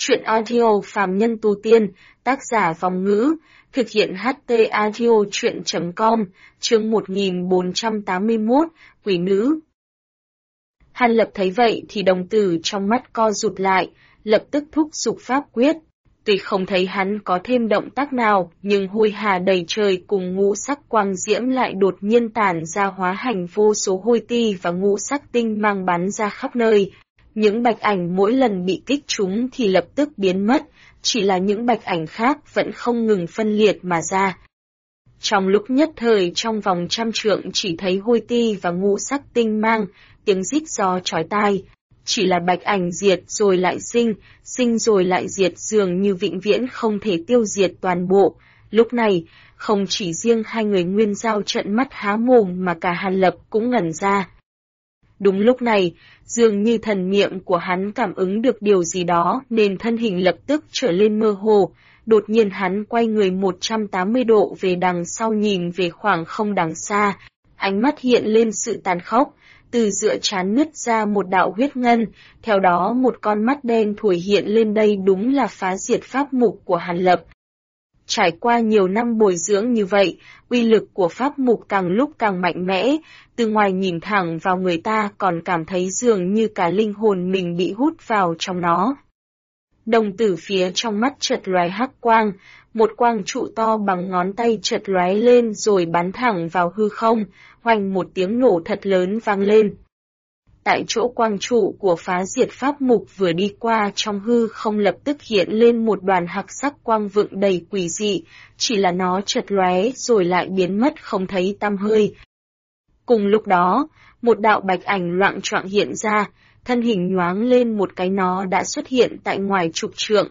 Truyện audio phàm nhân tu tiên, tác giả Vòng Ngữ, thực hiện HT audio truyện.com, chương 1481, Quỷ Nữ. Hàn Lập thấy vậy thì đồng tử trong mắt co rụt lại, lập tức thúc giục pháp quyết. Tuy không thấy hắn có thêm động tác nào, nhưng hôi hà đầy trời cùng ngũ sắc quang diễm lại đột nhiên tản ra hóa hành vô số hôi ti và ngũ sắc tinh mang bắn ra khắp nơi. Những bạch ảnh mỗi lần bị kích trúng thì lập tức biến mất, chỉ là những bạch ảnh khác vẫn không ngừng phân liệt mà ra. Trong lúc nhất thời trong vòng 100 trượng chỉ thấy hôi ti và ngũ sắc tinh mang, tiếng rít gió chói tai. Chỉ là bạch ảnh diệt rồi lại sinh, sinh rồi lại diệt dường như vĩnh viễn không thể tiêu diệt toàn bộ. Lúc này, không chỉ riêng hai người Nguyên Giao trợn mắt há mồm mà cả Hàn Lập cũng ngẩn ra. Đúng lúc này, dường như thần niệm của hắn cảm ứng được điều gì đó nên thân hình lập tức trở lên mơ hồ. Đột nhiên hắn quay người 180 độ về đằng sau nhìn về khoảng không đằng xa, ánh mắt hiện lên sự tàn khốc. Từ giữa trán nứt ra một đạo huyết ngân, theo đó một con mắt đen thủi hiện lên, đây đúng là phá diệt pháp mục của Hàn Lập. Trải qua nhiều năm bồi dưỡng như vậy, uy lực của pháp mục càng lúc càng mạnh mẽ, từ ngoài nhìn thẳng vào người ta còn cảm thấy dường như cả linh hồn mình bị hút vào trong nó. Đồng tử phía trong mắt chợt lóe hắc quang, một quang trụ to bằng ngón tay chợt lóe lên rồi bắn thẳng vào hư không, hoành một tiếng nổ thật lớn vang lên. Tại chỗ quang trụ của phá diệt pháp mục vừa đi qua trong hư không lập tức hiện lên một đoàn hắc sắc quang vượng đầy quỷ dị, chỉ là nó chợt lóe rồi lại biến mất không thấy tăm hơi. Cùng lúc đó, một đạo bạch ảnh loạng choạng hiện ra, thân hình nhoáng lên một cái nó đã xuất hiện tại ngoài chục trượng.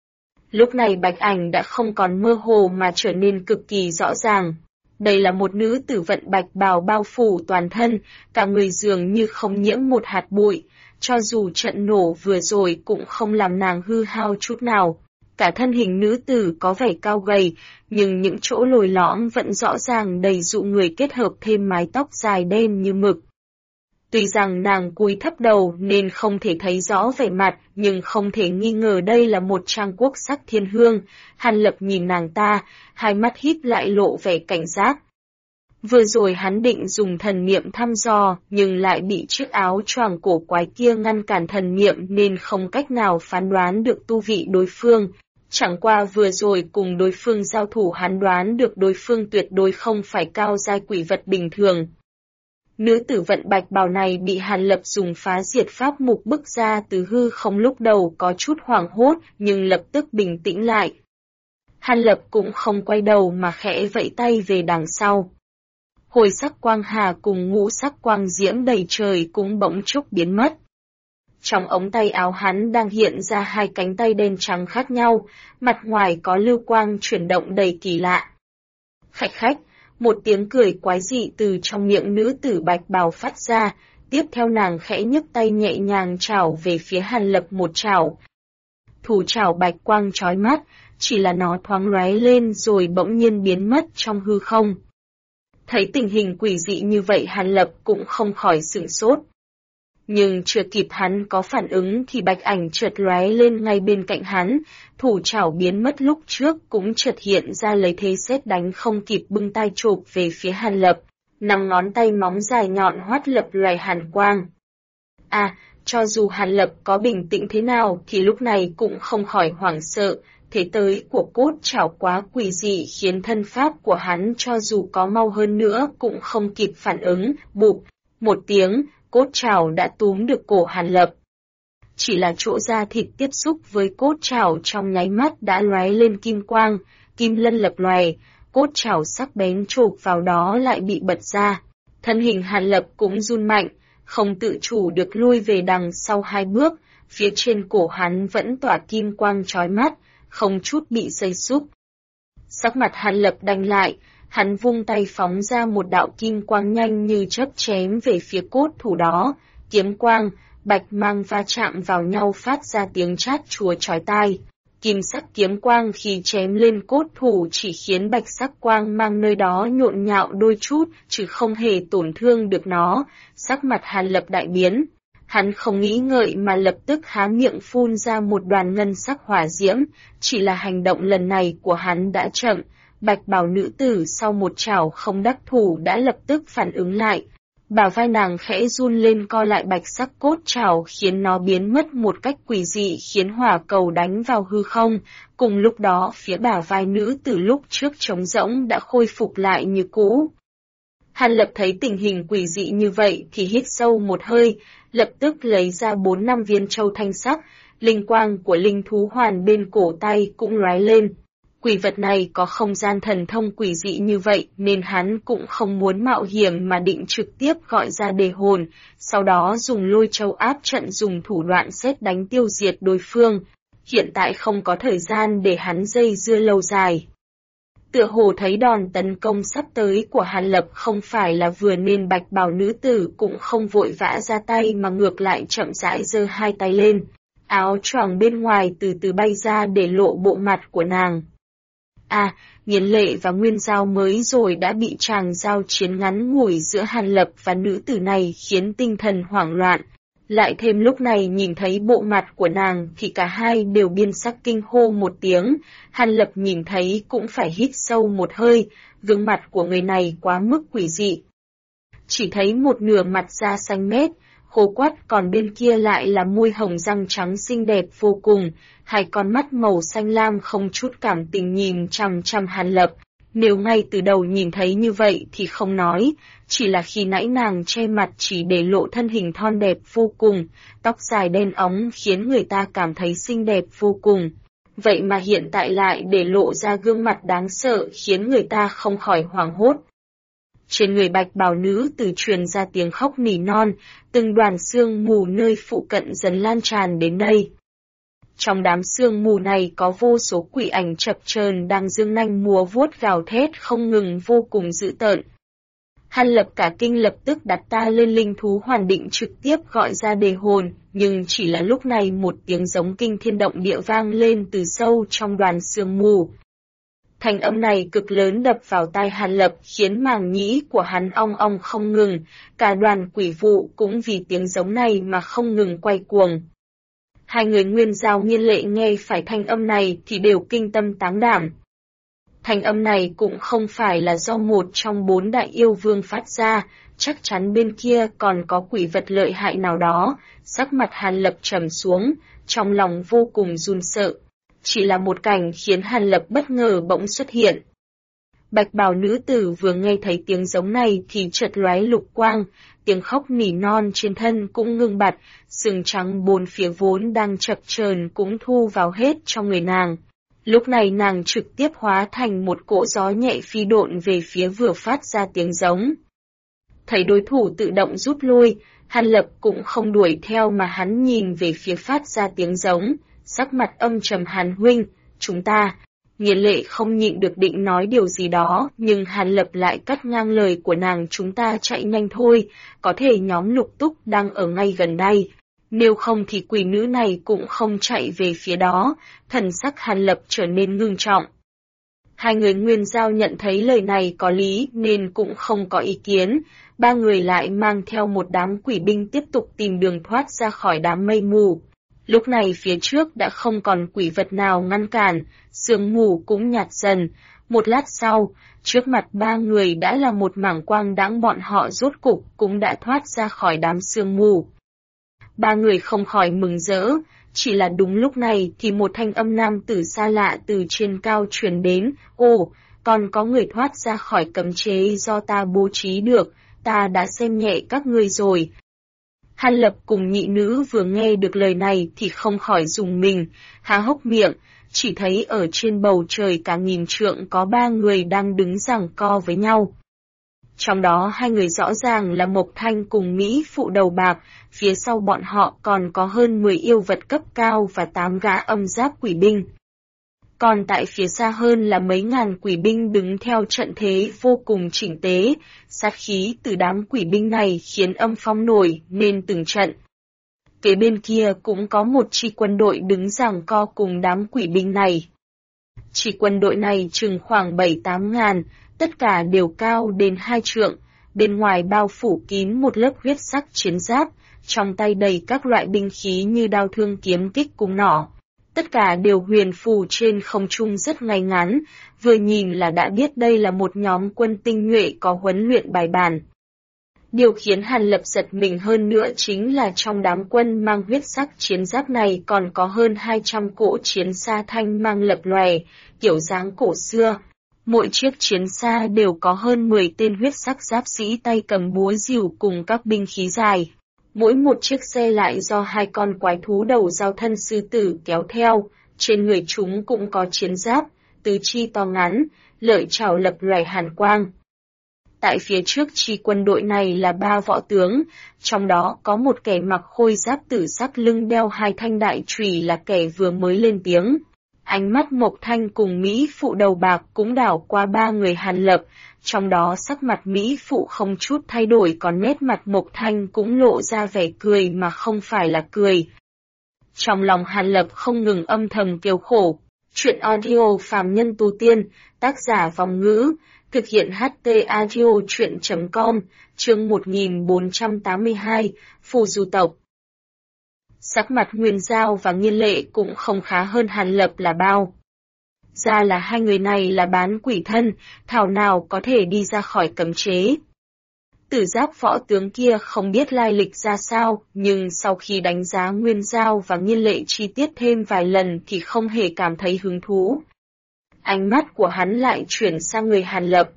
Lúc này bạch ảnh đã không còn mơ hồ mà trở nên cực kỳ rõ ràng. Đây là một nữ tử vận bạch bào bao phủ toàn thân, cả người dường như không nhiễm một hạt bụi, cho dù trận nổ vừa rồi cũng không làm nàng hư hao chút nào. Cả thân hình nữ tử có vẻ cao gầy, nhưng những chỗ lồi lõm vẫn rõ ràng đầy dụ người kết hợp thêm mái tóc dài đen như mực. Tuy rằng nàng cúi thấp đầu nên không thể thấy rõ vẻ mặt, nhưng không thể nghi ngờ đây là một trang quốc sắc thiên hương. Hàn Lập nhìn nàng ta, hai mắt híp lại lộ vẻ cảnh giác. Vừa rồi hắn định dùng thần niệm thăm dò, nhưng lại bị chiếc áo choàng cổ quái kia ngăn cản thần niệm nên không cách nào phán đoán được tu vị đối phương. Chẳng qua vừa rồi cùng đối phương giao thủ hắn đoán được đối phương tuyệt đối không phải cao giai quỷ vật bình thường. Nữ tử vận bạch bào này bị Hàn Lập dùng phá diệt pháp mục bức ra từ hư không, lúc đầu có chút hoảng hốt nhưng lập tức bình tĩnh lại. Hàn Lập cũng không quay đầu mà khẽ vẫy tay về đằng sau. Hồi sắc quang hà cùng ngũ sắc quang diễm đầy trời cũng bỗng chốc biến mất. Trong ống tay áo hắn đang hiện ra hai cánh tay đen trắng khác nhau, mặt ngoài có lưu quang chuyển động đầy kỳ lạ. Khạch khách, một tiếng cười quái dị từ trong miệng nữ tử bạch bào phát ra, tiếp theo nàng khẽ nhấc tay nhẹ nhàng chảo về phía Hàn Lập một chảo. Thủ chảo bạch quang chói mắt, chỉ là nó thoáng lóe lên rồi bỗng nhiên biến mất trong hư không. Thấy tình hình quỷ dị như vậy Hàn Lập cũng không khỏi sửng sốt. Nhưng chưa kịp hắn có phản ứng thì bạch ảnh chợt lóe lên ngay bên cạnh hắn, thủ chảo biến mất lúc trước cũng chợt hiện ra lấy thế sét đánh không kịp bưng tay chộp về phía Hàn Lập, 5 ngón tay móng dài nhọn hoắt lập loài hàn quang. Cho dù Hàn Lập có bình tĩnh thế nào thì lúc này cũng không khỏi hoảng sợ, thế tới của cốt chảo quá quỷ dị khiến thân pháp của hắn cho dù có mau hơn nữa cũng không kịp phản ứng, bụp, một tiếng, cốt chảo đã túm được cổ Hàn Lập. Chỉ là chỗ da thịt tiếp xúc với cốt chảo trong nháy mắt đã lóe lên kim quang, kim lân lập lòe, cốt chảo sắc bén chộp vào đó lại bị bật ra. Thân hình Hàn Lập cũng run mạnh, không tự chủ được lui về đằng sau 2 bước, phía trên cổ hắn vẫn tỏa kim quang chói mắt, không chút bị xây xúc. Sắc mặt Hàn Lập đanh lại, hắn vung tay phóng ra một đạo kim quang nhanh như chớp chém về phía cốt thủ đó, kiếm quang, bạch mang va chạm vào nhau phát ra tiếng chát chúa chói tai. Kim sắc kiếm quang khi chém lên cốt thủ chỉ khiến bạch sắc quang mang nơi đó nhộn nhạo đôi chút, chứ không hề tổn thương được nó. Sắc mặt Hàn Lập đại biến. Hắn không nghĩ ngợi mà lập tức há miệng phun ra một đoàn ngân sắc hỏa diễm, chỉ là hành động lần này của hắn đã chậm, bạch bào nữ tử sau một chảo không đắc thủ đã lập tức phản ứng lại. Bả vai nàng khẽ run lên co lại bạch sắc cốt trảo khiến nó biến mất một cách quỷ dị khiến hỏa cầu đánh vào hư không, cùng lúc đó phía bả vai nữ tử lúc trước trống rỗng đã khôi phục lại như cũ. Hàn Lập thấy tình hình quỷ dị như vậy thì hít sâu một hơi, lập tức lấy ra 4-5 viên châu thanh sắc, linh quang của linh thú hoàn bên cổ tay cũng lóe lên. Quỷ vật này có không gian thần thông quỷ dị như vậy nên hắn cũng không muốn mạo hiểm mà định trực tiếp gọi ra đề hồn, sau đó dùng lôi châu áp trận dùng thủ đoạn sét đánh tiêu diệt đối phương. Hiện tại không có thời gian để hắn dây dưa lâu dài. Tựa hồ thấy đòn tấn công sắp tới của Hàn Lập không phải là vừa nên bạch bào nữ tử cũng không vội vã ra tay mà ngược lại chậm rãi giơ hai tay lên. Áo choàng bên ngoài từ từ bay ra để lộ bộ mặt của nàng. Nghiền Lệ và Nguyên Giao mới rồi đã bị tràng giao chiến ngắn ngủi giữa Hàn Lập và nữ tử này khiến tinh thần hoảng loạn. Lại thêm lúc này nhìn thấy bộ mặt của nàng thì cả hai đều biên sắc kinh hô một tiếng, Hàn Lập nhìn thấy cũng phải hít sâu một hơi, gương mặt của người này quá mức quỷ dị. Chỉ thấy một nửa mặt da xanh mét, khô quắt còn bên kia lại là môi hồng răng trắng xinh đẹp vô cùng, hai con mắt màu xanh lam không chút cảm tình nhìn chằm chằm Hàn Lập. Nếu ngay từ đầu nhìn thấy như vậy thì không nói, chỉ là khi nãy nàng che mặt chỉ để lộ thân hình thon đẹp vô cùng, tóc dài đen óng khiến người ta cảm thấy xinh đẹp vô cùng. Vậy mà hiện tại lại để lộ ra gương mặt đáng sợ khiến người ta không khỏi hoảng hốt. Trên người bạch bào nữ từ truyền ra tiếng khóc nỉ non, từng đoàn sương mù nơi phụ cận dần lan tràn đến đây. Trong đám sương mù này có vô số quỷ ảnh chập chờn đang giương nanh múa vuốt gào thét không ngừng vô cùng dữ tợn. Hàn Lập cả kinh lập tức đặt ta lên linh thú hoàn định trực tiếp gọi ra đề hồn, nhưng chỉ là lúc này một tiếng giống kinh thiên động địa vang lên từ sâu trong đoàn sương mù. Thanh âm này cực lớn đập vào tai Hàn Lập khiến màng nhĩ của hắn ong ong không ngừng, cả đoàn quỷ vụ cũng vì tiếng giống này mà không ngừng quay cuồng. Hai người Nguyên Giao Nghiên Lệ nghe phải thanh âm này thì đều kinh tâm táng đảm. Thanh âm này cũng không phải là do một trong 4 đại yêu vương phát ra, chắc chắn bên kia còn có quỷ vật lợi hại nào đó. Sắc mặt Hàn Lập trầm xuống, trong lòng vô cùng run sợ. Chỉ là một cảnh khiến Hàn Lập bất ngờ bỗng xuất hiện. Bạch bào nữ tử vừa nghe thấy tiếng giống này thì chợt lóe lục quang, tiếng khóc nỉ non trên thân cũng ngưng bặt, sừng trắng bốn phía vốn đang chập chờn cũng thu vào hết trong người nàng. Lúc này nàng trực tiếp hóa thành một cỗ gió nhẹ phi độn về phía vừa phát ra tiếng giống. Thấy đối thủ tự động rút lui, Hàn Lập cũng không đuổi theo mà hắn nhìn về phía phát ra tiếng giống, sắc mặt âm trầm: Hàn huynh, chúng ta. Nghiền Lệ không nhịn được định nói điều gì đó, nhưng Hàn Lập lại cắt ngang lời của nàng: chúng ta chạy nhanh thôi, có thể nhóm Lục Túc đang ở ngay gần đây. Nếu không thì quỷ nữ này cũng không chạy về phía đó. Thần sắc Hàn Lập trở nên ngưng trọng. Hai người Nguyên Giao nhận thấy lời này có lý nên cũng không có ý kiến. Ba người lại mang theo một đám quỷ binh tiếp tục tìm đường thoát ra khỏi đám mây mù. Lúc này phía trước đã không còn quỷ vật nào ngăn cản, sương mù cũng nhạt dần. Một lát sau, trước mặt ba người đã là một mảng quang đãng, bọn họ rốt cục cũng đã thoát ra khỏi đám sương mù. Ba người không khỏi mừng rỡ, chỉ là đúng lúc này thì một thanh âm nam tử xa lạ từ trên cao truyền đến: ồ, còn có người thoát ra khỏi cấm chế do ta bố trí được, ta đã xem nhẹ các ngươi rồi. Hàn Lập cùng nhị nữ vừa nghe được lời này thì không khỏi rùng mình, há hốc miệng, chỉ thấy ở trên bầu trời cả nghìn trượng có ba người đang đứng giằng co với nhau. Trong đó hai người rõ ràng là Mộc Thanh cùng Mỹ phụ đầu bạc, phía sau bọn họ còn có hơn 10 yêu vật cấp cao và 8 gã âm giáp quỷ binh. Còn tại phía xa hơn là mấy ngàn quỷ binh đứng theo trận thế vô cùng chỉnh tế, sát khí từ đám quỷ binh này khiến âm phong nổi nên từng trận. Kế bên kia cũng có một chi quân đội đứng giằng co cùng đám quỷ binh này. Chi quân đội này chừng khoảng 7-8 ngàn, tất cả đều cao đến 2 trượng, bên ngoài bao phủ kín một lớp huyết sắc chiến giáp, trong tay đầy các loại binh khí như đao thương kiếm kích cung nỏ. Tất cả đều huyền phù trên không trung rất ngay ngắn, vừa nhìn là đã biết đây là một nhóm quân tinh nhuệ có huấn luyện bài bản. Điều khiến Hàn Lập giật mình hơn nữa chính là trong đám quân mang huyết sắc chiến giáp này còn có hơn 200 cỗ chiến xa thanh mang lập lòe, kiểu dáng cổ xưa. Mỗi chiếc chiến xa đều có hơn 10 tên huyết sắc giáp sĩ tay cầm búa rìu cùng các binh khí dài. Mỗi một chiếc xe lại do 2 con quái thú đầu dao thân sư tử kéo theo, trên người chúng cũng có chiến giáp, tứ chi to ngắn, lợi chảo lập lòe hàn quang. Tại phía trước chi quân đội này là 3 võ tướng, trong đó có một kẻ mặc khôi giáp tử sắc lưng đeo 2 thanh đại chùy là kẻ vừa mới lên tiếng. Ánh mắt Mộc Thanh cùng Mỹ Phụ đầu bạc cũng đảo qua 3 người Hàn Lập, trong đó sắc mặt Mỹ Phụ không chút thay đổi còn nét mặt Mộc Thanh cũng lộ ra vẻ cười mà không phải là cười. Trong lòng Hàn Lập không ngừng âm thầm kêu khổ. Chuyện audio phàm nhân tu tiên, tác giả Vong Ngữ, thực hiện HT audio chuyện.com, chương 1482, Phù Du Tộc. Sắc mặt Nguyên Giao và Nghiên Lệ cũng không khá hơn Hàn Lập là bao. Ra là hai người này là bán quỷ thân, thảo nào có thể đi ra khỏi cấm chế. Tử giáp võ tướng kia không biết lai lịch ra sao, nhưng sau khi đánh giá Nguyên Giao và Nghiên Lệ chi tiết thêm vài lần thì không hề cảm thấy hứng thú. Ánh mắt của hắn lại chuyển sang người Hàn Lập.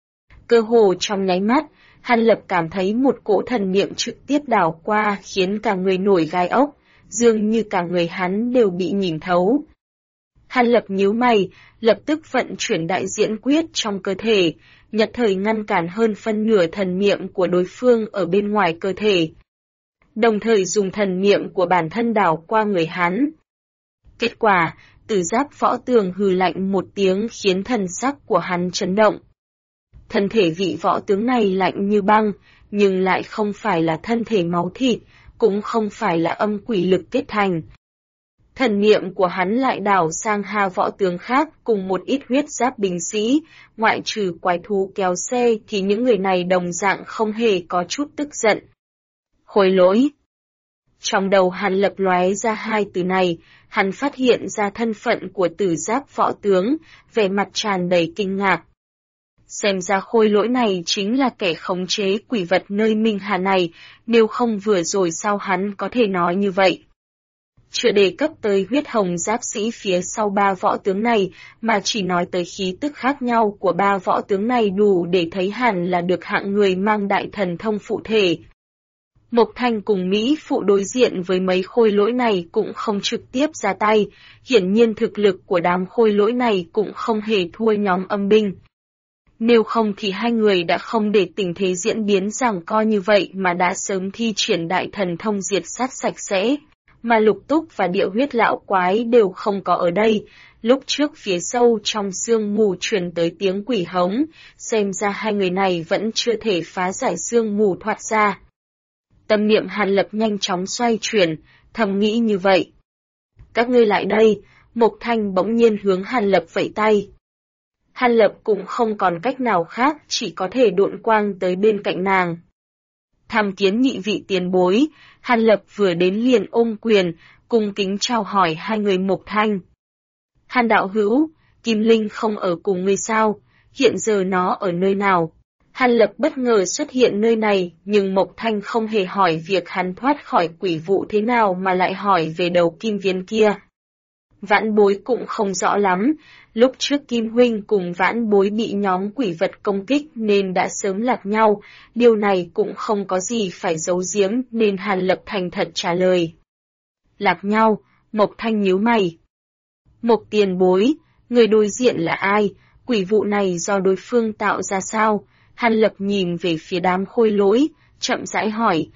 Cơ hồ trong nháy mắt, Hàn Lập cảm thấy một cỗ thần niệm trực tiếp đảo qua khiến cả người nổi gai ốc, dường như cả người hắn đều bị nhìn thấu. Hàn Lập nhíu mày, lập tức vận chuyển đại diễn quyết trong cơ thể, nhất thời ngăn cản hơn phân nửa thần niệm của đối phương ở bên ngoài cơ thể. Đồng thời dùng thần niệm của bản thân đảo qua người hắn. Kết quả, Tử giáp võ tường hừ lạnh một tiếng khiến thần sắc của hắn chấn động. Thân thể vị võ tướng này lạnh như băng, nhưng lại không phải là thân thể máu thịt, cũng không phải là âm quỷ lực kết thành. Thần niệm của hắn lại đảo sang hai võ tướng khác cùng một ít huyết giáp binh sĩ, ngoại trừ quái thú kéo xe thì những người này đồng dạng không hề có chút tức giận. Hối lỗi. Trong đầu Hàn Lập lóe ra hai từ này, hắn phát hiện ra thân phận của tử giáp võ tướng, vẻ mặt tràn đầy kinh ngạc. Xem ra khôi lỗi này chính là kẻ khống chế quỷ vật nơi Minh Hà này, nếu không vừa rồi sao hắn có thể nói như vậy. Chưa đề cấp tới huyết hồng giáp sĩ phía sau 3 võ tướng này, mà chỉ nói tới khí tức khác nhau của 3 võ tướng này đủ để thấy hẳn là được hạng người mang đại thần thông phụ thể. Mộc Thanh cùng Mỹ Phụ đối diện với mấy khôi lỗi này cũng không trực tiếp ra tay, hiển nhiên thực lực của đám khôi lỗi này cũng không hề thua nhóm âm binh. Nếu không thì hai người đã không để tình thế diễn biến giằng co như vậy mà đã sớm thi triển đại thần thông diệt sát sạch sẽ. Mà Lục Túc và Địa Huyết lão quái đều không có ở đây, lúc trước phía sâu trong sương mù truyền tới tiếng quỷ hống, xem ra hai người này vẫn chưa thể phá giải sương mù thoát ra. Tâm niệm Hàn Lập nhanh chóng xoay chuyển, thầm nghĩ như vậy. Các ngươi lại đây, Mộc Thanh bỗng nhiên hướng Hàn Lập vẫy tay. Hàn Lập cũng không còn cách nào khác, chỉ có thể độn quang tới bên cạnh nàng. Tham kiến nhị vị tiền bối, Hàn Lập vừa đến liền ôm quyền, cung kính chào hỏi hai người Mộc Thanh. Hàn đạo hữu, Kim Linh không ở cùng ngươi sao, hiện giờ nó ở nơi nào? Hàn Lập bất ngờ xuất hiện nơi này, nhưng Mộc Thanh không hề hỏi việc hắn thoát khỏi quỷ vụ thế nào mà lại hỏi về đầu kim viên kia. Vãn Bối cũng không rõ lắm, lúc trước Kim Huynh cùng Vãn Bối bị nhóm quỷ vật công kích nên đã sớm lạc nhau, điều này cũng không có gì phải giấu giếm nên Hàn Lập thành thật trả lời. Lạc nhau, Mộc Thanh nhíu mày. Mộc tiền bối, người đối diện là ai, quỷ vụ này do đối phương tạo ra sao? Hàn Lập nhìn về phía đám khôi lỗi, chậm rãi hỏi.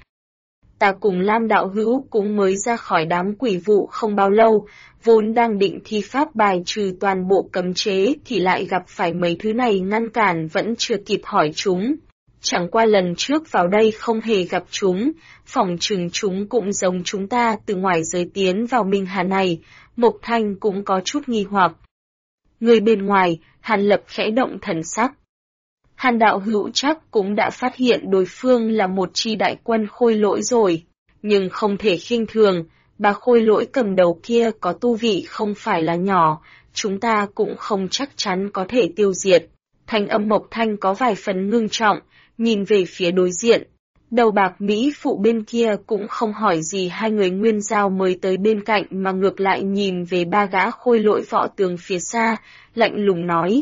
Ta cùng Lam đạo hữu cũng mới ra khỏi đám quỷ vụ không bao lâu, vốn đang định thi pháp bài trừ toàn bộ cấm chế thì lại gặp phải mấy thứ này ngăn cản vẫn chưa kịp hỏi chúng. Chẳng qua lần trước vào đây không hề gặp chúng, phỏng chừng chúng cũng giống chúng ta từ ngoài giới tiến vào Minh Hà này, Mộc Thanh cũng có chút nghi hoặc. Người bên ngoài, Hàn Lập khẽ động thần sắc. Hàn đạo hữu chắc cũng đã phát hiện đối phương là một chi đại quân khôi lỗi rồi, nhưng không thể khinh thường, bà khôi lỗi cầm đầu kia có tu vị không phải là nhỏ, chúng ta cũng không chắc chắn có thể tiêu diệt. Thanh âm Mộc Thanh có vài phần ngưng trọng, nhìn về phía đối diện. Đầu bạc Mỹ phụ bên kia cũng không hỏi gì hai người Nguyên Giao mới tới bên cạnh mà ngược lại nhìn về ba gã khôi lỗi võ tướng phía xa, lạnh lùng nói.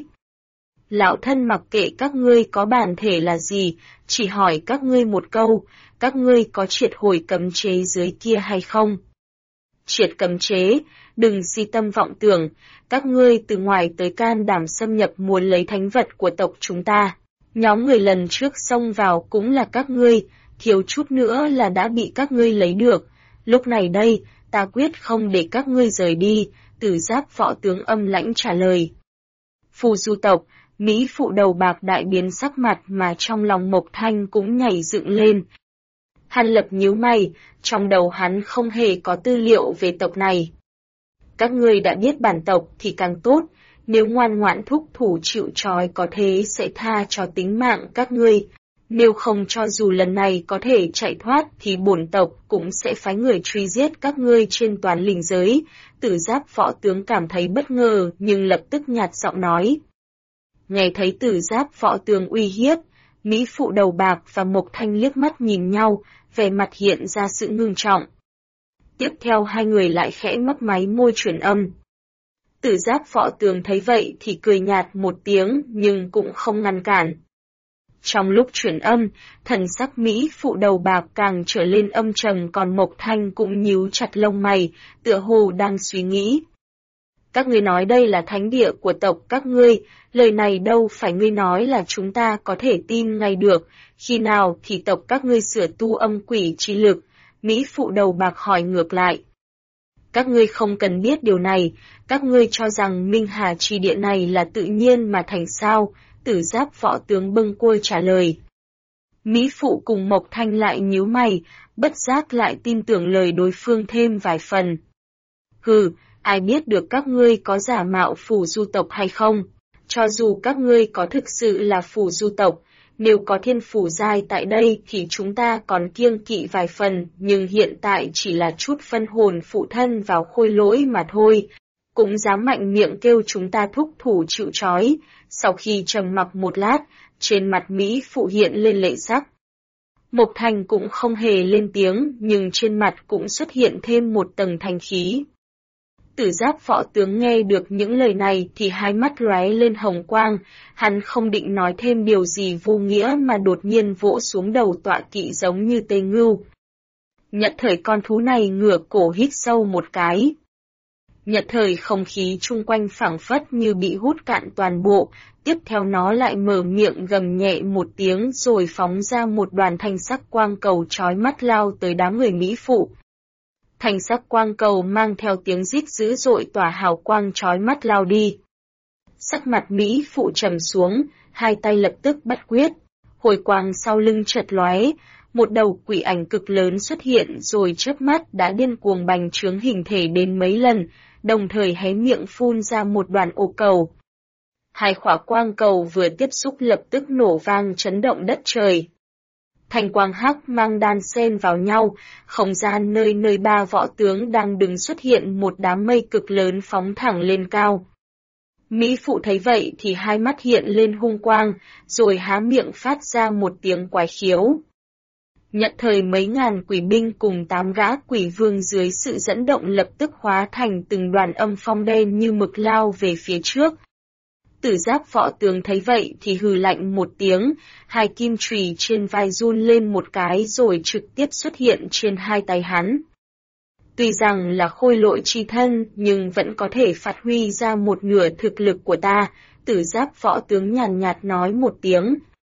Lão thân mặc kệ các ngươi có bản thể là gì, chỉ hỏi các ngươi một câu, các ngươi có triệt hồi cấm chế dưới kia hay không? Triệt cấm chế, đừng si tâm vọng tưởng, các ngươi từ ngoài tới can đảm xâm nhập muốn lấy thánh vật của tộc chúng ta. Nhóm người lần trước xông vào cũng là các ngươi, thiếu chút nữa là đã bị các ngươi lấy được. Lúc này đây, ta quyết không để các ngươi rời đi, Tử Giáp võ tướng âm lãnh trả lời. Phù Du tộc, Mỹ phụ đầu bạc đại biến sắc mặt mà trong lòng Mộc Thanh cũng nhảy dựng lên. Hàn Lập nhíu mày, trong đầu hắn không hề có tư liệu về tộc này. Các ngươi đã biết bản tộc thì càng tốt, nếu ngoan ngoãn thúc thủ chịu trói có thế sẽ tha cho tính mạng các ngươi. Nếu không cho dù lần này có thể chạy thoát thì bổn tộc cũng sẽ phái người truy giết các ngươi trên toàn linh giới. Tử Giáp võ tướng cảm thấy bất ngờ nhưng lập tức nhạt giọng nói. Nghe thấy Tử Giáp võ tướng uy hiếp, Mỹ phụ đầu bạc và Mộc Thanh liếc mắt nhìn nhau, vẻ mặt hiện ra sự ngưng trọng. Tiếp theo hai người lại khẽ mấp máy môi truyền âm. Tử Giáp võ tướng thấy vậy thì cười nhạt một tiếng nhưng cũng không ngăn cản. Trong lúc truyền âm, thần sắc Mỹ phụ đầu bạc càng trở lên âm trầm còn Mộc Thanh cũng nhíu chặt lông mày, tựa hồ đang suy nghĩ. Các ngươi nói đây là thánh địa của tộc các ngươi, lời này đâu phải ngươi nói là chúng ta có thể tin ngay được, khi nào thì tộc các ngươi sửa tu âm quỷ chi lực, Mỹ phụ đầu bạc hỏi ngược lại. Các ngươi không cần biết điều này, các ngươi cho rằng Minh Hà Trì Địa này là tự nhiên mà thành sao, Tử Giáp võ tướng bâng quơ trả lời. Mỹ phụ cùng Mộc Thanh lại nhíu mày, bất giác lại tin tưởng lời đối phương thêm vài phần. Hừ, ai biết được các ngươi có giả mạo Phù Du tộc hay không? Cho dù các ngươi có thực sự là Phù Du tộc, nếu có thiên phủ giai tại đây thì chúng ta còn kiêng kỵ vài phần, nhưng hiện tại chỉ là chút phân hồn phụ thân vào khôi lỗi mà thôi. Cũng dám mạnh miệng kêu chúng ta thúc thủ chịu trói. Sau khi trầm mặc một lát, trên mặt Mỹ phụ hiện lên lệ sắc. Mộc Thanh cũng không hề lên tiếng, nhưng trên mặt cũng xuất hiện thêm một tầng thanh khí. Tử Giáp võ tướng nghe được những lời này thì hai mắt lóe lên hồng quang, hắn không định nói thêm điều gì vô nghĩa mà đột nhiên vỗ xuống đầu tọa kỵ giống như tê ngưu. Nhận thời con thú này ngửa cổ hít sâu một cái. Nhận thời không khí chung quanh phảng phất như bị hút cạn toàn bộ, tiếp theo nó lại mở miệng gầm nhẹ một tiếng rồi phóng ra một đoàn thanh sắc quang cầu chói mắt lao tới đám người Mỹ phụ. Thanh sắc quang cầu mang theo tiếng rít dữ dội tỏa hào quang chói mắt lao đi. Sắc mặt Mỹ phụ trầm xuống, hai tay lập tức bắt quyết. Hồi quang sau lưng chợt lóe, một đầu quỷ ảnh cực lớn xuất hiện rồi chớp mắt đã điên cuồng bành trướng hình thể đến mấy lần, đồng thời hé miệng phun ra một đoàn ô cầu. Hai khỏa quang cầu vừa tiếp xúc lập tức nổ vang chấn động đất trời. Thành quang hắc mang đan xen vào nhau, không gian nơi nơi ba võ tướng đang đứng xuất hiện một đám mây cực lớn phóng thẳng lên cao. Mỹ phụ thấy vậy thì hai mắt hiện lên hung quang, rồi há miệng phát ra một tiếng quái khiếu. Nhận thời mấy ngàn quỷ binh cùng 8 gã quỷ vương dưới sự dẫn động lập tức hóa thành từng đoàn âm phong đen như mực lao về phía trước. Tử Giáp võ tướng thấy vậy thì hừ lạnh một tiếng, hai kim chùy trên vai run lên một cái rồi trực tiếp xuất hiện trên hai tay hắn. Tuy rằng là khôi lỗi chi thân nhưng vẫn có thể phát huy ra một nửa thực lực của ta, Tử Giáp võ tướng nhàn nhạt nói một tiếng.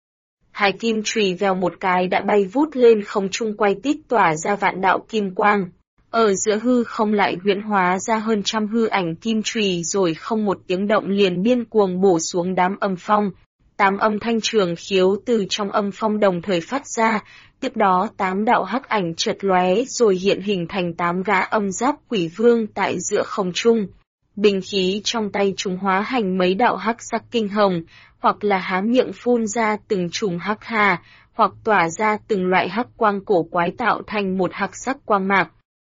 Hai kim chùy vèo một cái đã bay vút lên không trung quay tít tỏa ra vạn đạo kim quang. Ở giữa hư không lại huyễn hóa ra hơn trăm hư ảnh kim chùy rồi không một tiếng động liền điên cuồng bổ xuống đám âm phong. 8 âm thanh trường khiếu từ trong âm phong đồng thời phát ra, tiếp đó 8 đạo hắc ảnh chợt lóe rồi hiện hình thành 8 gã âm giáp quỷ vương tại giữa không trung. Binh khí trong tay chúng hóa thành mấy đạo hắc sắc kinh hồng, hoặc là há miệng phun ra từng chùm hắc hà, hoặc tỏa ra từng loại hắc quang cổ quái tạo thành một hắc sắc quang mạc.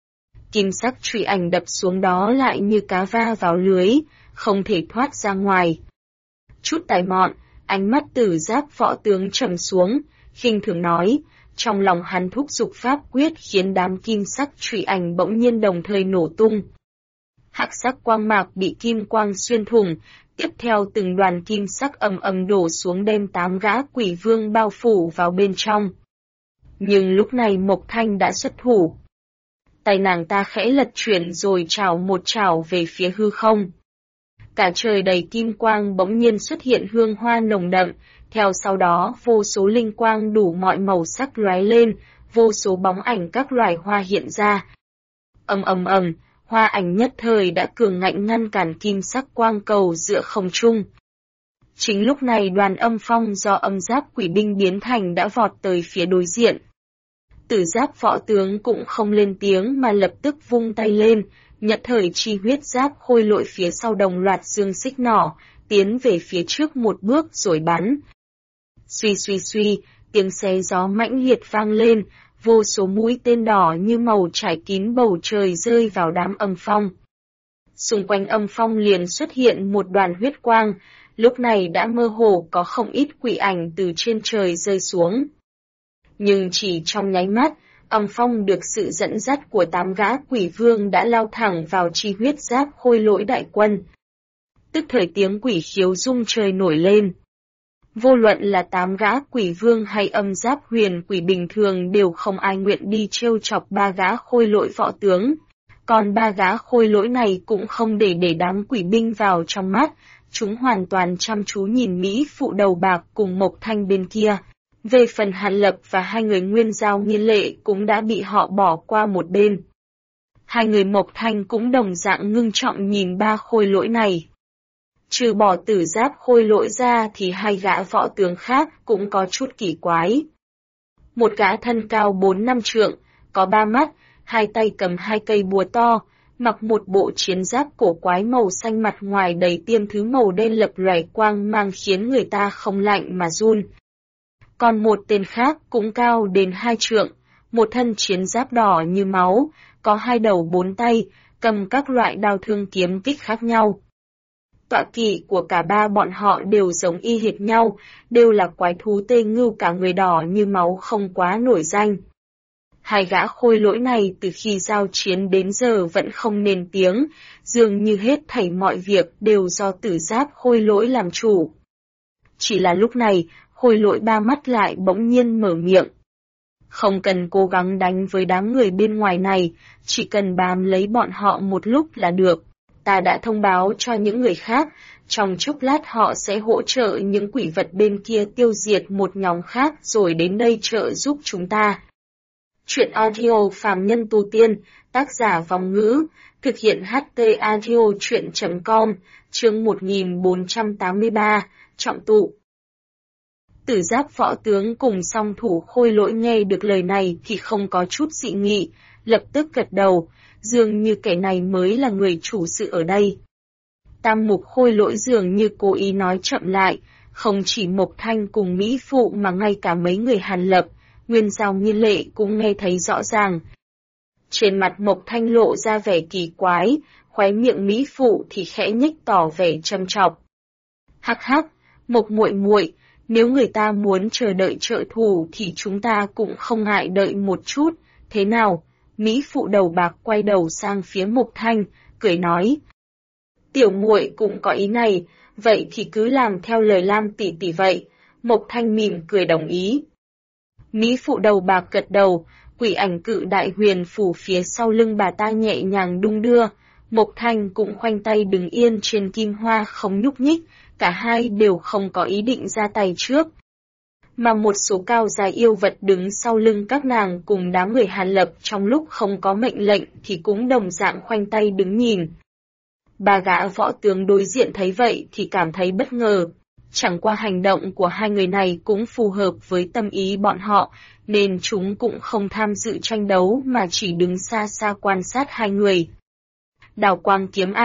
Kim sắc chùy ảnh đập xuống đó lại như cá va vào lưới, không thể thoát ra ngoài. Chút tài mọn, ánh mắt Tử Giáp võ tướng trầm xuống, khinh thường nói, trong lòng hắn thúc giục pháp quyết khiến đám kim sắc chùy ảnh bỗng nhiên đồng thời nổ tung. Hắc sắc quang mạc bị kim quang xuyên thủng, tiếp theo từng đoàn kim sắc ầm ầm đổ xuống đem 8 gã quỷ vương bao phủ vào bên trong. Nhưng lúc này Mộc Thanh đã xuất thủ. Tay nàng ta khẽ lật chuyển rồi chảo một chảo về phía hư không. Cả trời đầy kim quang bỗng nhiên xuất hiện hương hoa nồng đậm, theo sau đó vô số linh quang đủ mọi màu sắc lóe lên, vô số bóng ảnh các loài hoa hiện ra. Ầm ầm ầm, hoa ảnh nhất thời đã cường ngạnh ngăn cản kim sắc quang cầu giữa không trung. Chính lúc này đoàn âm phong do âm giáp quỷ binh biến thành đã vọt tới phía đối diện. Tử Giáp võ tướng cũng không lên tiếng mà lập tức vung tay lên, nhất thời chi huyết giáp khôi lỗi phía sau đồng loạt dương xích nỏ, tiến về phía trước một bước rồi bắn. Suy suy suy, tiếng xé gió mãnh liệt vang lên, vô số mũi tên đỏ như màu trải kín bầu trời rơi vào đám âm phong. Xung quanh âm phong liền xuất hiện một đoàn huyết quang, lúc này đã mơ hồ có không ít quỷ ảnh từ trên trời rơi xuống. Nhưng chỉ trong nháy mắt, âm phong được sự dẫn dắt của 8 gã quỷ vương đã lao thẳng vào chi huyết giáp khôi lỗi đại quân. Tức thời tiếng quỷ khiếu rung trời nổi lên. Vô luận là 8 gã quỷ vương hay âm giáp huyền quỷ bình thường đều không ai nguyện đi trêu chọc 3 gã khôi lỗi võ tướng. Còn 3 gã khôi lỗi này cũng không để đám quỷ binh vào trong mắt, chúng hoàn toàn chăm chú nhìn Mỹ phụ đầu bạc cùng Mộc Thanh bên kia. Về phần Hàn Lập và 2 người Nguyên Giao Nghiên Lệ cũng đã bị họ bỏ qua một bên. 2 người Mộc Thanh cũng đồng dạng ngưng trọng nhìn 3 khôi lỗi này. Trừ bỏ Tử Giáp khôi lỗi ra thì 2 gã võ tướng khác cũng có chút kỳ quái. Một gã thân cao 4-5 trượng, có 3 mắt, 2 tay cầm 2 cây búa to, mặc một bộ chiến giáp cổ quái màu xanh mặt ngoài đầy tiêm thứ màu đen lập lòe quang mang khiến người ta không lạnh mà run. Còn một tên khác cũng cao đến 2 trượng, một thân chiến giáp đỏ như máu, có 2 đầu 4 tay, cầm các loại đao thương kiếm kích khác nhau. Tọa kỵ của cả 3 bọn họ đều giống y hệt nhau, đều là quái thú tê ngưu cả người đỏ như máu không quá nổi danh. 2 gã khôi lỗi này từ khi giao chiến đến giờ vẫn không nên tiếng, dường như hết thảy mọi việc đều do Tử Giáp khôi lỗi làm chủ. Chỉ là lúc này, khôi lỗi 3 mắt lại bỗng nhiên mở miệng. Không cần cố gắng đánh với đám người bên ngoài này, chỉ cần bám lấy bọn họ một lúc là được. Ta đã thông báo cho những người khác, trong chốc lát họ sẽ hỗ trợ những quỷ vật bên kia tiêu diệt một nhóm khác rồi đến đây trợ giúp chúng ta. Chuyện audio Phàm Nhân Tu Tiên, tác giả Vong Ngữ, thực hiện HT Audio Chuyện.com, chương 1483, trọng tụ. Tử Giáp võ tướng cùng song thủ khôi lỗi nghe được lời này thì không có chút dị nghị, lập tức gật đầu, dường như kẻ này mới là người chủ sự ở đây. Tam mục khôi lỗi dường như cố ý nói chậm lại, không chỉ Mộc Thanh cùng Mỹ Phụ mà ngay cả mấy người Hàn Lập, Nguyên Giao Nghiên Lệ cũng nghe thấy rõ ràng. Trên mặt Mộc Thanh lộ ra vẻ kỳ quái, khóe miệng Mỹ Phụ thì khẽ nhếch tỏ vẻ châm chọc. Hắc hắc, Mộc muội muội, nếu người ta muốn chờ đợi trợ thủ thì chúng ta cũng không ngại đợi một chút, thế nào? Mỹ Phụ đầu bạc quay đầu sang phía Mộc Thanh, cười nói. Tiểu muội cũng có ý này, vậy thì cứ làm theo lời Lam tỷ tỷ vậy. Mộc Thanh mỉm cười đồng ý. Mỹ Phụ đầu bạc gật đầu, quỷ ảnh cự đại huyền phủ phía sau lưng bà ta nhẹ nhàng đung đưa. Mộc Thanh cũng khoanh tay đứng yên trên kim hoa không nhúc nhích, cả hai đều không có ý định ra tay trước. Mà một số cao dài yêu vật đứng sau lưng các nàng cùng đám người Hàn Lập trong lúc không có mệnh lệnh thì cũng đồng dạng khoanh tay đứng nhìn. 3 gã võ tướng đối diện thấy vậy thì cảm thấy bất ngờ. Chẳng qua hành động của 2 người này cũng phù hợp với tâm ý bọn họ, nên chúng cũng không tham dự tranh đấu mà chỉ đứng xa xa quan sát 2 người. Đào quang kiếm ảnh,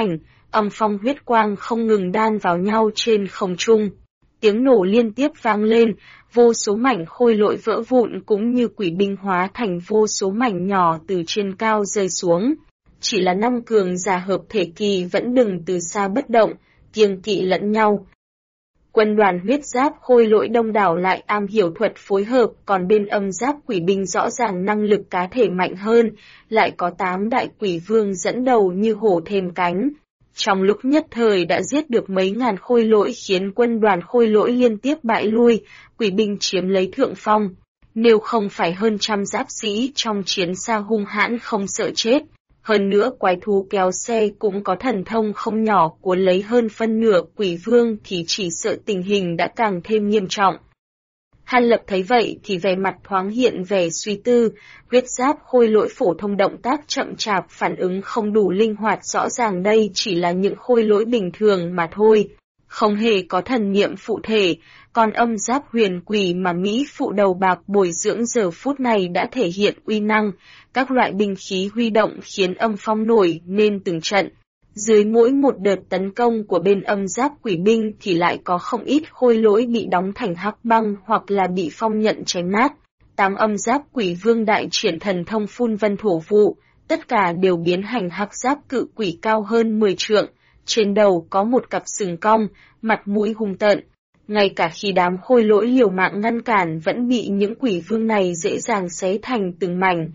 âm phong huyết quang không ngừng đan vào nhau trên không trung. Tiếng nổ liên tiếp vang lên, vô số mảnh khôi lỗi vỡ vụn cũng như quỷ binh hóa thành vô số mảnh nhỏ từ trên cao rơi xuống. Chỉ là 5 cường giả hợp thể kỳ vẫn đứng từ xa bất động, kiêng kỵ lẫn nhau. Quân đoàn huyết giáp khôi lỗi đông đảo lại am hiểu thuật phối hợp, còn bên âm giáp quỷ binh rõ ràng năng lực cá thể mạnh hơn, lại có 8 đại quỷ vương dẫn đầu như hổ thêm cánh. Trong lúc nhất thời đã giết được mấy ngàn khôi lỗi khiến quân đoàn khôi lỗi liên tiếp bại lui, quỷ binh chiếm lấy thượng phong. Nếu không phải hơn trăm giáp sĩ trong chiến xa hung hãn không sợ chết, hơn nữa quái thú kéo xe cũng có thần thông không nhỏ cuốn lấy hơn phân nửa quỷ vương thì chỉ sợ tình hình đã càng thêm nghiêm trọng. Hàn Lập thấy vậy thì vẻ mặt thoáng hiện vẻ suy tư, huyết giáp khôi lỗi phổ thông động tác chậm chạp phản ứng không đủ linh hoạt, rõ ràng đây chỉ là những khôi lỗi bình thường mà thôi, không hề có thần niệm phụ thể, còn âm giáp huyền quỷ mà Mỹ phụ đầu bạc bồi dưỡng giờ phút này đã thể hiện uy năng, các loại binh khí huy động khiến âm phong nổi nên từng trận. Dưới mỗi một đợt tấn công của bên âm giáp quỷ binh thì lại có không ít khôi lỗi bị đóng thành hắc băng hoặc là bị phong nhận chém nát. 8 âm giáp quỷ vương đại triển thần thông phun vân thổ vụ, tất cả đều biến thành hắc giáp cự quỷ cao hơn 10 trượng, trên đầu có một cặp sừng cong, mặt mũi hung tợn. Ngay cả khi đám khôi lỗi liều mạng ngăn cản vẫn bị những quỷ vương này dễ dàng xé thành từng mảnh.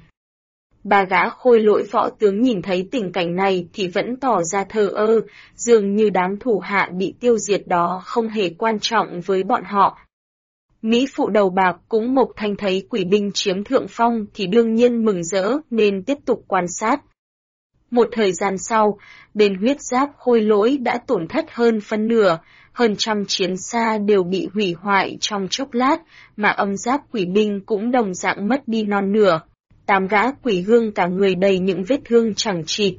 3 gã khôi lỗi võ tướng nhìn thấy tình cảnh này thì vẫn tỏ ra thờ ơ, dường như đám thủ hạ bị tiêu diệt đó không hề quan trọng với bọn họ. Mỹ phụ đầu bạc cũng Mộc Thanh thấy quỷ binh chiếm thượng phong thì đương nhiên mừng rỡ nên tiếp tục quan sát. Một thời gian sau, bên huyết giáp khôi lỗi đã tổn thất hơn phân nửa, hơn trăm chiến xa đều bị hủy hoại trong chốc lát, mà âm giáp quỷ binh cũng đồng dạng mất đi non nửa. 8 gã quỷ vương cả người đầy những vết thương chẳng chịt.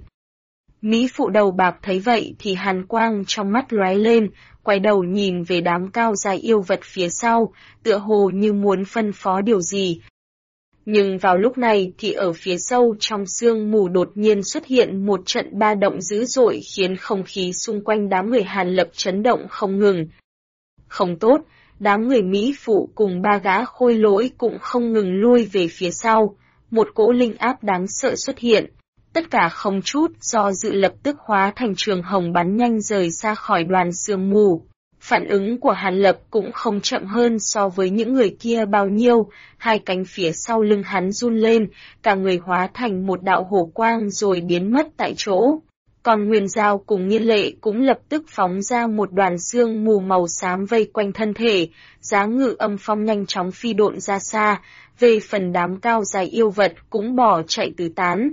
Mỹ phụ đầu bạc thấy vậy thì hàn quang trong mắt lóe lên, quay đầu nhìn về đám cao dài yêu vật phía sau, tựa hồ như muốn phân phó điều gì. Nhưng vào lúc này thì ở phía sâu trong sương mù đột nhiên xuất hiện một trận ba động dữ dội khiến không khí xung quanh đám người Hàn Lập chấn động không ngừng. Không tốt, đám người Mỹ phụ cùng 3 gã khôi lỗi cũng không ngừng lui về phía sau. Một cỗ linh áp đáng sợ xuất hiện, tất cả không chút do dự lập tức hóa thành trường hồng bắn nhanh rời xa khỏi đoàn sương mù. Phản ứng của Hàn Lập cũng không chậm hơn so với những người kia bao nhiêu, hai cánh phía sau lưng hắn run lên, cả người hóa thành một đạo hổ quang rồi biến mất tại chỗ. Còn Nguyên Giao cùng Nghiên Lệ cũng lập tức phóng ra một đoàn sương mù màu xám vây quanh thân thể, giá ngự âm phong nhanh chóng phi độn ra xa, về phần đám cao dài yêu vật cũng bỏ chạy tứ tán.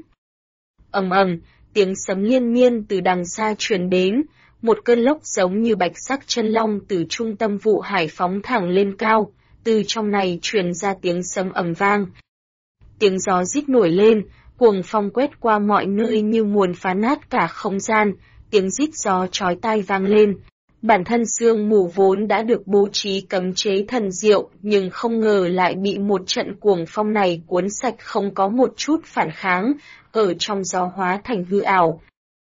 Ầm ầm, tiếng sấm liên miên từ đằng xa truyền đến, một cơn lốc giống như bạch sắc chân long từ trung tâm vụ hải phóng thẳng lên cao, từ trong này truyền ra tiếng sấm ầm vang. Tiếng gió rít nổi lên, cuồng phong quét qua mọi nơi như muốn phá nát cả không gian, tiếng rít gió chói tai vang lên. Bản thân sương mù vốn đã được bố trí cấm chế thần diệu, nhưng không ngờ lại bị một trận cuồng phong này cuốn sạch không có một chút phản kháng, ở trong gió hóa thành hư ảo.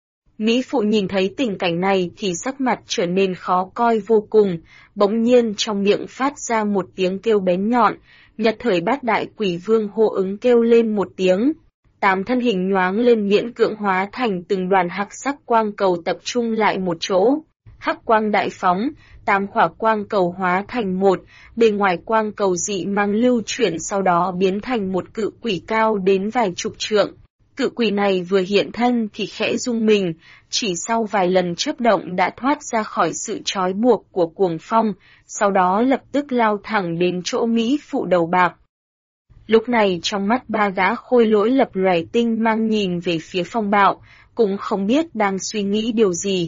Mỹ phụ nhìn thấy tình cảnh này thì sắc mặt trở nên khó coi vô cùng, bỗng nhiên trong miệng phát ra một tiếng kêu bén nhọn, nhật thời bát đại quỷ vương hô ứng kêu lên một tiếng. 8 thân hình nhoáng lên miễn cưỡng hóa thành từng đoàn hắc sắc quang cầu tập trung lại một chỗ. Hắc quang đại phóng, 8 khỏa quang cầu hóa thành một, bề ngoài quang cầu dị mang lưu chuyển sau đó biến thành một cự quỷ cao đến vài chục trượng. Cự quỷ này vừa hiện thân thì khẽ rung mình, chỉ sau vài lần chớp động đã thoát ra khỏi sự trói buộc của cuồng phong, sau đó lập tức lao thẳng đến chỗ Mỹ phụ đầu bạc. Lúc này trong mắt 3 gã khôi lỗi lập lòe tinh mang nhìn về phía phong bạo, cũng không biết đang suy nghĩ điều gì.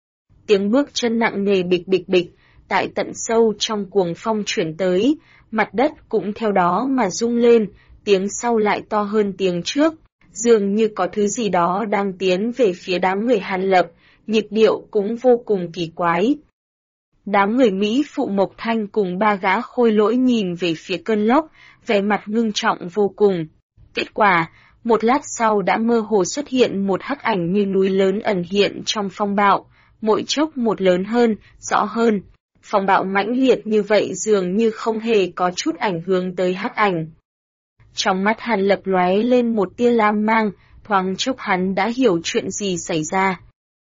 Tiếng bước chân nặng nề bịch bịch bịch, tại tận sâu trong cuồng phong chuyển tới, mặt đất cũng theo đó mà rung lên, tiếng sau lại to hơn tiếng trước, dường như có thứ gì đó đang tiến về phía đám người Hàn Lập, nhịp điệu cũng vô cùng kỳ quái. Đám người Mỹ phụ Mộc Thanh cùng 3 gã khôi lỗi nhìn về phía cơn lốc, vẻ mặt ngưng trọng vô cùng. Kết quả, Một lát sau đã mơ hồ xuất hiện một hắc ảnh như núi lớn ẩn hiện trong phong bạo, mỗi chốc một lớn hơn, rõ hơn. Phong bạo mãnh liệt như vậy dường như không hề có chút ảnh hưởng tới hắc ảnh. Trong mắt Hàn Lập lóe lên một tia lam mang, thoáng chốc hắn đã hiểu chuyện gì xảy ra.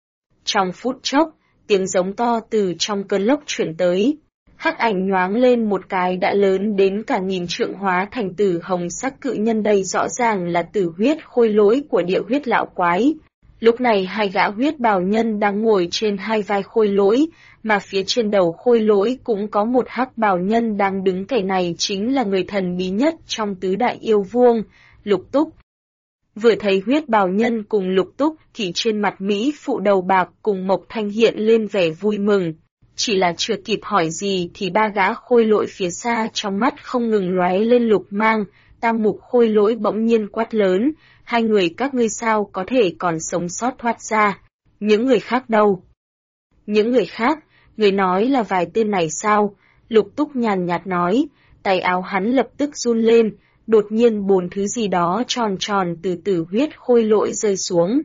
Trong phút chốc, tiếng giống to từ trong cơn lốc chuyển tới. Hắc ảnh nhoáng lên một cái đã lớn đến cả nghìn trượng hóa thành tử hồng sắc cự nhân, đây rõ ràng là tử huyết khôi lỗi của địa huyết lão quái. Lúc này hai gã huyết bào nhân đang ngồi trên hai vai khôi lỗi, mà phía trên đầu khôi lỗi cũng có một hắc bào nhân đang đứng, kẻ này chính là người thần bí nhất trong tứ đại yêu vương, Lục Túc. Vừa thấy huyết bào nhân cùng Lục Túc thì trên mặt Mỹ phụ đầu bạc cùng Mộc Thanh hiện lên vẻ vui mừng. Chỉ là chưa kịp hỏi gì thì ba gã khôi lỗi phía xa trong mắt không ngừng lóe lên lục mang, Tam Mục khôi lỗi bỗng nhiên quát lớn, hai người các ngươi sao có thể còn sống sót thoát ra, những người khác đâu? Những người khác, người nói là vài tên này sao? Lục Túc nhàn nhạt nói, tay áo hắn lập tức run lên, đột nhiên 4 thứ gì đó tròn tròn từ tử huyết khôi lỗi rơi xuống.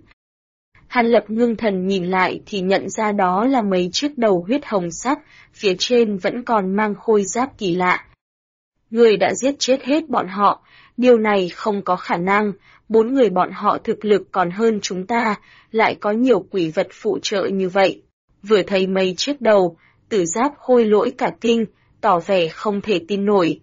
Hàn Lập ngưng thần nhìn lại thì nhận ra đó là mấy chiếc đầu huyết hồng sắc, phía trên vẫn còn mang khôi giáp kỳ lạ. Người đã giết chết hết bọn họ, điều này không có khả năng, 4 người bọn họ thực lực còn hơn chúng ta, lại có nhiều quỷ vật phụ trợ như vậy. Vừa thấy mấy chiếc đầu, tử giáp khôi lỗi cả kinh, tỏ vẻ không thể tin nổi.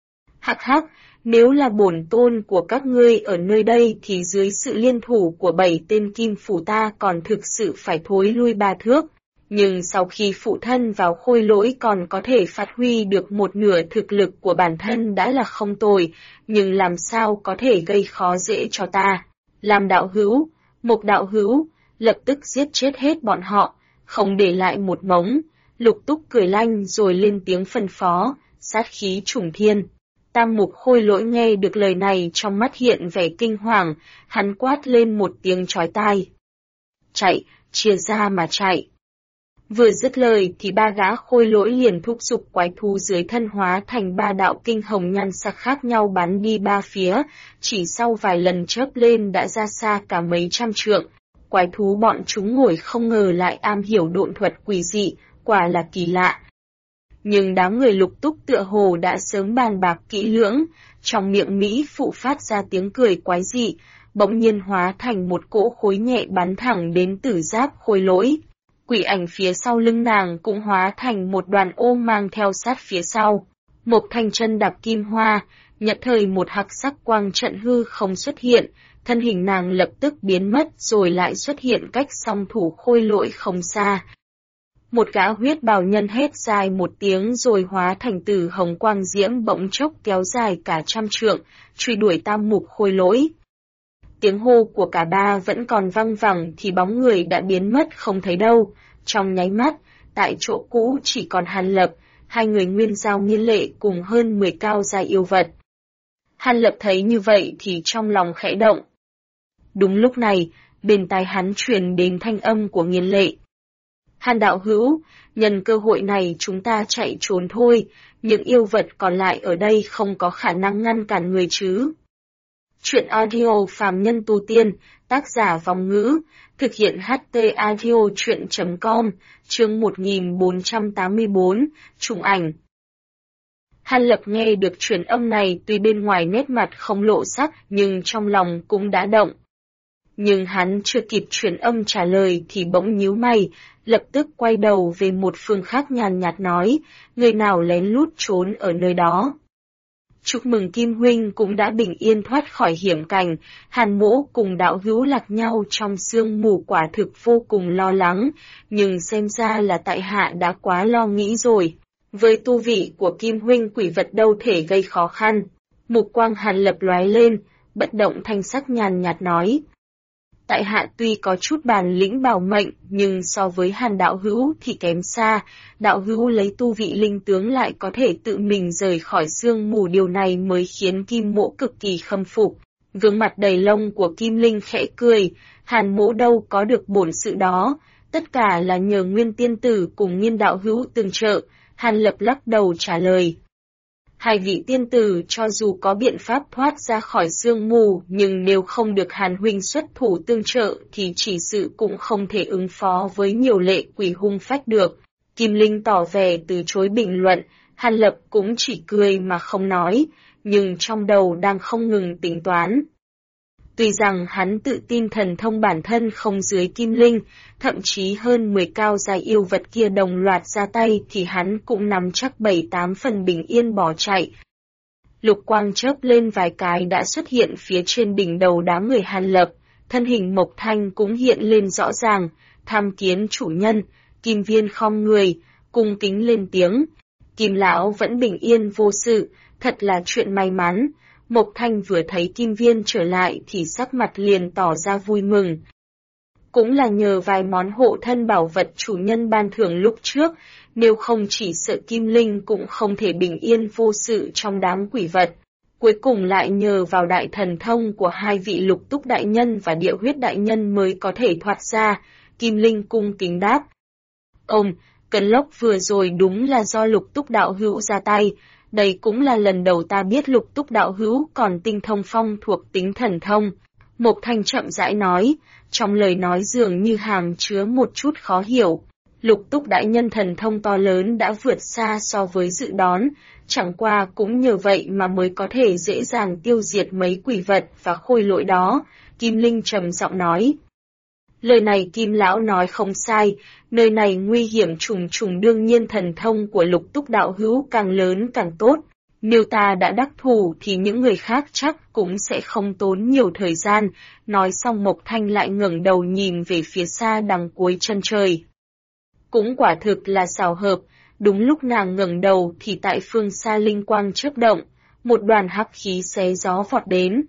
Hắc hắc, nếu là bổn tôn của các ngươi ở nơi đây thì dưới sự liên thủ của 7 tên kim phủ ta còn thực sự phải thối lui 3 thước. Nhưng sau khi phụ thân vào khôi lỗi còn có thể phát huy được một nửa thực lực của bản thân đã là không tồi, nhưng làm sao có thể gây khó dễ cho ta. Làm đạo hữu, Mộc đạo hữu, lập tức giết chết hết bọn họ, không để lại một mống. Lục Túc cười lanh rồi lên tiếng phân phó, sát khí trùng thiên. Tam Mục khôi lỗi nghe được lời này trong mắt hiện vẻ kinh hoàng, hắn quát lên một tiếng chói tai. Chạy, chia ra mà chạy. Vừa dứt lời thì ba gã khôi lỗi liền thúc giục quái thú dưới thân hóa thành 3 đạo kinh hồng nhan sắc khác nhau bắn đi 3 phía, chỉ sau vài lần chớp lên đã ra xa cả mấy trăm trượng. Quái thú bọn chúng ngồi không ngờ lại am hiểu độn thuật quỷ dị, quả là kỳ lạ. Nhưng đám người Lục Túc tựa hồ đã sớm bàn bạc kỹ lưỡng, trong miệng Mỹ phụ phát ra tiếng cười quái dị, bỗng nhiên hóa thành một cỗ khối nhẹ bắn thẳng đến tử giáp khôi lỗi. Quỷ ảnh phía sau lưng nàng cũng hóa thành một đoàn ôm mang theo sát phía sau. Mộc Thanh chân đạp kim hoa, nhận thời một hắc sắc quang trận hư không xuất hiện, thân hình nàng lập tức biến mất rồi lại xuất hiện cách song thủ khôi lỗi không xa. Một gã huyết bào nhân hét dài một tiếng rồi hóa thành tử hồng quang diễm bỗng chốc kéo dài cả trăm trượng, truy đuổi Tam Mục khôi lỗi. Tiếng hô của cả ba vẫn còn văng vẳng thì bóng người đã biến mất không thấy đâu. Trong nháy mắt, tại chỗ cũ chỉ còn Hàn Lập, hai người Nguyên Giao Nghiên Lệ cùng hơn 10 cao giai yêu vật. Hàn Lập thấy như vậy thì trong lòng khẽ động. Đúng lúc này, bên tai hắn truyền đến thanh âm của Nghiên Lệ. Hàn đạo hữu, nhân cơ hội này chúng ta chạy trốn thôi, những yêu vật còn lại ở đây không có khả năng ngăn cản người chứ. Chuyện audio phàm nhân tu tiên, tác giả Vong Ngữ, thực hiện HT audio chuyện.com, chương 1484, trùng ảnh. Hàn Lập nghe được truyền âm này tuy bên ngoài nét mặt không lộ sắc nhưng trong lòng cũng đã động. Nhưng hắn chưa kịp truyền âm trả lời thì bỗng nhíu mày, lập tức quay đầu về một phương khác nhàn nhạt nói, người nào lén lút trốn ở nơi đó. Chúc mừng Kim Huynh cũng đã bình yên thoát khỏi hiểm cảnh, Hàn Mỗ cùng đạo hữu lạc nhau trong sương mù quả thực vô cùng lo lắng, nhưng xem ra là tại hạ đã quá lo nghĩ rồi. Với tu vị của Kim Huynh quỷ vật đâu thể gây khó khăn. Mục quang Hàn Lập lóe lên, bất động thanh sắc nhàn nhạt nói. Tại hạ tuy có chút bản lĩnh bảo mệnh, nhưng so với Hàn đạo hữu thì kém xa, đạo hữu lấy tu vị linh tướng lại có thể tự mình rời khỏi sương mù, điều này mới khiến Kim Mỗ cực kỳ khâm phục. Gương mặt đầy lông của Kim Linh khẽ cười, Hàn Mỗ đâu có được bổn sự đó, tất cả là nhờ Nguyên tiên tử cùng Nghiên đạo hữu tương trợ, Hàn Lập lắc đầu trả lời. Hai vị tiên tử cho dù có biện pháp thoát ra khỏi sương mù, nhưng nếu không được Hàn huynh xuất thủ tương trợ thì chỉ sự cũng không thể ứng phó với nhiều lệ quỷ hung phách được. Kim Linh tỏ vẻ từ chối bình luận, Hàn Lập cũng chỉ cười mà không nói, nhưng trong đầu đang không ngừng tính toán. Tuy rằng hắn tự tin thần thông bản thân không dưới Kim Linh, thậm chí hơn 10 cao giai yêu vật kia đồng loạt ra tay thì hắn cũng nắm chắc 7-8 phần bình yên bỏ chạy. Lục quang chớp lên vài cái đã xuất hiện phía trên đỉnh đầu đám người Hàn Lập, thân hình Mộc Thanh cũng hiện lên rõ ràng, tham kiến chủ nhân, Kim Viên khom người, cung kính lên tiếng. Kim lão vẫn bình yên vô sự, thật là chuyện may mắn. Mộc Thanh vừa thấy Kim Viên trở lại thì sắc mặt liền tỏ ra vui mừng. Cũng là nhờ vài món hộ thân bảo vật chủ nhân ban thưởng lúc trước, nếu không chỉ sợ Kim Linh cũng không thể bình yên vô sự trong đám quỷ vật. Cuối cùng lại nhờ vào đại thần thông của hai vị Lục Túc đại nhân và Địa Huyết đại nhân mới có thể thoát ra. Kim Linh cung kính đáp. Cơn lốc vừa rồi đúng là do Lục Túc đạo hữu ra tay. Đây cũng là lần đầu ta biết Lục Túc đạo hữu còn tinh thông phong thuộc tính thần thông. Mộc Thanh chậm rãi nói, trong lời nói dường như hàm chứa một chút khó hiểu. Lục Túc đại nhân thần thông to lớn đã vượt xa so với dự đoán, chẳng qua cũng nhờ vậy mà mới có thể dễ dàng tiêu diệt mấy quỷ vật và khôi lỗi đó. Kim Linh trầm giọng nói. Lời này Kim lão nói không sai, nơi này nguy hiểm trùng trùng, đương nhiên thần thông của Lục Túc đạo hữu càng lớn càng tốt. Nếu ta đã đắc thủ thì những người khác chắc cũng sẽ không tốn nhiều thời gian. Nói xong Mộc Thanh lại ngẩng đầu nhìn về phía xa đằng cuối chân trời. Cũng quả thực là xảo hợp, đúng lúc nàng ngẩng đầu thì tại phương xa linh quang chớp động, một đoàn hắc khí xé gió vọt đến.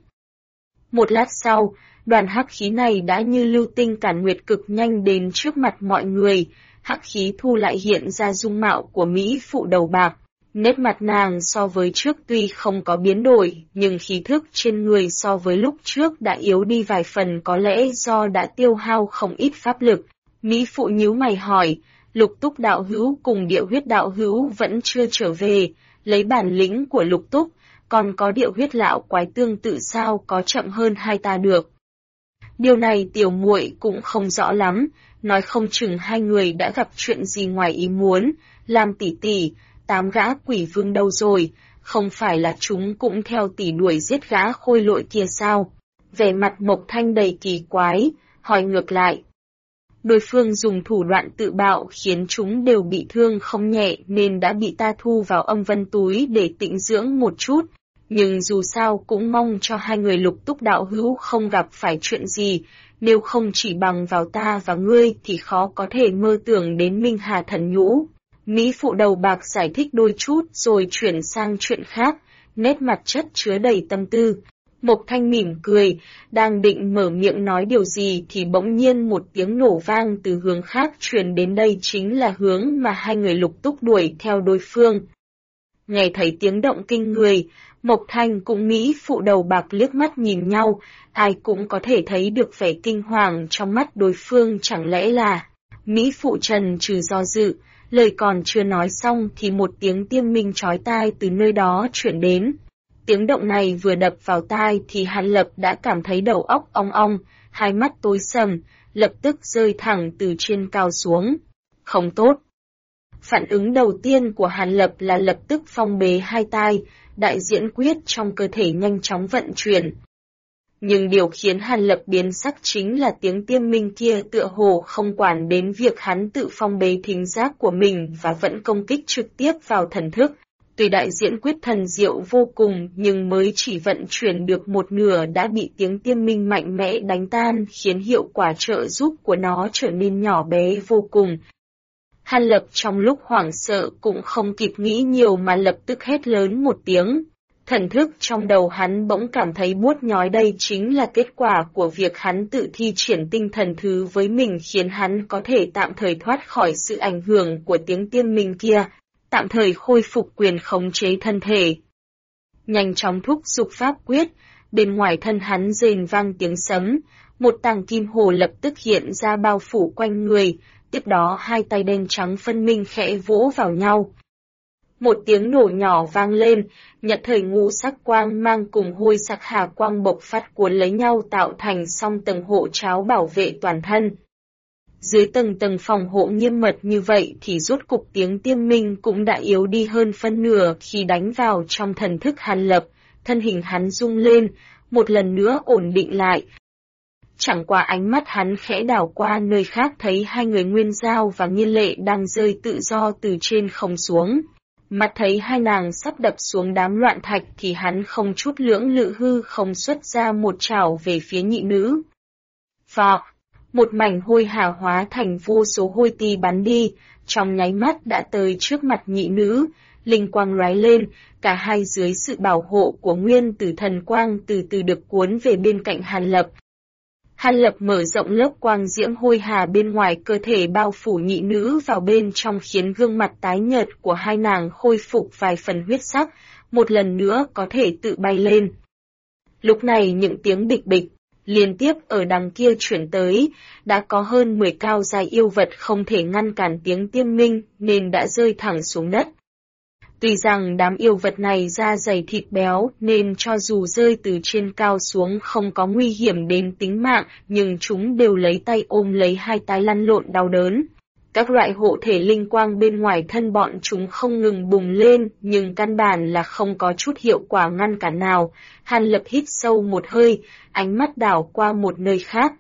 Một lát sau, đoàn hắc khí này đã như lưu tinh cản nguyệt cực nhanh đến trước mặt mọi người, hắc khí thu lại hiện ra dung mạo của mỹ phụ đầu bạc. Nét mặt nàng so với trước tuy không có biến đổi, nhưng khí thức trên người so với lúc trước đã yếu đi vài phần, có lẽ do đã tiêu hao không ít pháp lực. Mỹ phụ nhíu mày hỏi, Lục Túc đạo hữu cùng Địa Huyết đạo hữu vẫn chưa trở về, lấy bản lĩnh của Lục Túc, còn có Địa Huyết lão quái tương tự sao có chậm hơn hai ta được. Điều này tiểu muội cũng không rõ lắm, nói không chừng hai người đã gặp chuyện gì ngoài ý muốn, làm tỷ tỷ, 8 gã quỷ vương đâu rồi, không phải là chúng cũng theo tỷ đuổi giết gã khôi lỗi kia sao? Vẻ mặt Mộc Thanh đầy kỳ quái, hỏi ngược lại. Đối phương dùng thủ đoạn tự bạo khiến chúng đều bị thương không nhẹ nên đã bị ta thu vào âm vân túi để tĩnh dưỡng một chút. Nhưng dù sao cũng mong cho hai người Lục Túc đạo hữu không gặp phải chuyện gì, nếu không chỉ bằng vào ta và ngươi thì khó có thể mơ tưởng đến Minh Hà thần nhũ. Mỹ phụ đầu bạc giải thích đôi chút rồi chuyển sang chuyện khác, nét mặt chất chứa đầy tâm tư. Mộc Thanh mỉm cười, đang định mở miệng nói điều gì thì bỗng nhiên một tiếng nổ vang từ hướng khác truyền đến, đây chính là hướng mà hai người Lục Túc đuổi theo đối phương. Nghe thấy tiếng động kinh người, Mộc Thanh cũng Mỹ phụ đầu bạc liếc mắt nhìn nhau, ai cũng có thể thấy được vẻ kinh hoàng trong mắt đối phương, chẳng lẽ là... Mỹ phụ trần trừ do dự, lời còn chưa nói xong thì một tiếng tiêm minh chói tai từ nơi đó chuyển đến. Tiếng động này vừa đập vào tai thì Hàn Lập đã cảm thấy đầu óc ong ong, hai mắt tối sầm, lập tức rơi thẳng từ trên cao xuống. Không tốt. Phản ứng đầu tiên của Hàn Lập là lập tức phong bế hai tai, đại diễn quyết trong cơ thể nhanh chóng vận chuyển. Nhưng điều khiến Hàn Lập biến sắc chính là tiếng tiêm minh kia tựa hồ không quản đến việc hắn tự phong bế thính giác của mình và vẫn công kích trực tiếp vào thần thức. Tuy đại diễn quyết thần diệu vô cùng nhưng mới chỉ vận chuyển được một nửa đã bị tiếng tiêm minh mạnh mẽ đánh tan, khiến hiệu quả trợ giúp của nó trở nên nhỏ bé vô cùng. Hàn Lập trong lúc hoảng sợ cũng không kịp nghĩ nhiều mà lập tức hét lớn một tiếng. Thần thức trong đầu hắn bỗng cảm thấy buốt nhói, đây chính là kết quả của việc hắn tự thi triển tinh thần thứ với mình, khiến hắn có thể tạm thời thoát khỏi sự ảnh hưởng của tiếng tiêm minh kia, tạm thời khôi phục quyền khống chế thân thể. Nhanh chóng thúc giục pháp quyết, bên ngoài thân hắn rền vang tiếng sấm, một tàng kim hồ lập tức hiện ra bao phủ quanh người, tiếp đó hai tay đen trắng phân minh khẽ vỗ vào nhau. Một tiếng nổ nhỏ vang lên, nhận thời ngũ sắc quang mang cùng hôi sắc hà quang bộc phát cuốn lấy nhau tạo thành song tầng hộ tráo bảo vệ toàn thân. Dưới tầng tầng phòng hộ nghiêm mật như vậy thì rốt cục tiếng Tiêm Minh cũng đã yếu đi hơn phân nửa khi đánh vào trong thần thức Hàn Lập, thân hình hắn rung lên, một lần nữa ổn định lại. Chẳng qua ánh mắt hắn khẽ đảo qua nơi khác thấy hai người Nguyên Giao và Nghiên Lệ đang rơi tự do từ trên không xuống. Mặt thấy hai nàng sắp đập xuống đám loạn thạch thì hắn không chút lưỡng lự hư không xuất ra một chảo về phía nhị nữ. Phọc! Một mảnh hôi hà hóa thành vô số hôi ti bắn đi, trong nháy mắt đã tới trước mặt nhị nữ, linh quang lóe lên, cả hai dưới sự bảo hộ của Nguyên Tử Thần Quang từ từ được cuốn về bên cạnh Hàn Lập. Hàn Lập mở rộng lớp quang diễm hôi hà bên ngoài cơ thể bao phủ nhị nữ vào bên trong khiến gương mặt tái nhợt của hai nàng khôi phục vài phần huyết sắc, một lần nữa có thể tự bay lên. Lúc này những tiếng bịch bịch liên tiếp ở đằng kia chuyển tới, đã có hơn 10 cao giai yêu vật không thể ngăn cản tiếng Tiêm Minh nên đã rơi thẳng xuống đất. Tuy rằng đám yêu vật này da dày thịt béo nên cho dù rơi từ trên cao xuống không có nguy hiểm đến tính mạng nhưng chúng đều lấy tay ôm lấy hai tay lăn lộn đau đớn. Các loại hộ thể linh quang bên ngoài thân bọn chúng không ngừng bùng lên nhưng căn bản là không có chút hiệu quả ngăn cản nào. Hàn Lập hít sâu một hơi, ánh mắt đảo qua một nơi khác.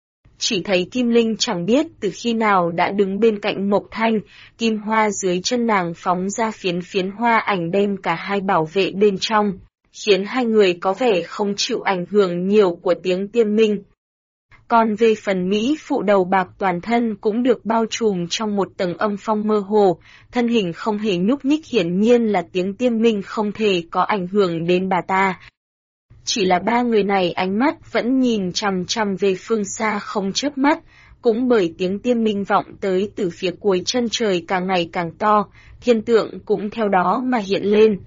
Chỉ thấy Kim Linh chẳng biết từ khi nào đã đứng bên cạnh Mộc Thanh, kim hoa dưới chân nàng phóng ra phiến phiến hoa ảnh đem cả hai bảo vệ bên trong, khiến hai người có vẻ không chịu ảnh hưởng nhiều của tiếng Tiêm Minh. Còn về phần Mỹ phụ đầu bạc toàn thân cũng được bao trùm trong một tầng âm phong mơ hồ, thân hình không hề nhúc nhích hiển nhiên là tiếng Tiêm Minh không thể có ảnh hưởng đến bà ta. Chỉ là ba người này ánh mắt vẫn nhìn chằm chằm về phương xa không chớp mắt, cũng bởi tiếng Tiêm Minh vọng tới từ phía cuối chân trời càng ngày càng to, thiên tượng cũng theo đó mà hiện lên.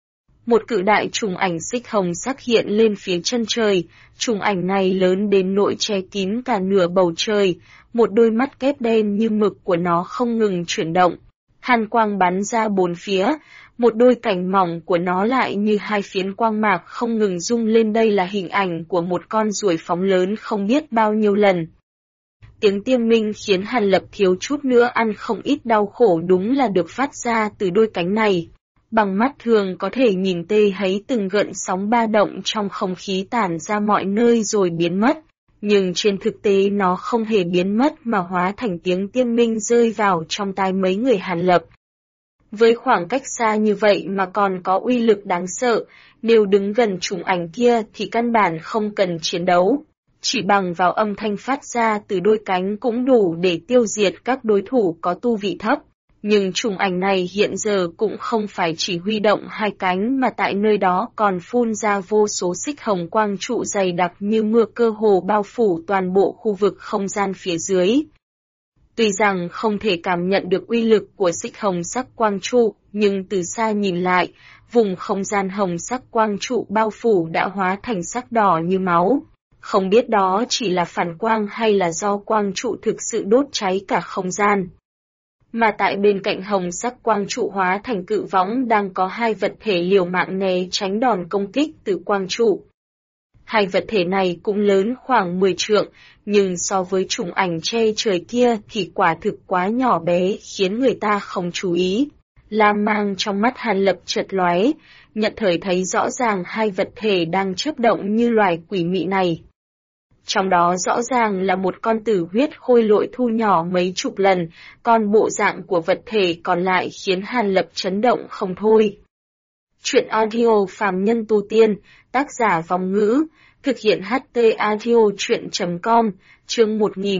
Một cự đại trùng ảnh xích hồng sắc hiện lên phía chân trời, trùng ảnh này lớn đến nỗi che kín cả nửa bầu trời, một đôi mắt kép đen như mực của nó không ngừng chuyển động. Hàn quang bắn ra bốn phía, một đôi cánh mỏng của nó lại như hai phiến quang mạc không ngừng rung lên, đây là hình ảnh của một con ruồi phóng lớn không biết bao nhiêu lần. Tiếng Tiêm Minh khiến Hàn Lập thiếu chút nữa ăn không ít đau khổ đúng là được phát ra từ đôi cánh này. Bằng mắt thường có thể nhìn thấy từng gợn sóng ba động trong không khí tản ra mọi nơi rồi biến mất. Nhưng trên thực tế nó không hề biến mất mà hóa thành tiếng Tiêm Minh rơi vào trong tai mấy người Hàn Lập. Với khoảng cách xa như vậy mà còn có uy lực đáng sợ, nếu đứng gần trùng ảnh kia thì căn bản không cần chiến đấu. Chỉ bằng vào âm thanh phát ra từ đôi cánh cũng đủ để tiêu diệt các đối thủ có tu vị thấp. Nhưng trùng ảnh này hiện giờ cũng không phải chỉ huy động hai cánh mà tại nơi đó còn phun ra vô số xích hồng quang trụ dày đặc như mưa cơ hồ bao phủ toàn bộ khu vực không gian phía dưới. Tuy rằng không thể cảm nhận được uy lực của xích hồng sắc quang trụ, nhưng từ xa nhìn lại, vùng không gian hồng sắc quang trụ bao phủ đã hóa thành sắc đỏ như máu. Không biết đó chỉ là phản quang hay là do quang trụ thực sự đốt cháy cả không gian. Mà tại bên cạnh hồng sắc quang trụ hóa thành cự võng đang có hai vật thể liều mạng né tránh đòn công kích từ quang trụ. Hai vật thể này cũng lớn khoảng 10 trượng, nhưng so với trùng ảnh che trời kia thì quả thực quá nhỏ bé khiến người ta không chú ý. Lam mang trong mắt Hàn Lập chợt lóe, nhận thời thấy rõ ràng hai vật thể đang chớp động như loài quỷ mị này. Trong đó rõ ràng là một con tử huyết khôi lỗi thu nhỏ mấy chục lần, còn bộ dạng của vật thể còn lại khiến Hàn Lập chấn động không thôi. Chuyện audio phàm nhân tu tiên, tác giả Vong Ngữ, thực hiện HT audio chuyện.com, chương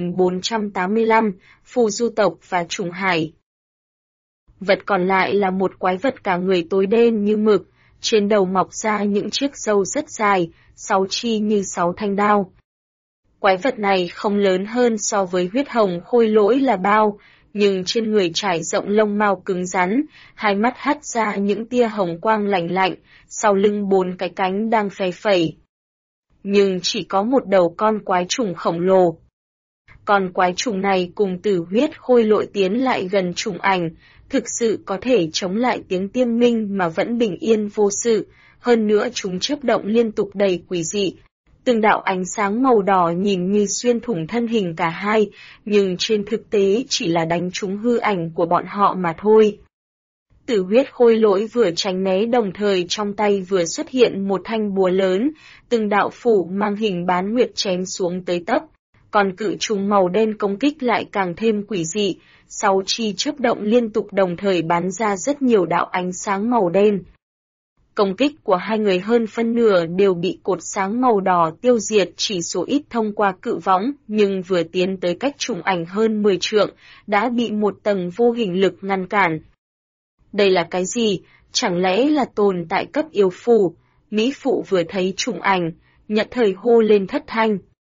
1485, Phù Du Tộc và Trùng Hải. Vật còn lại là một quái vật cả người tối đen như mực, trên đầu mọc ra những chiếc râu rất dài, 6 chi như 6 thanh đao. Quái vật này không lớn hơn so với huyết hồng khôi lỗi là bao, nhưng trên người trải rộng lông mao cứng rắn, hai mắt hắt ra những tia hồng quang lạnh lạnh, sau lưng 4 cái cánh đang phe phẩy. Nhưng chỉ có một đầu con quái trùng khổng lồ. còn quái trùng này cùng tử huyết khôi lỗi tiến lại gần trùng ảnh, thực sự có thể chống lại tiếng tiêm minh mà vẫn bình yên vô sự, hơn nữa chúng chớp động liên tục đầy quỷ dị. Từng đạo ánh sáng màu đỏ nhìn như xuyên thủng thân hình cả hai, nhưng trên thực tế chỉ là đánh trúng hư ảnh của bọn họ mà thôi. Tử huyết khôi lỗi vừa tránh né đồng thời trong tay vừa xuất hiện một thanh búa lớn, từng đạo phủ mang hình bán nguyệt chém xuống tới tấp. Còn cự trùng màu đen công kích lại càng thêm quỷ dị, 6 chi chớp động liên tục đồng thời bắn ra rất nhiều đạo ánh sáng màu đen. Công kích của hai người hơn phân nửa đều bị cột sáng màu đỏ tiêu diệt, chỉ số ít thông qua cự võng, nhưng vừa tiến tới cách trùng ảnh hơn 10 trượng, đã bị một tầng vô hình lực ngăn cản. Đây là cái gì? Chẳng lẽ là tồn tại cấp yêu phù? Mỹ phụ vừa thấy trùng ảnh, nhận thời hô lên thất thanh.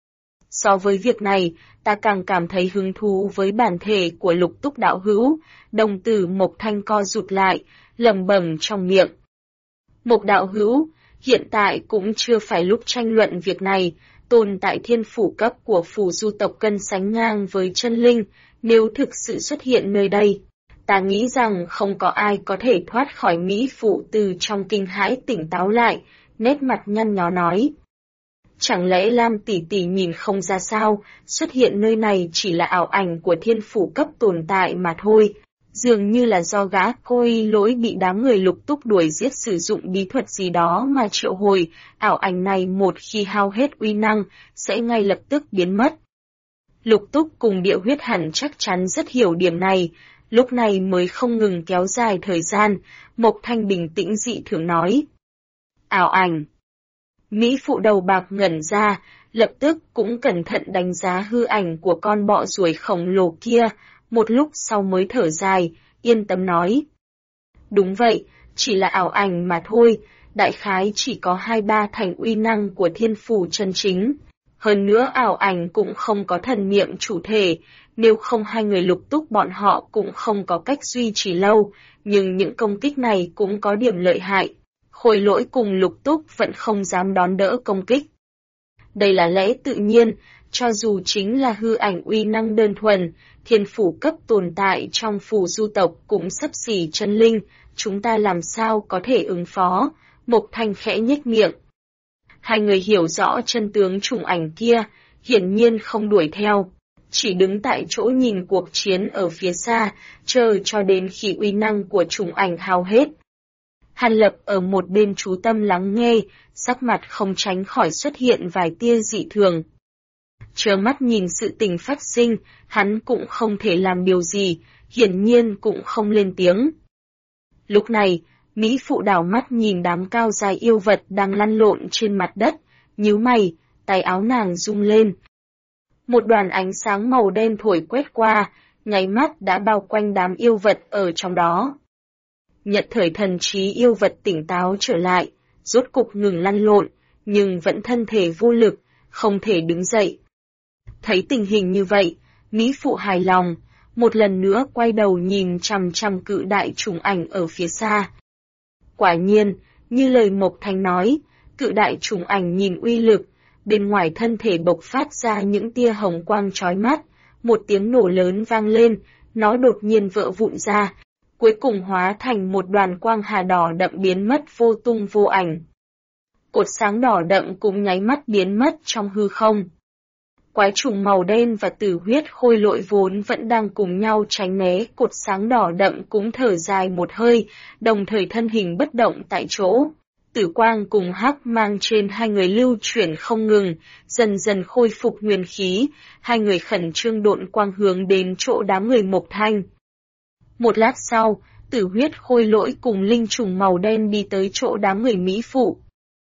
So với việc này, ta càng cảm thấy hứng thú với bản thể của Lục Túc đạo hữu, đồng tử Mộc Thanh co rụt lại, lẩm bẩm trong miệng. Mộc đạo hữu, hiện tại cũng chưa phải lúc tranh luận việc này, tồn tại thiên phủ cấp của phù du tộc cân sánh ngang với chân linh, nếu thực sự xuất hiện nơi đây. Ta nghĩ rằng không có ai có thể thoát khỏi Mỹ phụ từ trong kinh hãi tỉnh táo lại, nét mặt nhăn nhó nói. Chẳng lẽ Lam tỷ tỷ nhìn không ra sao, xuất hiện nơi này chỉ là ảo ảnh của thiên phủ cấp tồn tại mà thôi, dường như là do gã khôi lỗi bị đám người Lục Túc đuổi giết sử dụng bí thuật gì đó mà triệu hồi, ảo ảnh này một khi hao hết uy năng, sẽ ngay lập tức biến mất. Lục Túc cùng Địa Huyết hẳn chắc chắn rất hiểu điểm này, lúc này mới không ngừng kéo dài thời gian, Mộc Thanh bình tĩnh dị thường nói. Ảo ảnh. Mỹ phụ đầu bạc ngẩn ra, lập tức cũng cẩn thận đánh giá hư ảnh của con bọ ruồi khổng lồ kia, một lúc sau mới thở dài, yên tâm nói. Đúng vậy, chỉ là ảo ảnh mà thôi, đại khái chỉ có 2-3 thành uy năng của thiên phủ chân chính. Hơn nữa ảo ảnh cũng không có thần niệm chủ thể, nếu không hai người Lục Túc bọn họ cũng không có cách duy trì lâu, nhưng những công kích này cũng có điểm lợi hại. Khôi lỗi cùng Lục Túc vẫn không dám đón đỡ công kích. Đây là lẽ tự nhiên, cho dù chính là hư ảnh uy năng đơn thuần, thiên phủ cấp tồn tại trong phù du tộc cũng xấp xỉ chân linh, chúng ta làm sao có thể ứng phó, Mộc Thanh khẽ nhếch miệng. Hai người hiểu rõ chân tướng trùng ảnh kia, hiển nhiên không đuổi theo, chỉ đứng tại chỗ nhìn cuộc chiến ở phía xa, chờ cho đến khi uy năng của trùng ảnh hao hết. Hàn Lập ở một bên chú tâm lắng nghe, sắc mặt không tránh khỏi xuất hiện vài tia dị thường. Trơ mắt nhìn sự tình phát sinh, hắn cũng không thể làm điều gì, hiển nhiên cũng không lên tiếng. Lúc này, Mỹ phụ đảo mắt nhìn đám cao dài yêu vật đang lăn lộn trên mặt đất, nhíu mày, tay áo nàng rung lên. Một đoàn ánh sáng màu đen thổi quét qua, nháy mắt đã bao quanh đám yêu vật ở trong đó. Nhận thời thần trí yêu vật tỉnh táo trở lại, rốt cục ngừng lăn lộn, nhưng vẫn thân thể vô lực, không thể đứng dậy. Thấy tình hình như vậy, Mỹ phụ hài lòng, một lần nữa quay đầu nhìn chằm chằm cự đại trùng ảnh ở phía xa. Quả nhiên, như lời Mộc Thanh nói, cự đại trùng ảnh nhìn uy lực, bên ngoài thân thể bộc phát ra những tia hồng quang chói mắt, một tiếng nổ lớn vang lên, nó đột nhiên vỡ vụn ra, cuối cùng hóa thành một đoàn quang hà đỏ đậm biến mất vô tung vô ảnh. Cột sáng đỏ đậm cũng nháy mắt biến mất trong hư không. Quái trùng màu đen và tử huyết khôi lỗi vốn vẫn đang cùng nhau tránh né, cột sáng đỏ đậm cũng thở dài một hơi, đồng thời thân hình bất động tại chỗ. Tử quang cùng hắc mang trên hai người lưu chuyển không ngừng, dần dần khôi phục nguyên khí, hai người khẩn trương độn quang hướng đến chỗ đám người Mộc Thanh. Một lát sau, tử huyết khôi lỗi cùng linh trùng màu đen đi tới chỗ đám người Mỹ phụ.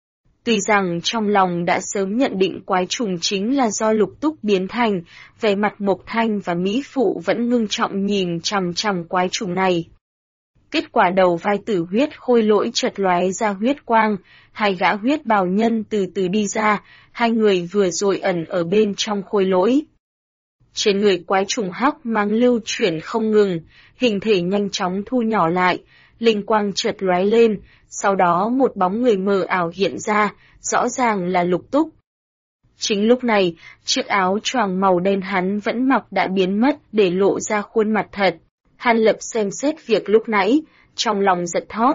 Tuy rằng trong lòng đã sớm nhận định quái trùng chính là do Lục Túc biến thành, vẻ mặt Mộc Thanh và Mỹ phụ vẫn ngưng trọng nhìn chằm chằm quái trùng này. Kết quả đầu vai tử huyết khôi lỗi chợt lóe ra huyết quang, hai gã huyết bào nhân từ từ đi ra, hai người vừa rồi ẩn ở bên trong khôi lỗi. Trên người quái trùng hắc mang lưu chuyển không ngừng, hình thể nhanh chóng thu nhỏ lại, linh quang chợt lóe lên, sau đó một bóng người mờ ảo hiện ra, rõ ràng là Lục Túc. Chính lúc này, chiếc áo choàng màu đen hắn vẫn mặc đã biến mất để lộ ra khuôn mặt thật. Hàn Lập xem xét việc lúc nãy, trong lòng giật thót.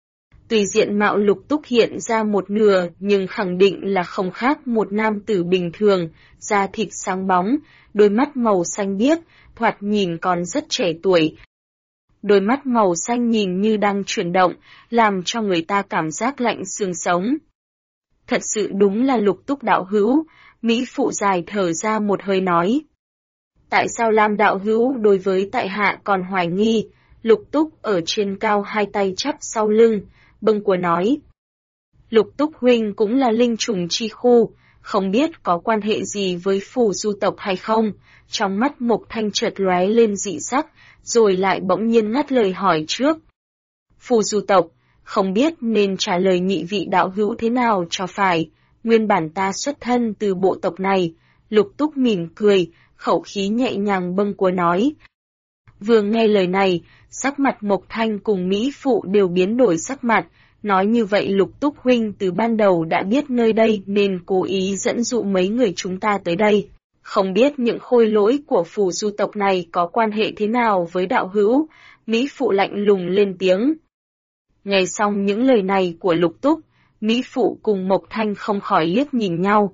Tuy diện mạo Lục Túc hiện ra một nửa nhưng khẳng định là không khác một nam tử bình thường, da thịt sáng bóng, đôi mắt màu xanh biếc, thoạt nhìn còn rất trẻ tuổi. Đôi mắt màu xanh nhìn như đang chuyển động, làm cho người ta cảm giác lạnh xương sống. Thật sự đúng là Lục Túc đạo hữu, Mỹ phụ dài thở ra một hơi nói. Tại sao Lam đạo hữu đối với tại hạ còn hoài nghi? Lục Túc ở trên cao hai tay chắp sau lưng, bâng quơ nói. Lục Túc huynh cũng là linh trùng chi khu, không biết có quan hệ gì với phù du tộc hay không? Trong mắt Mộc Thanh chợt lóe lên dị sắc, rồi lại bỗng nhiên ngắt lời hỏi trước. Phù du tộc, không biết nên trả lời nhị vị đạo hữu thế nào cho phải, nguyên bản ta xuất thân từ bộ tộc này. Lục Túc mỉm cười, khẩu khí nhẹ nhàng bâng quơ nói. Vừa nghe lời này, sắc mặt Mộc Thanh cùng Mỹ phụ đều biến đổi sắc mặt, nói như vậy Lục Túc huynh từ ban đầu đã biết nơi đây nên cố ý dẫn dụ mấy người chúng ta tới đây. Không biết những khôi lỗi của phù du tộc này có quan hệ thế nào với đạo hữu, Mỹ phụ lạnh lùng lên tiếng. Nghe xong những lời này của Lục Túc, Mỹ phụ cùng Mộc Thanh không khỏi liếc nhìn nhau.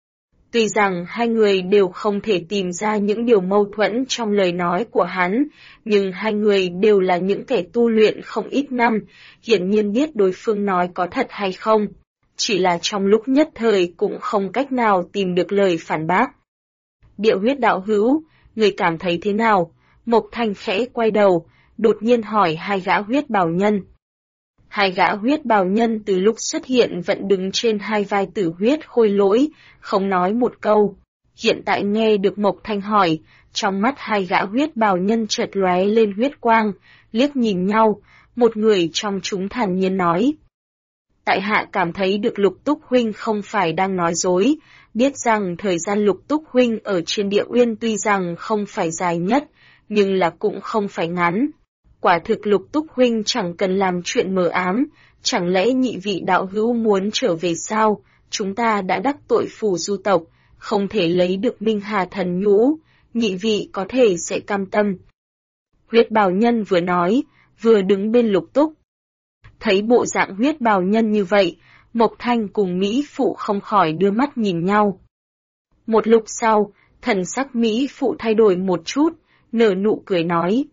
Tuy rằng hai người đều không thể tìm ra những điều mâu thuẫn trong lời nói của hắn, nhưng hai người đều là những kẻ tu luyện không ít năm, hiển nhiên biết đối phương nói có thật hay không. Chỉ là trong lúc nhất thời cũng không cách nào tìm được lời phản bác. Điệu huyết đạo hữu, người cảm thấy thế nào? Mộc Thanh khẽ quay đầu, đột nhiên hỏi hai gã huyết bào nhân. Hai gã huyết bào nhân từ lúc xuất hiện vẫn đứng trên hai vai tử huyết khôi lỗi, không nói một câu. Hiện tại nghe được Mộc Thanh hỏi, trong mắt hai gã huyết bào nhân chợt lóe lên huyết quang, liếc nhìn nhau, một người trong chúng thản nhiên nói. Tại hạ cảm thấy được Lục Túc huynh không phải đang nói dối, biết rằng thời gian Lục Túc huynh ở trên địa uyên tuy rằng không phải dài nhất, nhưng là cũng không phải ngắn. Quả thực Lục Túc huynh chẳng cần làm chuyện mờ ám, chẳng lẽ nhị vị đạo hữu muốn trở về sao? Chúng ta đã đắc tội phù du tộc, không thể lấy được Minh Hà thần nhũ, nhị vị có thể sẽ cam tâm. Huyết bào nhân vừa nói, vừa đứng bên Lục Túc. Thấy bộ dạng huyết bào nhân như vậy, Mộc Thanh cùng Mỹ phụ không khỏi đưa mắt nhìn nhau. Một lúc sau, thần sắc Mỹ phụ thay đổi một chút, nở nụ cười nói.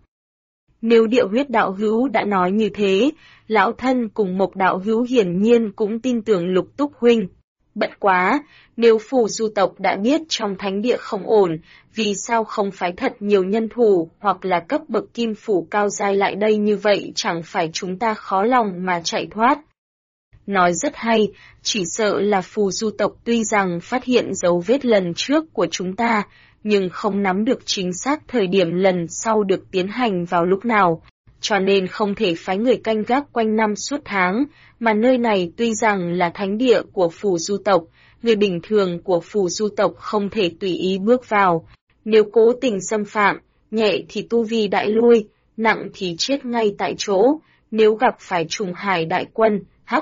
Nếu Điệu huyết đạo hữu đã nói như thế, lão thân cùng Mộc đạo hữu hiển nhiên cũng tin tưởng Lục Túc huynh. Bận quá, nếu phù du tộc đã biết trong thánh địa không ổn, vì sao không phái thật nhiều nhân thủ hoặc là cấp bậc kim phủ cao giai lại đây như vậy, chẳng phải chúng ta khó lòng mà chạy thoát. Nói rất hay, chỉ sợ là phù du tộc tuy rằng phát hiện dấu vết lần trước của chúng ta, nhưng không nắm được chính xác thời điểm lần sau được tiến hành vào lúc nào, cho nên không thể phái người canh gác quanh năm suốt tháng, mà nơi này tuy rằng là thánh địa của phù du tộc, người bình thường của phù du tộc không thể tùy ý bước vào, nếu cố tình xâm phạm, nhẹ thì tu vi đại lui, nặng thì chết ngay tại chỗ, nếu gặp phải trùng hải đại quân,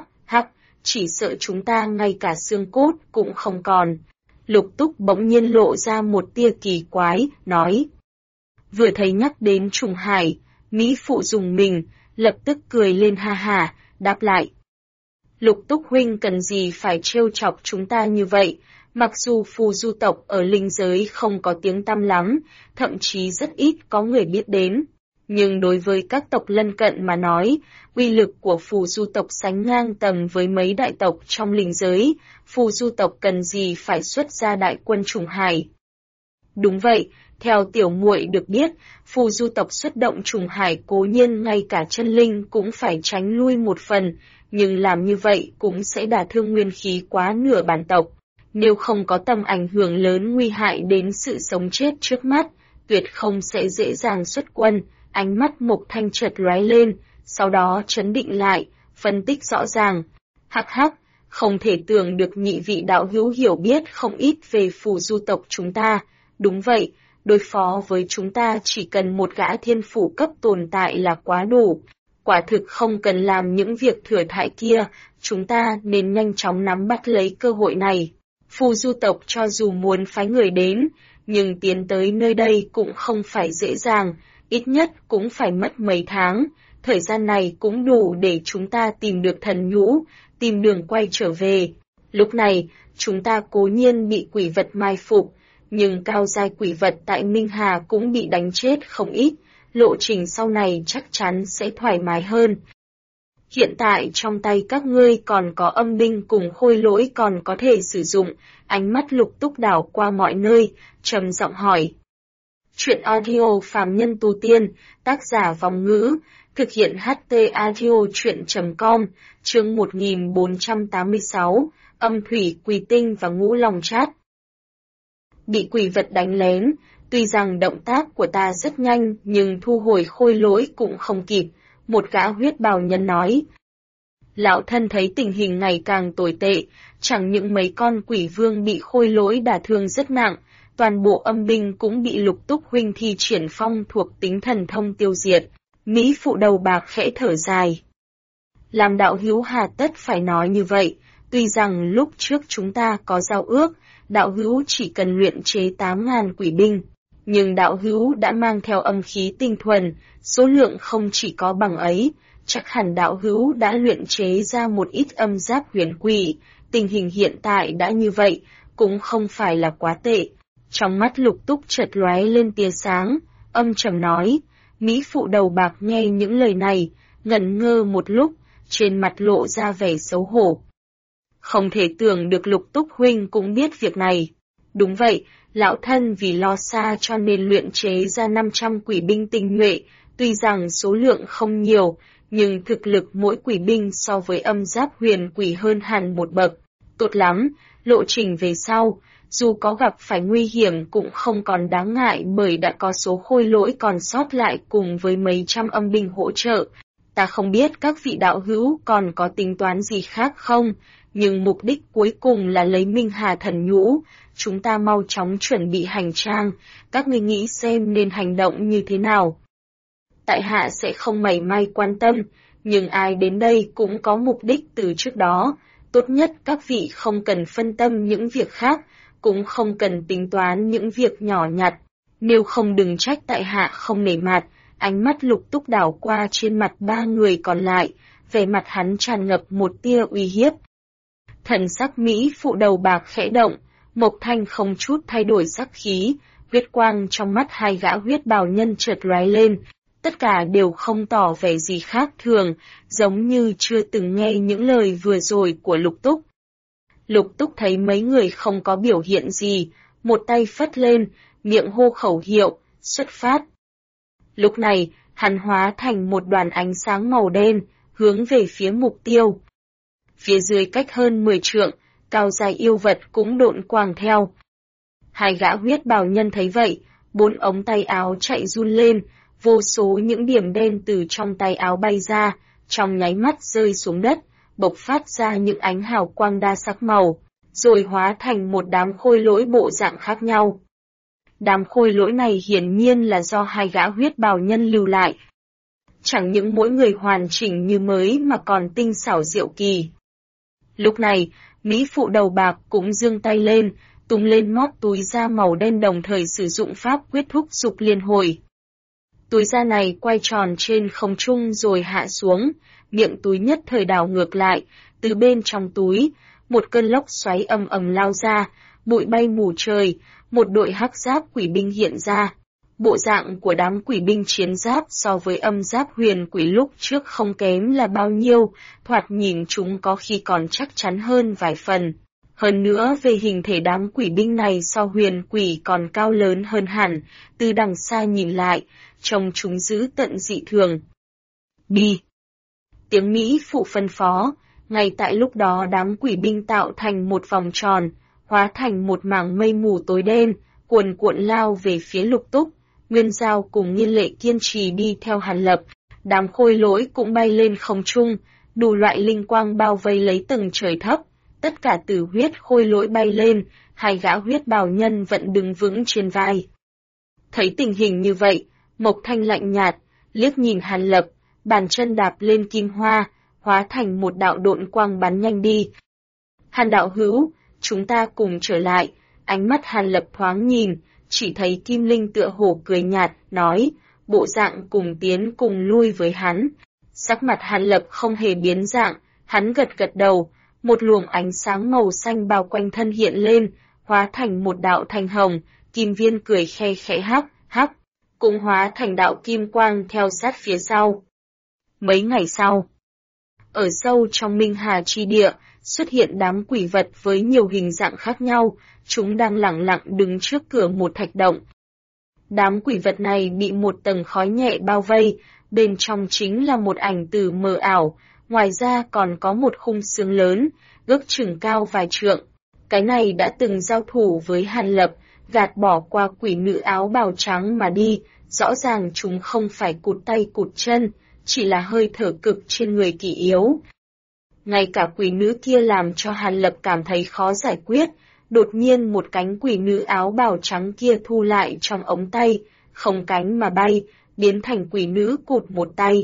chỉ sợ chúng ta ngay cả xương cốt cũng không còn. Lục Túc bỗng nhiên lộ ra một tia kỳ quái, nói. Vừa thấy nhắc đến trùng hải, Mỹ phụ dùng mình, lập tức cười lên ha ha, đáp lại. Lục Túc huynh cần gì phải trêu chọc chúng ta như vậy, mặc dù phù du tộc ở linh giới không có tiếng tăm lắm, thậm chí rất ít có người biết đến. Nhưng đối với các tộc lân cận mà nói, uy lực của phù du tộc sánh ngang tầm với mấy đại tộc trong linh giới, phù du tộc cần gì phải xuất ra đại quân trùng hải. Đúng vậy, theo tiểu muội được biết, phù du tộc xuất động trùng hải cố nhiên ngay cả chân linh cũng phải tránh lui một phần, nhưng làm như vậy cũng sẽ đả thương nguyên khí quá nửa bản tộc. Nếu không có tầm ảnh hưởng lớn nguy hại đến sự sống chết trước mắt, tuyệt không sẽ dễ dàng xuất quân. Ánh mắt Mộc Thanh chợt lóe lên, sau đó trấn định lại, phân tích rõ ràng. Không thể tưởng được nhị vị đạo hữu hiểu biết không ít về phù du tộc chúng ta. Đúng vậy, đối phó với chúng ta chỉ cần một gã thiên phủ cấp tồn tại là quá đủ. Quả thực không cần làm những việc thừa thãi kia, chúng ta nên nhanh chóng nắm bắt lấy cơ hội này. Phù Du tộc cho dù muốn phái người đến, nhưng tiến tới nơi đây cũng không phải dễ dàng, ít nhất cũng phải mất mấy tháng. Thời gian này cũng đủ để chúng ta tìm được thần nhũ, tìm đường quay trở về. Lúc này, chúng ta cố nhiên bị quỷ vật mai phục, nhưng cao giai quỷ vật tại Minh Hà cũng bị đánh chết không ít, lộ trình sau này chắc chắn sẽ thoải mái hơn. Hiện tại trong tay các ngươi còn có âm binh cùng khôi lỗi còn có thể sử dụng, ánh mắt Lục Túc đảo qua mọi nơi, trầm giọng hỏi. Chuyện audio phàm nhân tu tiên, tác giả Vòng Ngữ, thực hiện HT audio chuyện.com, chương 1486, âm thủy quỷ tinh và ngũ lòng chát. Bị quỷ vật đánh lén, tuy rằng động tác của ta rất nhanh nhưng thu hồi khôi lỗi cũng không kịp, một gã huyết bào nhân nói. Lão thân thấy tình hình ngày càng tồi tệ, chẳng những mấy con quỷ vương bị khôi lỗi đả thương rất nặng, toàn bộ âm binh cũng bị Lục Túc huynh thi triển phong thuộc tính thần thông tiêu diệt. Mỹ phụ đầu bạc khẽ thở dài. Làm đạo hữu hà tất phải nói như vậy, tuy rằng lúc trước chúng ta có giao ước, đạo hữu chỉ cần luyện chế 8.000 quỷ binh, nhưng đạo hữu đã mang theo âm khí tinh thuần, số lượng không chỉ có bằng ấy, chắc hẳn đạo hữu đã luyện chế ra một ít âm giáp huyền quỷ, tình hình hiện tại đã như vậy, cũng không phải là quá tệ. Trong mắt Lục Túc chợt lóe lên tia sáng, âm trầm nói, Mỹ phụ đầu bạc nghe những lời này, ngẩn ngơ một lúc, trên mặt lộ ra vẻ xấu hổ. Không thể tưởng được Lục Túc huynh cũng biết việc này. Đúng vậy, lão thân vì lo xa cho nên luyện chế ra 500 quỷ binh tinh nhuệ, tuy rằng số lượng không nhiều, nhưng thực lực mỗi quỷ binh so với âm giáp huyền quỷ hơn hẳn một bậc. Tốt lắm, lộ trình về sau, dù có gặp phải nguy hiểm cũng không còn đáng ngại bởi đã có số khôi lỗi còn sót lại cùng với mấy trăm âm binh hỗ trợ. Ta không biết các vị đạo hữu còn có tính toán gì khác không, nhưng mục đích cuối cùng là lấy Minh Hà thần nhũ, chúng ta mau chóng chuẩn bị hành trang, các ngươi nghĩ xem nên hành động như thế nào. Tại hạ sẽ không mảy may quan tâm, nhưng ai đến đây cũng có mục đích từ trước đó, tốt nhất các vị không cần phân tâm những việc khác, cũng không cần tính toán những việc nhỏ nhặt, nếu không đừng trách tại hạ không nể mặt. Ánh mắt Lục Túc đảo qua trên mặt ba người còn lại, vẻ mặt hắn tràn ngập một tia uy hiếp. Thần sắc Mỹ phụ đầu bạc khẽ động, Mộc Thanh không chút thay đổi sắc khí, huyết quang trong mắt hai gã huyết bào nhân chợt lóe lên, tất cả đều không tỏ vẻ gì khác thường, giống như chưa từng nghe những lời vừa rồi của Lục Túc. Lục Túc thấy mấy người không có biểu hiện gì, một tay phất lên, miệng hô khẩu hiệu, xuất phát. Lúc này, hắn hóa thành một đoàn ánh sáng màu đen, hướng về phía mục tiêu. Phía dưới cách hơn 10 trượng, cao dài yêu vật cũng độn quàng theo. Hai gã huyết bào nhân thấy vậy, 4 ống tay áo chạy run lên, vô số những điểm đen từ trong tay áo bay ra, trong nháy mắt rơi xuống đất, bộc phát ra những ánh hào quang đa sắc màu, rồi hóa thành một đám khôi lỗi bộ dạng khác nhau. Đám khôi lỗi này hiển nhiên là do hai gã huyết bào nhân lưu lại. Chẳng những mỗi người hoàn chỉnh như mới mà còn tinh xảo diệu kỳ. Lúc này, Mỹ phụ đầu bạc cũng giương tay lên, tung lên móc túi da màu đen đồng thời sử dụng pháp quyết thúc dục liên hồi. Túi da này quay tròn trên không trung rồi hạ xuống, miệng túi nhất thời đảo ngược lại, từ bên trong túi, một cơn lốc xoáy ầm ầm lao ra, bụi bay mù trời, một đội hắc giáp quỷ binh hiện ra. Bộ dạng của đám quỷ binh chiến giáp so với âm giáp huyền quỷ lúc trước không kém là bao nhiêu, thoạt nhìn chúng có khi còn chắc chắn hơn vài phần. Hơn nữa về hình thể đám quỷ binh này so huyền quỷ còn cao lớn hơn hẳn, từ đằng xa nhìn lại, trông chúng dữ tận dị thường. Bi! Tiếng Mỹ phụ phân phó, ngay tại lúc đó đám quỷ binh tạo thành một vòng tròn, hóa thành một mảng mây mù tối đen, cuồn cuộn lao về phía Lục Túc. Nguyên Giao cùng Nghiên Lệ kiên trì đi theo Hàn Lập, đám khôi lỗi cũng bay lên không trung, đủ loại linh quang bao vây lấy tầng trời thấp, tất cả tử huyết khôi lỗi bay lên, hai gã huyết bào nhân vẫn đứng vững trên vai. Thấy tình hình như vậy, Mộc Thanh lạnh nhạt, liếc nhìn Hàn Lập, bàn chân đạp lên kim hoa, hóa thành một đạo độn quang bắn nhanh đi. Hàn đạo hữu, chúng ta cùng trở lại. Ánh mắt Hàn Lập thoáng nhìn, chỉ thấy Kim Linh tựa hồ cười nhạt, nói, bộ dạng cùng tiến cùng lui với hắn. Sắc mặt Hàn Lập không hề biến dạng, hắn gật gật đầu, một luồng ánh sáng màu xanh bao quanh thân hiện lên, hóa thành một đạo thanh hồng, Kim Viên cười khe khẽ hắc, hắc, cũng hóa thành đạo kim quang theo sát phía sau. Mấy ngày sau, ở sâu trong Minh Hà chi địa, xuất hiện đám quỷ vật với nhiều hình dạng khác nhau, chúng đang lẳng lặng đứng trước cửa một thạch động. Đám quỷ vật này bị một tầng khói nhẹ bao vây, bên trong chính là một ảnh tử mờ ảo, ngoài ra còn có một khung xương lớn, ước chừng cao vài trượng. Cái này đã từng giao thủ với Hàn Lập, gạt bỏ qua quỷ nữ áo bào trắng mà đi, rõ ràng chúng không phải cụt tay cụt chân, chỉ là hơi thở cực trên người kỳ yếu. Ngay cả quỷ nữ kia làm cho Hàn Lập cảm thấy khó giải quyết, đột nhiên một cánh quỷ nữ áo bào trắng kia thu lại trong ống tay, không cánh mà bay, biến thành quỷ nữ cụt một tay.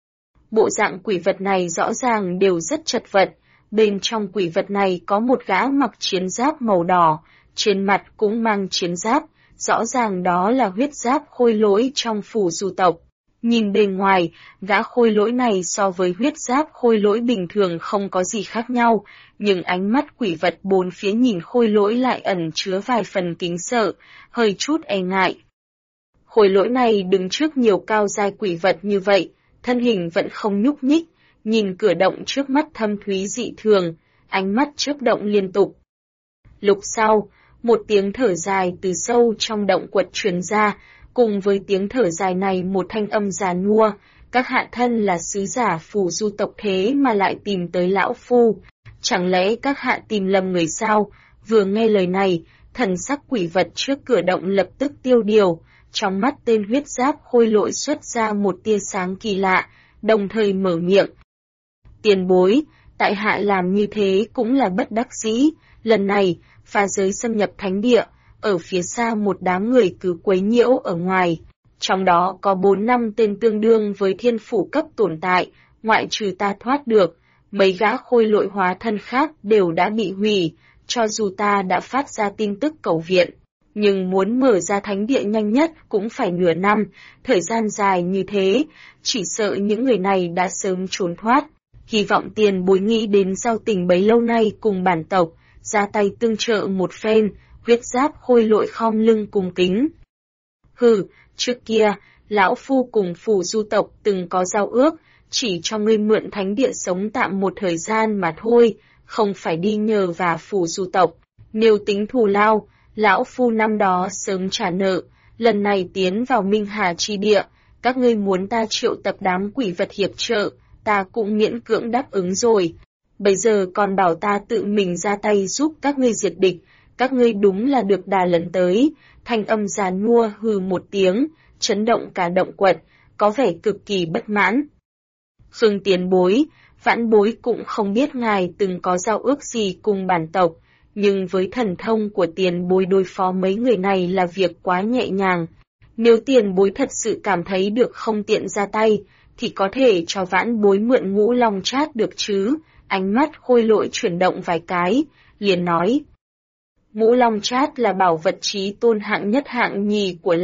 Bộ dạng quỷ vật này rõ ràng đều rất chật vật, bên trong quỷ vật này có một gã mặc chiến giáp màu đỏ, trên mặt cũng mang chiến giáp, rõ ràng đó là huyết giáp khôi lỗi trong phủ du tộc. Nhìn bề ngoài, gã khôi lỗi này so với huyết giáp khôi lỗi bình thường không có gì khác nhau, nhưng ánh mắt quỷ vật bốn phía nhìn khôi lỗi lại ẩn chứa vài phần kính sợ, hơi chút e ngại. Khôi lỗi này đứng trước nhiều cao giai quỷ vật như vậy, thân hình vẫn không nhúc nhích, nhìn cửa động trước mắt thâm thúy dị thường, ánh mắt chớp động liên tục. Lúc sau, một tiếng thở dài từ sâu trong động quật truyền ra, cùng với tiếng thở dài này một thanh âm già nua, các hạ thân là sứ giả phù du tộc thế mà lại tìm tới lão phu. Chẳng lẽ các hạ tìm lầm người sao? Vừa nghe lời này, thần sắc quỷ vật trước cửa động lập tức tiêu điều, trong mắt tên huyết giáp khôi lỗi xuất ra một tia sáng kỳ lạ, đồng thời mở miệng. Tiền bối, tại hạ làm như thế cũng là bất đắc dĩ, lần này, phá giới xâm nhập thánh địa, ở phía xa một đám người cứ quấy nhiễu ở ngoài. Trong đó có 4-5 tên tương đương với thiên phủ cấp tồn tại, ngoại trừ ta thoát được, mấy gã khôi lỗi hóa thân khác đều đã bị hủy, cho dù ta đã phát ra tin tức cầu viện. Nhưng muốn mở ra thánh địa nhanh nhất cũng phải nửa năm, thời gian dài như thế, chỉ sợ những người này đã sớm trốn thoát. Hy vọng tiền bối nghĩ đến giao tình bấy lâu nay cùng bản tộc, ra tay tương trợ một phen, huyết giáp khôi lỗi khom lưng cung kính. Hừ, trước kia, lão phu cùng phủ du tộc từng có giao ước, chỉ cho ngươi mượn thánh địa sống tạm một thời gian mà thôi, không phải đi nhờ và phủ du tộc. Nếu tính thù lao, lão phu năm đó sớm trả nợ, lần này tiến vào Minh Hà chi địa, các ngươi muốn ta triệu tập đám quỷ vật hiệp trợ, ta cũng miễn cưỡng đáp ứng rồi. Bây giờ còn bảo ta tự mình ra tay giúp các ngươi diệt địch, các ngươi đúng là được đà lần tới. Thanh âm già nua hừ một tiếng, chấn động cả động quật, có vẻ cực kỳ bất mãn. Khương tiền bối, vãn bối cũng không biết ngài từng có giao ước gì cùng bản tộc, nhưng với thần thông của tiền bối đối phó mấy người này là việc quá nhẹ nhàng. Nếu tiền bối thật sự cảm thấy được không tiện ra tay, thì có thể cho vãn bối mượn Ngũ Long Chát được chứ. Ánh mắt khôi lỗi chuyển động vài cái, liền nói. Ngũ Long Chát là bảo vật trí tôn hạng nhất hạng nhì của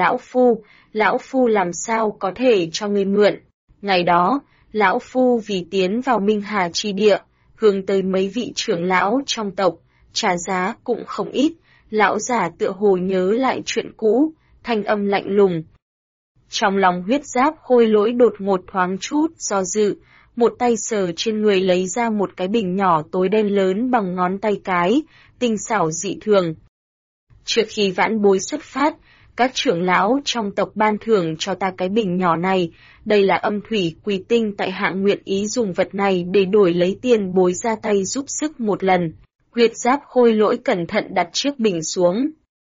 lão phu làm sao có thể cho ngươi mượn. Ngày đó, lão phu vì tiến vào Minh Hà chi địa, hướng tới mấy vị trưởng lão trong tộc, trả giá cũng không ít, lão giả tựa hồ nhớ lại chuyện cũ, thanh âm lạnh lùng. Trong lòng huyết giáp khôi lỗi đột ngột thoáng chút do dự, một tay sờ trên người lấy ra một cái bình nhỏ tối đen lớn bằng ngón tay cái, tinh xảo dị thường. Trước khi vãn bối xuất phát, các trưởng lão trong tộc ban thưởng cho ta cái bình nhỏ này, đây là âm thủy quỳ tinh tại hạ nguyện ý dùng vật này để đổi lấy tiền bối ra tay giúp sức một lần. Huyết giáp khôi lỗi cẩn thận đặt chiếc bình xuống.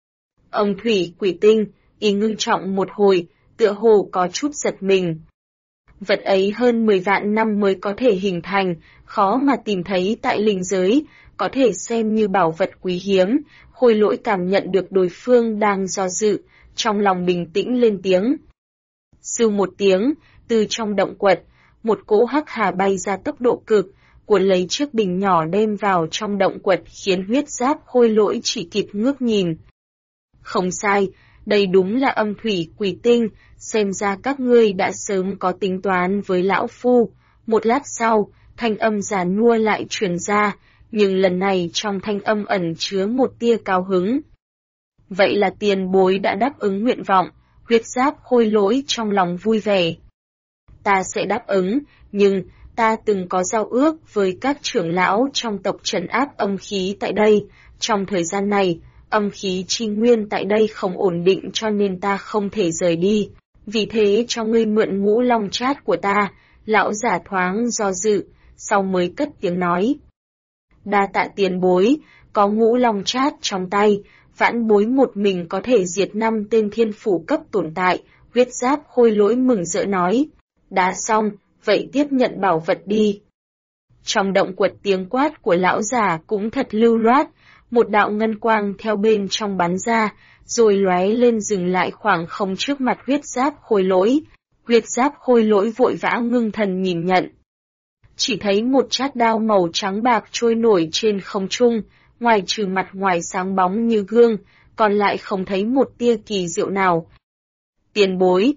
Âm thủy quỳ tinh, ý ngưng trọng một hồi, tựa hồ có chút giật mình. Vật ấy hơn 10 vạn năm mới có thể hình thành, khó mà tìm thấy tại linh giới, có thể xem như bảo vật quý hiếm. Khôi lỗi cảm nhận được đối phương đang do dự, trong lòng bình tĩnh lên tiếng. Sưu một tiếng, từ trong động quật, một cỗ hắc hà bay ra tốc độ cực, cuốn lấy chiếc bình nhỏ đem vào trong động quật khiến huyết giáp khôi lỗi chỉ kịp ngước nhìn. Không sai, đây đúng là âm thủy quỷ tinh, xem ra các ngươi đã sớm có tính toán với lão phu. Một lát sau, thanh âm già nua lại truyền ra, nhưng lần này trong thanh âm ẩn chứa một tia cao hứng. Vậy là tiền bối đã đáp ứng nguyện vọng, huyết giáp khôi lỗi trong lòng vui vẻ. Ta sẽ đáp ứng, nhưng ta từng có giao ước với các trưởng lão trong tộc trấn áp âm khí tại đây. Trong thời gian này, âm khí chi nguyên tại đây không ổn định cho nên ta không thể rời đi. Vì thế cho ngươi mượn ngũ long chát của ta. Lão giả thoáng do dự, sau mới cất tiếng nói. Đa tạ tiền bối, có ngũ long chát trong tay, vãn bối một mình có thể diệt 5 tên thiên phủ cấp tồn tại. Huyết giáp khôi lỗi mừng rỡ nói. Đã xong, vậy tiếp nhận bảo vật đi. Trong động quật tiếng quát của lão già cũng thật lưu loát, một đạo ngân quang theo bên trong bắn ra, rồi lóe lên dừng lại khoảng không trước mặt huyết giáp khôi lỗi. Huyết giáp khôi lỗi vội vã ngưng thần nhìn nhận. Chỉ thấy một chát đao màu trắng bạc trôi nổi trên không trung, ngoài trừ mặt ngoài sáng bóng như gương, còn lại không thấy một tia kỳ diệu nào. Tiền bối,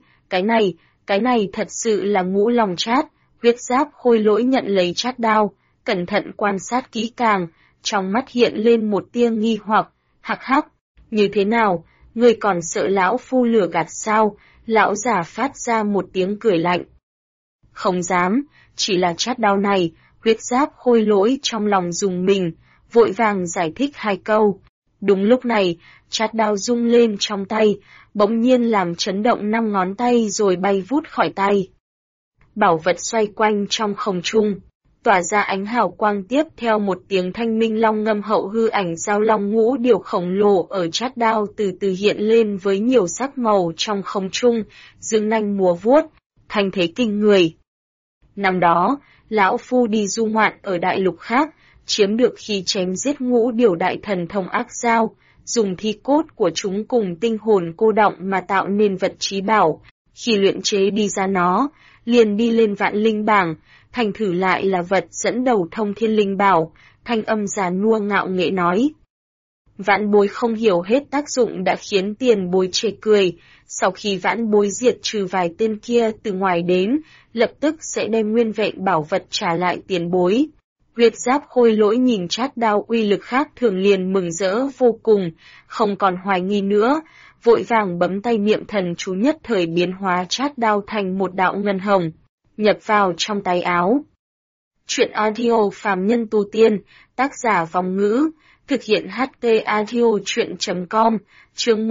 cái này thật sự là ngũ long chát. Huyết giáp khôi lỗi nhận lấy chát đao, cẩn thận quan sát kỹ càng, trong mắt hiện lên một tia nghi hoặc. Hắc hắc, như thế nào, ngươi còn sợ lão phu lừa gạt sao? Lão giả phát ra một tiếng cười lạnh. Không dám, chỉ là chát đao này. Huyết giáp khôi lỗi trong lòng rùng mình, vội vàng giải thích 2 câu. Đúng lúc này, chát đao rung lên trong tay, bỗng nhiên làm chấn động 5 ngón tay rồi bay vút khỏi tay. Bảo vật xoay quanh trong không trung, tỏa ra ánh hào quang, tiếp theo một tiếng thanh minh long ngâm, hậu hư ảnh giao long ngũ điều khổng lồ ở chát đao từ từ hiện lên với nhiều sắc màu trong không trung, dương nanh múa vuốt, thanh thế kinh người. Năm đó, lão phu đi du ngoạn ở đại lục khác, chiếm được khi chém giết ngũ điều đại thần thông ác giao, dùng thi cốt của chúng cùng tinh hồn cô đọng mà tạo nên vật trí bảo. Khi luyện chế đi ra nó, liền đi lên vạn linh bảng, thành thử lại là vật dẫn đầu thông thiên linh bảo. Thanh âm già nua ngạo nghễ nói. Vãn bối không hiểu hết tác dụng đã khiến tiền bối chê cười. Sau khi vãn bối diệt trừ vài tên kia từ ngoài đến, lập tức sẽ đem nguyên vẹn bảo vật trả lại tiền bối. Huyết giáp khôi lỗi nhìn chát đao uy lực khác thường liền mừng rỡ vô cùng, không còn hoài nghi nữa, vội vàng bấm tay niệm thần chú, nhất thời biến hóa chát đao thành một đạo ngân hồng, nhập vào trong tay áo. Chuyện audio phàm nhân tu tiên, tác giả Vong Ngữ, thực hiện HT audio chuyện.com, chương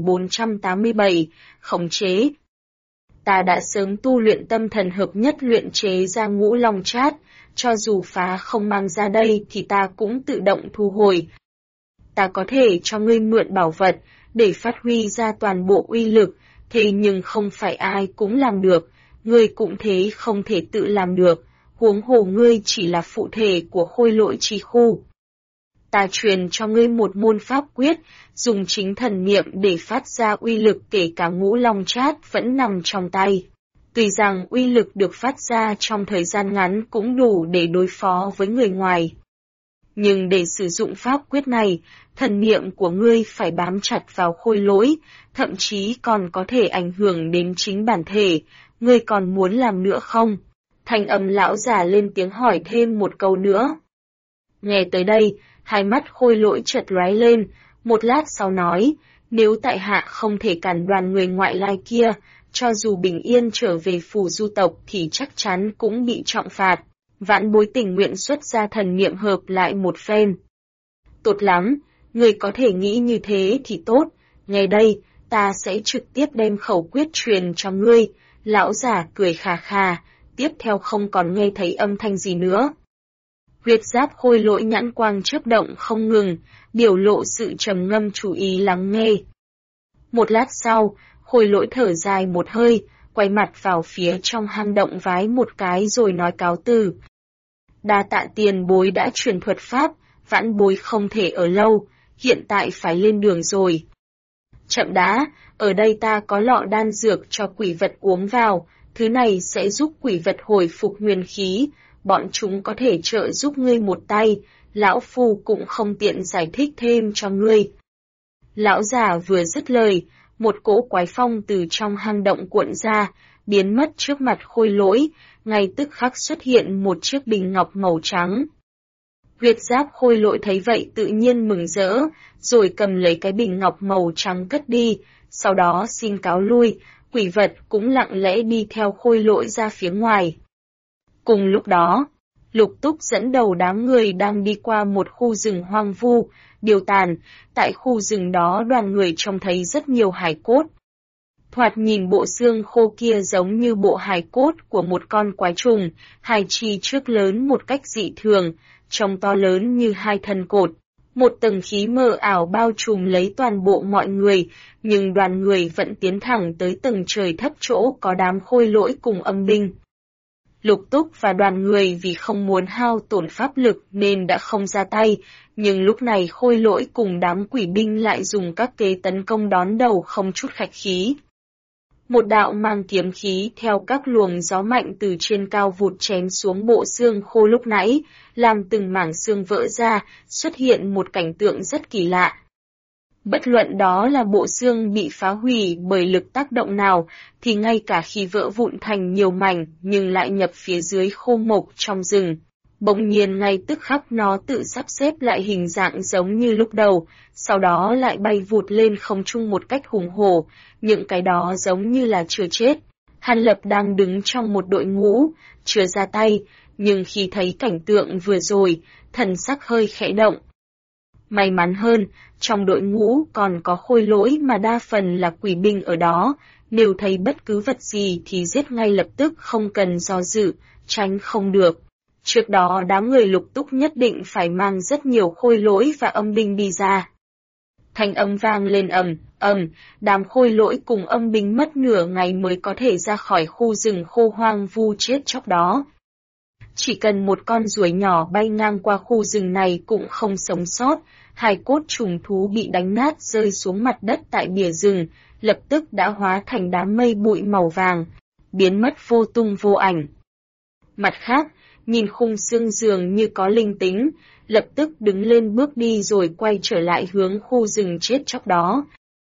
1487, khống chế. Ta đã sớm tu luyện tâm thần hợp nhất luyện chế ra ngũ long chát, cho dù phá không mang ra đây thì ta cũng tự động thu hồi. Ta có thể cho ngươi mượn bảo vật, để phát huy ra toàn bộ uy lực, thế nhưng không phải ai cũng làm được, ngươi cũng thế không thể tự làm được, huống hồ ngươi chỉ là phụ thể của khôi lỗi chi khu. Ta truyền cho ngươi một môn pháp quyết, dùng chính thần niệm để phát ra uy lực, kể cả ngũ long chát vẫn nằm trong tay. Tuy rằng uy lực được phát ra trong thời gian ngắn cũng đủ để đối phó với người ngoài. Nhưng để sử dụng pháp quyết này, thần niệm của ngươi phải bám chặt vào khôi lỗi, thậm chí còn có thể ảnh hưởng đến chính bản thể, ngươi còn muốn làm nữa không? Thanh âm lão già lên tiếng hỏi thêm một câu nữa. Nghe tới đây, hai mắt khôi lỗi chợt lóe lên, một lát sau nói, nếu tại hạ không thể cản đoàn người ngoại lai kia, cho dù bình yên trở về phủ du tộc thì chắc chắn cũng bị trọng phạt. Vãn bối tình nguyện xuất ra thần niệm hợp lại một phen. Tốt lắm, người có thể nghĩ như thế thì tốt, ngay đây, ta sẽ trực tiếp đem khẩu quyết truyền cho ngươi. Lão giả cười khà khà, tiếp theo không còn nghe thấy âm thanh gì nữa. Huyết giáp khôi lỗi nhãn quang chớp động không ngừng, biểu lộ sự trầm ngâm chú ý lắng nghe. Một lát sau, khôi lỗi thở dài một hơi, quay mặt vào phía trong hang động vái một cái rồi nói cáo từ. Đa tạ tiền bối đã truyền thuật pháp, vãn bối không thể ở lâu, hiện tại phải lên đường rồi. Chậm đã, ở đây ta có lọ đan dược cho quỷ vật uống vào, thứ này sẽ giúp quỷ vật hồi phục nguyên khí, bọn chúng có thể trợ giúp ngươi một tay, lão phu cũng không tiện giải thích thêm cho ngươi. Lão già vừa dứt lời, một cỗ quái phong từ trong hang động cuộn ra, biến mất trước mặt Khôi Lỗi, ngay tức khắc xuất hiện một chiếc bình ngọc màu trắng. Huyết Giáp Khôi Lỗi thấy vậy tự nhiên mừng rỡ, rồi cầm lấy cái bình ngọc màu trắng cất đi, sau đó xin cáo lui, quỷ vật cũng lặng lẽ đi theo Khôi Lỗi ra phía ngoài. Cùng lúc đó, Lục Túc dẫn đầu đám người đang đi qua một khu rừng hoang vu, điều tàn, tại khu rừng đó đoàn người trông thấy rất nhiều hài cốt. Thoạt nhìn bộ xương khô kia giống như bộ hài cốt của một con quái trùng, hai chi trước lớn một cách dị thường, trông to lớn như hai thân cột. Một tầng khí mờ ảo bao trùm lấy toàn bộ mọi người, nhưng đoàn người vẫn tiến thẳng tới tầng trời thấp chỗ có đám Khôi Lỗi cùng âm binh. Lục Túc và đoàn người vì không muốn hao tổn pháp lực nên đã không ra tay, nhưng lúc này Khôi Lỗi cùng đám quỷ binh lại dùng các kế tấn công đón đầu không chút khách khí. Một đạo mang kiếm khí theo các luồng gió mạnh từ trên cao vụt chém xuống bộ xương khô lúc nãy, làm từng mảng xương vỡ ra, xuất hiện một cảnh tượng rất kỳ lạ. Bất luận đó là bộ xương bị phá hủy bởi lực tác động nào, thì ngay cả khi vỡ vụn thành nhiều mảnh nhưng lại nhập phía dưới khô mộc trong rừng. Bỗng nhiên ngay tức khắc nó tự sắp xếp lại hình dạng giống như lúc đầu, sau đó lại bay vụt lên không trung một cách hùng hổ, những cái đó giống như là chưa chết. Hàn Lập đang đứng trong một đội ngũ, chưa ra tay, nhưng khi thấy cảnh tượng vừa rồi, thần sắc hơi khẽ động. May mắn hơn, trong đội ngũ còn có Khôi Lỗi mà đa phần là quỷ binh ở đó, nếu thấy bất cứ vật gì thì giết ngay lập tức không cần do dự, tránh không được. Trước đó đám người Lục Túc nhất định phải mang rất nhiều Khôi Lỗi và âm binh đi ra. Thanh âm vang lên đám Khôi Lỗi cùng âm binh mất nửa ngày mới có thể ra khỏi khu rừng khô hoang vu chết chóc đó. Chỉ cần một con ruồi nhỏ bay ngang qua khu rừng này cũng không sống sót, hài cốt trùng thú bị đánh nát rơi xuống mặt đất tại bìa rừng, lập tức đã hóa thành đám mây bụi màu vàng, biến mất vô tung vô ảnh. Mặt khác, nhìn khung xương dường như có linh tính, lập tức đứng lên bước đi rồi quay trở lại hướng khu rừng chết chóc đó.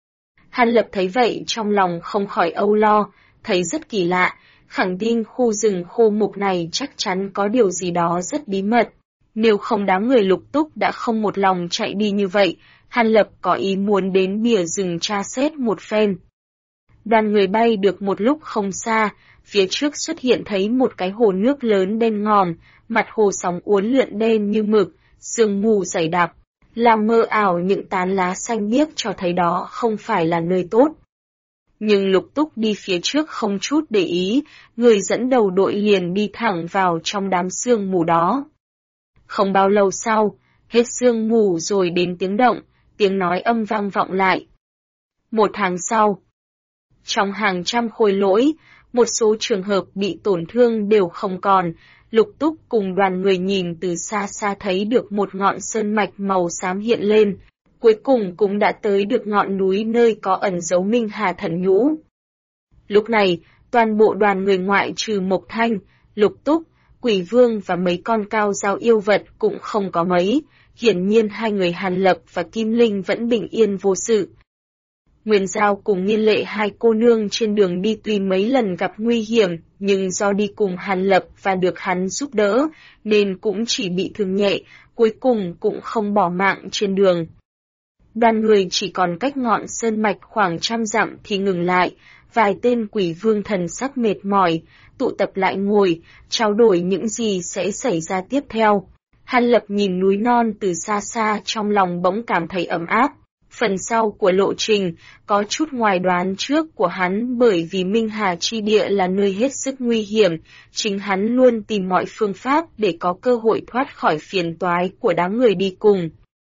Hàn Lập thấy vậy trong lòng không khỏi âu lo, thấy rất kỳ lạ, khẳng định khu rừng khô mục này chắc chắn có điều gì đó rất bí mật. Nếu không đám người Lục Túc đã không một lòng chạy đi như vậy, Hàn Lập có ý muốn đến bìa rừng tra xét một phen. Đoàn người bay được một lúc không xa, phía trước xuất hiện thấy một cái hồ nước lớn đen ngòm, mặt hồ sóng uốn lượn đen như mực, sương mù dày đặc, làm mơ ảo những tán lá xanh biếc cho thấy đó không phải là nơi tốt. Nhưng Lục Túc đi phía trước không chút để ý, người dẫn đầu đội liền đi thẳng vào trong đám sương mù đó. Không bao lâu sau, hết sương mù rồi đến tiếng động, tiếng nói âm vang vọng lại. Một tháng sau, trong hàng trăm Khôi Lỗi, một số trường hợp bị tổn thương đều không còn, Lục Túc cùng đoàn người nhìn từ xa xa thấy được một ngọn sơn mạch màu xám hiện lên, cuối cùng cũng đã tới được ngọn núi nơi có ẩn dấu Minh Hà Thần Nhũ. Lúc này, toàn bộ đoàn người ngoại trừ Mộc Thanh, Lục Túc, Quỷ Vương và mấy con cao dao yêu vật cũng không có mấy, hiển nhiên hai người Hàn Lập và Kim Linh vẫn bình yên vô sự. Nguyên Giao cùng Nghiên Lệ hai cô nương trên đường đi tuy mấy lần gặp nguy hiểm, nhưng do đi cùng Hàn Lập và được hắn giúp đỡ, nên cũng chỉ bị thương nhẹ, cuối cùng cũng không bỏ mạng trên đường. Đoàn người chỉ còn cách ngọn sơn mạch khoảng 100 dặm thì ngừng lại, vài tên quỷ vương thần sắc mệt mỏi, tụ tập lại ngồi, trao đổi những gì sẽ xảy ra tiếp theo. Hàn Lập nhìn núi non từ xa xa trong lòng bỗng cảm thấy ấm áp. Phần sau của lộ trình có chút ngoài đoán trước của hắn bởi vì Minh Hà Chi Địa là nơi hết sức nguy hiểm, chính hắn luôn tìm mọi phương pháp để có cơ hội thoát khỏi phiền toái của đám người đi cùng.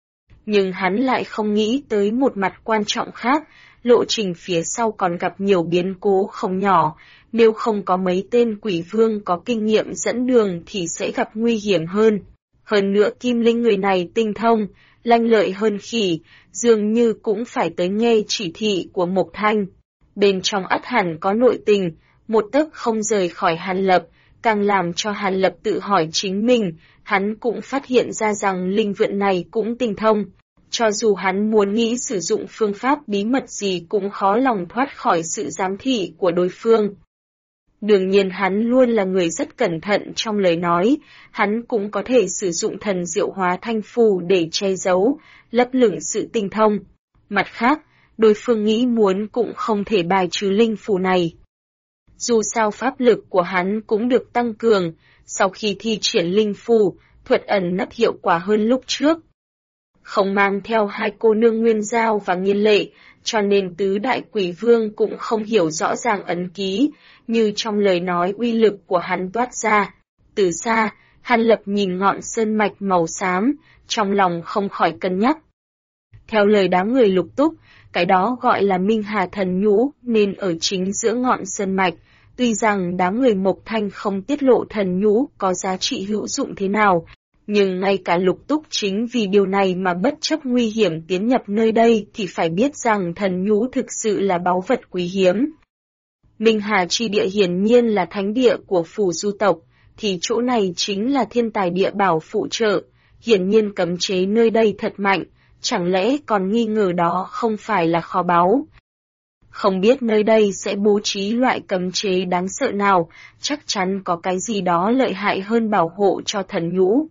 Nhưng hắn lại không nghĩ tới một mặt quan trọng khác, lộ trình phía sau còn gặp nhiều biến cố không nhỏ, nếu không có mấy tên quỷ vương có kinh nghiệm dẫn đường thì sẽ gặp nguy hiểm hơn. Hơn nữa Kim Linh người này tinh thông, lanh lợi hơn khỉ, dường như cũng phải tới nghe chỉ thị của Mộc Thanh. Bên trong ắt hẳn có nội tình, một tấc không rời khỏi Hàn Lập, càng làm cho Hàn Lập tự hỏi chính mình, hắn cũng phát hiện ra rằng linh vượn này cũng tinh thông. Cho dù hắn muốn nghĩ sử dụng phương pháp bí mật gì cũng khó lòng thoát khỏi sự giám thị của đối phương. Đương nhiên hắn luôn là người rất cẩn thận trong lời nói, hắn cũng có thể sử dụng thần diệu hóa thanh phù để che giấu, lấp lửng sự tinh thông. Mặt khác, đối phương nghĩ muốn cũng không thể bài trừ linh phù này. Dù sao pháp lực của hắn cũng được tăng cường, sau khi thi triển linh phù, thuật ẩn nấp hiệu quả hơn lúc trước. Không mang theo hai cô nương Nguyên Giao và Nghiên Lệ, cho nên tứ đại quỷ vương cũng không hiểu rõ ràng ấn ký, như trong lời nói uy lực của hắn toát ra. Từ xa, Hàn Lập nhìn ngọn sơn mạch màu xám, trong lòng không khỏi cân nhắc. Theo lời đám người Lục Túc, cái đó gọi là Minh Hà Thần Nhũ nên ở chính giữa ngọn sơn mạch. Tuy rằng đám người Mộc Thanh không tiết lộ thần nhũ có giá trị hữu dụng thế nào, nhưng ngay cả Lục Túc chính vì điều này mà bất chấp nguy hiểm tiến nhập nơi đây thì phải biết rằng thần nhũ thực sự là báu vật quý hiếm. Minh Hà chi địa hiển nhiên là thánh địa của Phù Du tộc, thì chỗ này chính là thiên tài địa bảo phụ trợ, hiển nhiên cấm chế nơi đây thật mạnh, chẳng lẽ còn nghi ngờ đó không phải là kho báu. Không biết nơi đây sẽ bố trí loại cấm chế đáng sợ nào, chắc chắn có cái gì đó lợi hại hơn bảo hộ cho thần nhũ.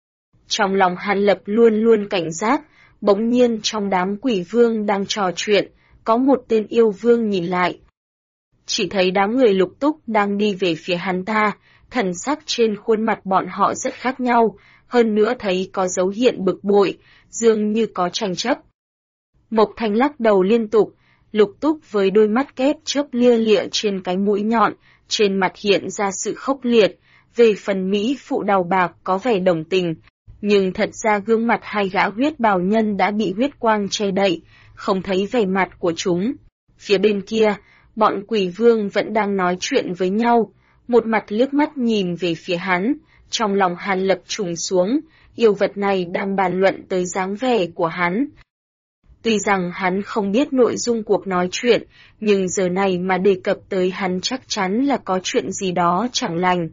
Trong lòng Hàn Lập luôn luôn cảnh giác, bỗng nhiên trong đám quỷ vương đang trò chuyện, có một tên yêu vương nhìn lại. Chỉ thấy đám người Lục Túc đang đi về phía hắn ta, thần sắc trên khuôn mặt bọn họ rất khác nhau, hơn nữa thấy có dấu hiện bực bội, dường như có tranh chấp. Mộc Thanh lắc đầu liên tục, Lục Túc với đôi mắt kép chớp lia lịa trên cái mũi nhọn, trên mặt hiện ra sự khốc liệt, về phần Mỹ phụ đầu bạc có vẻ đồng tình, nhưng thật ra gương mặt hai gã huyết bào nhân đã bị huyết quang che đậy, không thấy vẻ mặt của chúng. Phía bên kia, bọn quỷ vương vẫn đang nói chuyện với nhau, một mặt liếc mắt nhìn về phía hắn, trong lòng Hàn Lập trùng xuống, yêu vật này đang bàn luận tới dáng vẻ của hắn. Tuy rằng hắn không biết nội dung cuộc nói chuyện, nhưng giờ này mà đề cập tới hắn chắc chắn là có chuyện gì đó chẳng lành.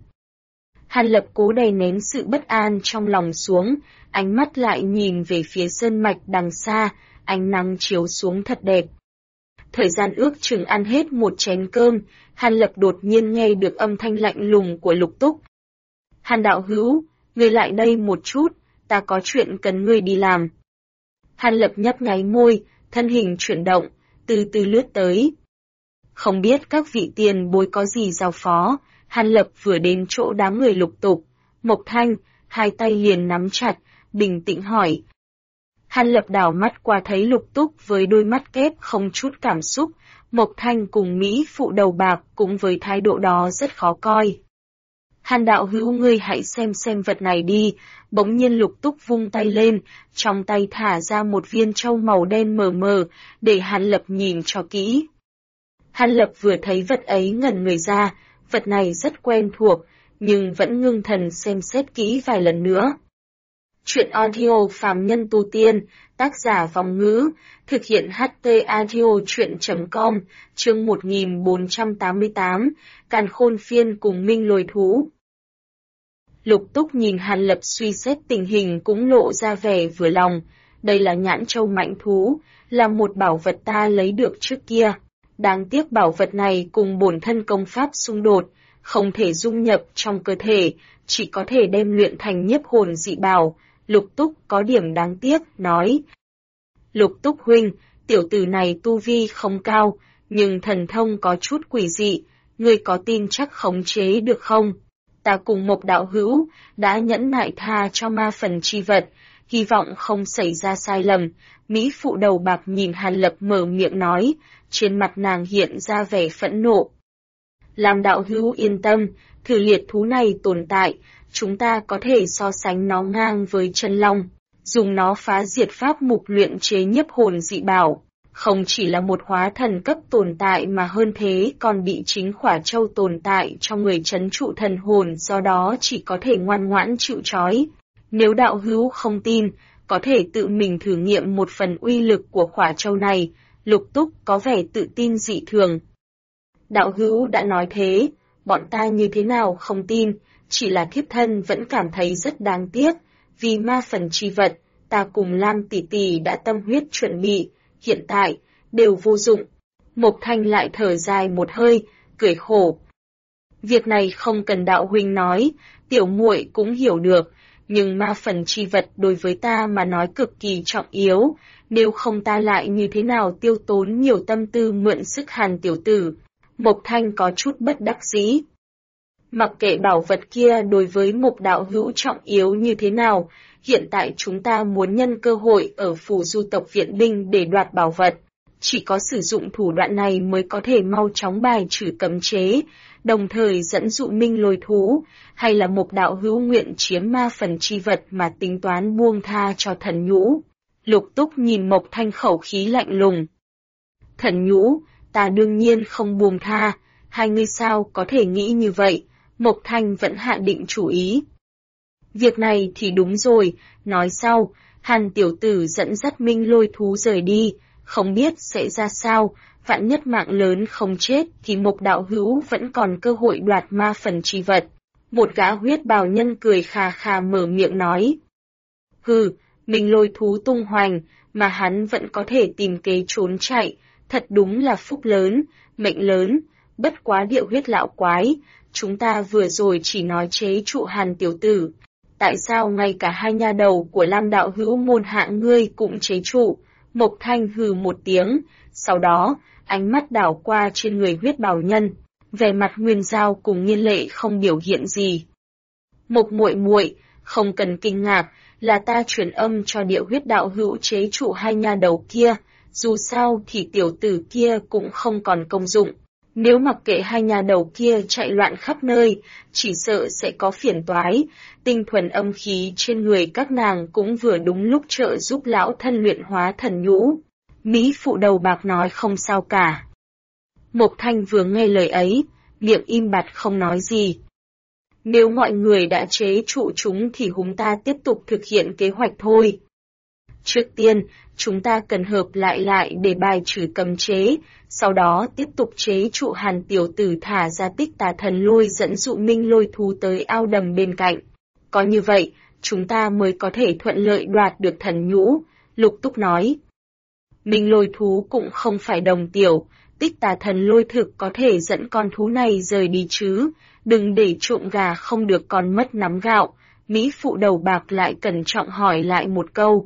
Hàn Lập cố đè nén sự bất an trong lòng xuống, ánh mắt lại nhìn về phía sơn mạch đằng xa, ánh nắng chiếu xuống thật đẹp. Thời gian ước chừng ăn hết một chén cơm, Hàn Lập đột nhiên nghe được âm thanh lạnh lùng của Lục Túc. Hàn đạo hữu, ngươi lại đây một chút, ta có chuyện cần ngươi đi làm. Hàn Lập nhấp nháy môi, thân hình chuyển động, từ từ lướt tới. Không biết các vị tiền bối có gì giao phó, Hàn Lập vừa đến chỗ đám người Lục Tục, Mộc Thanh, hai tay liền nắm chặt, bình tĩnh hỏi. Hàn Lập đảo mắt qua thấy Lục Túc với đôi mắt kép không chút cảm xúc, Mộc Thanh cùng Mỹ phụ đầu bạc cũng với thái độ đó rất khó coi. Hàn đạo hữu ngươi hãy xem vật này đi, bỗng nhiên Lục Túc vung tay lên, trong tay thả ra một viên châu màu đen mờ mờ, để Hàn Lập nhìn cho kỹ. Hàn Lập vừa thấy vật ấy ngẩn người ra, vật này rất quen thuộc, nhưng vẫn ngưng thần xem xét kỹ vài lần nữa. Chuyện audio phàm nhân tu tiên, tác giả Vong Ngữ, thực hiện HT audio chuyện.com, chương 1488, Càn Khôn Phiên cùng Minh Lôi Thú. Lục Túc nhìn Hàn Lập suy xét tình hình cũng lộ ra vẻ vừa lòng, đây là nhãn châu mãnh thú, là một bảo vật ta lấy được trước kia. Đáng tiếc bảo vật này cùng bổn thân công pháp xung đột, không thể dung nhập trong cơ thể, chỉ có thể đem luyện thành nhiếp hồn dị bảo. Lục Túc có điểm đáng tiếc, nói. Lục Túc huynh, tiểu tử này tu vi không cao, nhưng thần thông có chút quỷ dị, ngươi có tin chắc khống chế được không? Ta cùng Mộc đạo hữu, đã nhẫn nại tha cho ma phần chi vật, hy vọng không xảy ra sai lầm. Mỹ phụ đầu bạc nhìn Hàn Lập mở miệng nói, trên mặt nàng hiện ra vẻ phẫn nộ. Làm đạo hữu yên tâm, thử liệt thú này tồn tại, chúng ta có thể so sánh nó ngang với chân long, dùng nó phá diệt pháp mục luyện chế nhiếp hồn dị bảo. Không chỉ là một hóa thần cấp tồn tại mà hơn thế còn bị chính Khỏa Châu tồn tại trong người trấn trụ thần hồn, do đó chỉ có thể ngoan ngoãn chịu trói. Nếu đạo hữu không tin, có thể tự mình thử nghiệm một phần uy lực của Khỏa Châu này. Lục Túc có vẻ tự tin dị thường. Đạo hữu đã nói thế, bọn ta như thế nào không tin, chỉ là thiếp thân vẫn cảm thấy rất đáng tiếc, vì ma phần chi vật, ta cùng Lam tỷ tỷ đã tâm huyết chuẩn bị, hiện tại, đều vô dụng. Mộc Thanh lại thở dài một hơi, cười khổ. Việc này không cần đạo huynh nói, tiểu muội cũng hiểu được, nhưng ma phần chi vật đối với ta mà nói cực kỳ trọng yếu, nếu không ta lại như thế nào tiêu tốn nhiều tâm tư mượn sức Hàn tiểu tử. Mộc Thanh có chút bất đắc dĩ. Mặc kệ bảo vật kia đối với Mộc đạo hữu trọng yếu như thế nào, hiện tại chúng ta muốn nhân cơ hội ở phủ du tộc viện binh để đoạt bảo vật. Chỉ có sử dụng thủ đoạn này mới có thể mau chóng bài trừ cấm chế, đồng thời dẫn dụ Minh Lôi thú, hay là Mộc đạo hữu nguyện chiếm ma phần chi vật mà tính toán buông tha cho Thần Nhũ. Lục Túc nhìn Mộc Thanh khẩu khí lạnh lùng. Thần Nhũ, ta đương nhiên không buông tha, hai ngươi sao có thể nghĩ như vậy, Mộc Thanh vẫn hạ định chủ ý. Việc này thì đúng rồi, nói sau, Hàn tiểu tử dẫn dắt Minh Lôi thú rời đi, không biết sẽ ra sao, vạn nhất mạng lớn không chết thì Mộc đạo hữu vẫn còn cơ hội đoạt ma phần chi vật. Một gã huyết bào nhân cười khà khà mở miệng nói. Hừ, Minh Lôi thú tung hoành, mà hắn vẫn có thể tìm kế trốn chạy, thật đúng là phúc lớn, mệnh lớn, bất quá điệu huyết lão quái, chúng ta vừa rồi chỉ nói chế trụ Hàn tiểu tử. Tại sao ngay cả hai nha đầu của Lam đạo hữu môn hạ ngươi cũng chế trụ? Mộc Thanh hừ một tiếng, sau đó, ánh mắt đảo qua trên người huyết bào nhân, vẻ mặt Nguyên Giao cùng Nghiên Lệ không biểu hiện gì. Mộc muội muội, không cần kinh ngạc, là ta truyền âm cho Điệu huyết đạo hữu chế trụ hai nha đầu kia, dù sao thì tiểu tử kia cũng không còn công dụng. Nếu mặc kệ hai nhà đầu kia chạy loạn khắp nơi, chỉ sợ sẽ có phiền toái, tinh thuần âm khí trên người các nàng cũng vừa đúng lúc trợ giúp lão thân luyện hóa thần nhũ. Mỹ phụ đầu bạc nói không sao cả. Mộc Thanh vừa nghe lời ấy, miệng im bặt không nói gì. Nếu mọi người đã chế trụ chúng thì chúng ta tiếp tục thực hiện kế hoạch thôi. Trước tiên, chúng ta cần hợp lại để bài trừ cấm chế, sau đó tiếp tục chế trụ Hàn tiểu tử thả ra Tích Tà Thần Lôi dẫn dụ Minh Lôi thú tới ao đầm bên cạnh. Có như vậy, chúng ta mới có thể thuận lợi đoạt được thần nhũ, Lục Túc nói. Minh Lôi thú cũng không phải đồng tiểu, Tích Tà Thần Lôi thực có thể dẫn con thú này rời đi chứ, đừng để trộm gà không được còn mất nắm gạo. Mỹ phụ đầu bạc lại cẩn trọng hỏi lại một câu.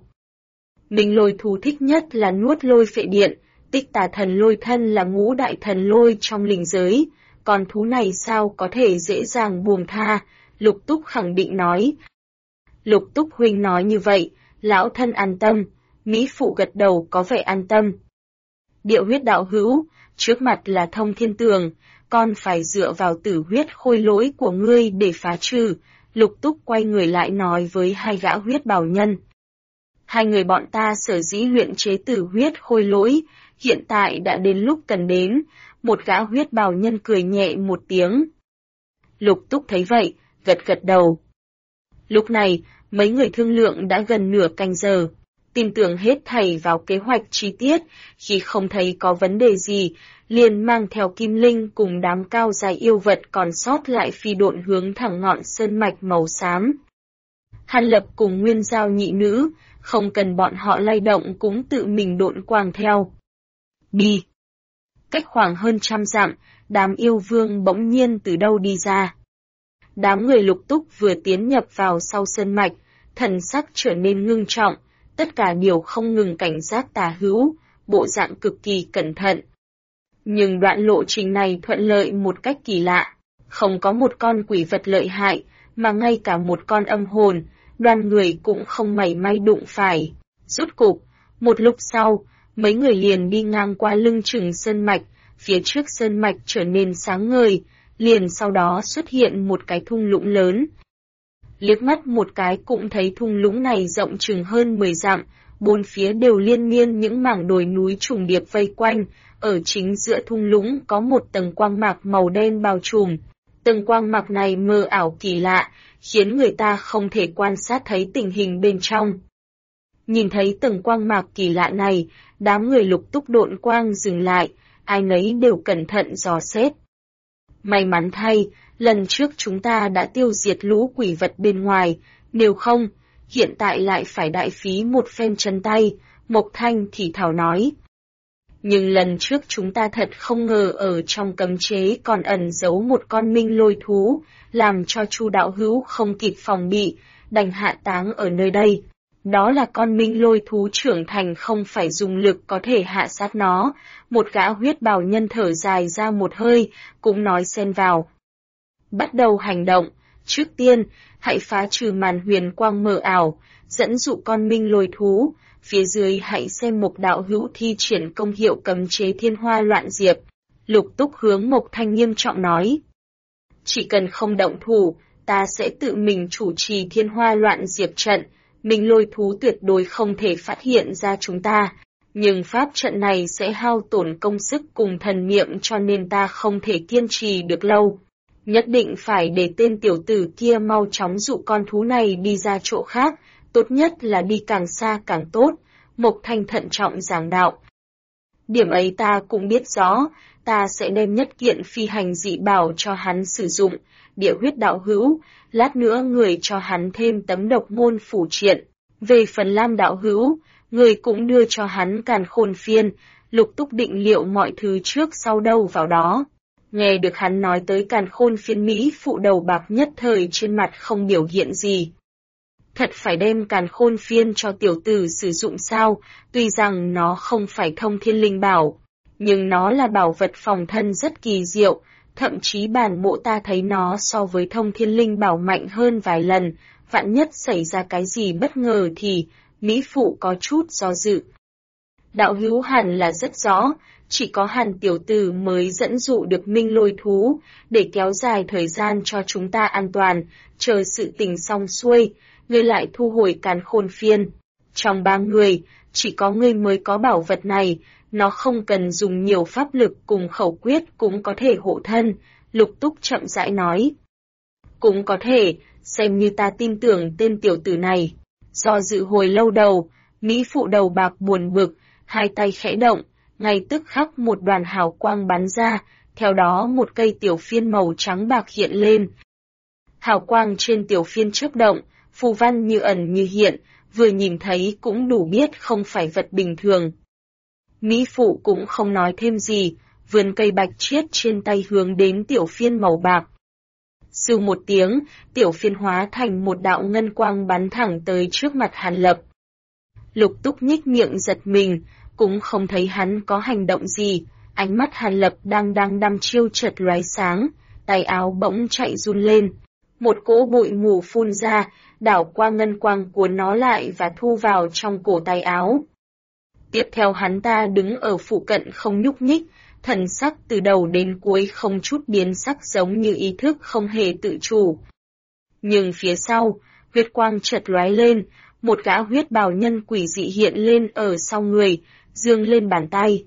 Minh Lôi thú thích nhất là nuốt lôi phệ điện, Tích Tà Thần Lôi thân là ngũ đại thần lôi trong linh giới, con thú này sao có thể dễ dàng buông tha, Lục Túc khẳng định nói. Lục Túc huynh nói như vậy, lão thân an tâm, Mỹ phụ gật đầu có vẻ an tâm. Điệu huyết đạo hữu, trước mặt là Thông Thiên Tường, con phải dựa vào tử huyết khôi lỗi của ngươi để phá trừ, Lục Túc quay người lại nói với hai gã huyết bào nhân. Hai người bọn ta sở dĩ luyện chế tử huyết khôi lỗi, hiện tại đã đến lúc cần đến, một gã huyết bào nhân cười nhẹ một tiếng. Lục Túc thấy vậy, gật đầu. Lúc này, mấy người thương lượng đã gần nửa canh giờ, tin tưởng hết thảy vào kế hoạch chi tiết, khi không thấy có vấn đề gì, liền mang theo Kim Linh cùng đám cao dài yêu vật còn sót lại phi độn hướng thẳng ngọn sơn mạch màu xám. Hàn Lập cùng Nguyên Giao nhị nữ, không cần bọn họ lay động cũng tự mình độn quang theo. Đi! Cách khoảng hơn 100 dặm, đám yêu vương bỗng nhiên từ đâu đi ra. Đám người Lục Túc vừa tiến nhập vào sau sơn mạch, thần sắc trở nên ngưng trọng, tất cả đều không ngừng cảnh giác tà hữu, bộ dạng cực kỳ cẩn thận. Nhưng đoạn lộ trình này thuận lợi một cách kỳ lạ, không có một con quỷ vật lợi hại, mà ngay cả một con âm hồn, đoàn người cũng không mảy may đụng phải. Rốt cục, một lúc sau, mấy người liền đi ngang qua lưng chừng sơn mạch, phía trước sơn mạch trở nên sáng ngời, liền sau đó xuất hiện một cái thung lũng lớn. Liếc mắt một cái cũng thấy thung lũng này rộng chừng hơn 10 dặm, bốn phía đều liên miên những mảng đồi núi trùng điệp vây quanh, ở chính giữa thung lũng có một tầng quang mạc màu đen bao trùm. Tầng quang mạc này mờ ảo kỳ lạ, khiến người ta không thể quan sát thấy tình hình bên trong. Nhìn thấy tầng quang mạc kỳ lạ này, đám người Lục Túc độn quang dừng lại, ai nấy đều cẩn thận dò xét. May mắn thay, lần trước chúng ta đã tiêu diệt lũ quỷ vật bên ngoài, nếu không, hiện tại lại phải đại phí một phen chân tay, Mộc Thanh thì thảo nói. Nhưng lần trước chúng ta thật không ngờ ở trong cấm chế còn ẩn giấu một con minh lôi thú, làm cho Chu đạo hữu không kịp phòng bị, đành hạ táng ở nơi đây. Đó là con minh lôi thú trưởng thành không phải dùng lực có thể hạ sát nó, một gã huyết bào nhân thở dài ra một hơi, cũng nói xen vào. Bắt đầu hành động, trước tiên, hãy phá trừ màn huyền quang mờ ảo, dẫn dụ con minh lôi thú, phía dưới hãy xem Mộc đạo hữu thi triển công hiệu cấm chế thiên hoa loạn diệp. Lục Túc hướng Mộc Thanh nghiêm trọng nói. Chỉ cần không động thủ, ta sẽ tự mình chủ trì thiên hoa loạn diệp trận, minh lôi thú tuyệt đối không thể phát hiện ra chúng ta. Nhưng pháp trận này sẽ hao tổn công sức cùng thần niệm cho nên ta không thể kiên trì được lâu. Nhất định phải để tên tiểu tử kia mau chóng dụ con thú này đi ra chỗ khác, tốt nhất là đi càng xa càng tốt, Mộc Thanh thận trọng giảng đạo. Điểm ấy ta cũng biết rõ, ta sẽ đem nhất kiện phi hành dị bảo cho hắn sử dụng, Địa Huyết đạo hữu, lát nữa người cho hắn thêm tấm độc môn phủ triện. Về phần Lam đạo hữu, người cũng đưa cho hắn càn khôn phiên, Lục Túc định liệu mọi thứ trước sau đâu vào đó. Nghe được hắn nói tới càn khôn phiên Mỹ phụ đầu bạc nhất thời trên mặt không biểu hiện gì. Thật phải đem càn khôn phiên cho tiểu tử sử dụng sao, tuy rằng nó không phải thông thiên linh bảo, nhưng nó là bảo vật phòng thân rất kỳ diệu, thậm chí bản mộ ta thấy nó so với thông thiên linh bảo mạnh hơn vài lần, vạn nhất xảy ra cái gì bất ngờ thì, Mỹ phụ có chút do dự. Đạo hữu hẳn là rất rõ, chỉ có Hàn tiểu tử mới dẫn dụ được minh lôi thú, để kéo dài thời gian cho chúng ta an toàn, chờ sự tình xong xuôi, ngươi lại thu hồi càn khôn phiên. Trong 3 người, chỉ có ngươi mới có bảo vật này, nó không cần dùng nhiều pháp lực cùng khẩu quyết cũng có thể hộ thân, Lục Túc chậm rãi nói. Cũng có thể, xem như ta tin tưởng tên tiểu tử này. Do dự hồi lâu đầu, Mỹ phụ đầu bạc buồn bực, hai tay khẽ động, ngay tức khắc một đoàn hào quang bắn ra, theo đó một cây tiểu phiên màu trắng bạc hiện lên. Hào quang trên tiểu phiên chớp động, phù văn như ẩn như hiện, vừa nhìn thấy cũng đủ biết không phải vật bình thường. Mỹ phụ cũng không nói thêm gì, vươn cây bạch chiết trên tay hướng đến tiểu phiên màu bạc. Sưu một tiếng, tiểu phiên hóa thành một đạo ngân quang bắn thẳng tới trước mặt Hàn Lập. Lục Túc nhích miệng giật mình, cũng không thấy hắn có hành động gì, ánh mắt Hàn Lập đang đăm chiêu chợt lóe sáng, tay áo bỗng chạy run lên. Một cỗ bụi mù phun ra, đảo qua ngân quang cuốn nó lại và thu vào trong cổ tay áo. Tiếp theo hắn ta đứng ở phụ cận không nhúc nhích, thần sắc từ đầu đến cuối không chút biến sắc giống như ý thức không hề tự chủ. Nhưng phía sau, huyết quang chợt lóe lên, một gã huyết bào nhân quỷ dị hiện lên ở sau người, giương lên bàn tay.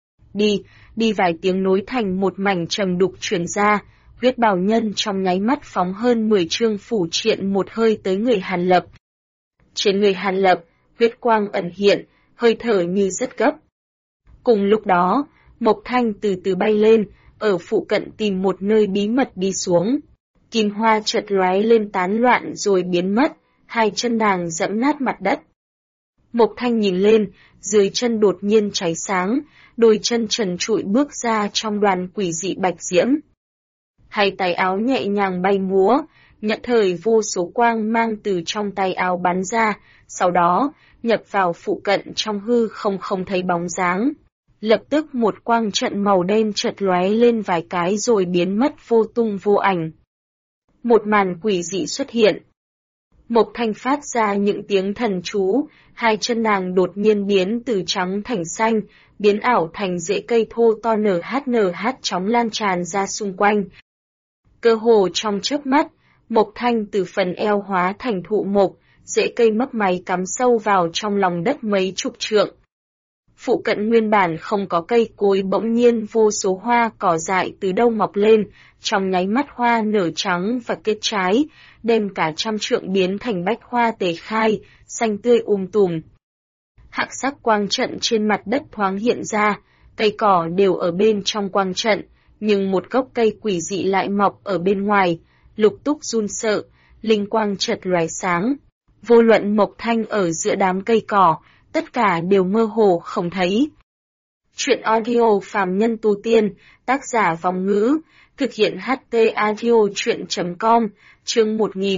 Đi vài tiếng nối thành một mảnh trầm đục truyền ra, huyết bào nhân trong nháy mắt phóng hơn 10 chương phủ triện một hơi tới người Hàn Lập. Trên người Hàn Lập, huyết quang ẩn hiện, hơi thở như rất gấp. Cùng lúc đó, Mộc Thanh từ từ bay lên, ở phụ cận tìm một nơi bí mật đi xuống. Kim hoa chợt lóe lên tán loạn rồi biến mất, hai chân nàng dẫm nát mặt đất. Mộc Thanh nhìn lên, dưới chân đột nhiên cháy sáng, đôi chân trần trụi bước ra trong đoàn quỷ dị bạch diễm. Hai tay áo nhẹ nhàng bay múa, nhận thời vô số quang mang từ trong tay áo bắn ra, sau đó, nhập vào phụ cận trong hư không thấy bóng dáng. Lập tức một quang trận màu đen chợt lóe lên vài cái rồi biến mất vô tung vô ảnh. Một màn quỷ dị xuất hiện. Mộc Thanh phát ra những tiếng thần chú, hai chân nàng đột nhiên biến từ trắng thành xanh, biến ảo thành rễ cây thô to NH chóng lan tràn ra xung quanh. Cơ hồ trong chớp mắt, Mộc Thanh từ phần eo hóa thành thụ mộc, rễ cây mấp máy cắm sâu vào trong lòng đất mấy chục trượng. Phụ cận nguyên bản không có cây cối bỗng nhiên vô số hoa cỏ dại từ đâu mọc lên, trong nháy mắt hoa nở trắng và kết trái, đem cả trăm trượng biến thành bách hoa tề khai, xanh tươi tùm. Hắc sắc quang trận trên mặt đất thoáng hiện ra, cây cỏ đều ở bên trong quang trận, nhưng một gốc cây quỷ dị lại mọc ở bên ngoài. Lục Túc run sợ, linh quang chợt lóe sáng. Vô luận Mộc Thanh ở giữa đám cây cỏ, tất cả đều mơ hồ không thấy. Chuyện audio phàm nhân tu tiên, tác giả Vong Ngữ, thực hiện HT Audio Chuyện.com, chương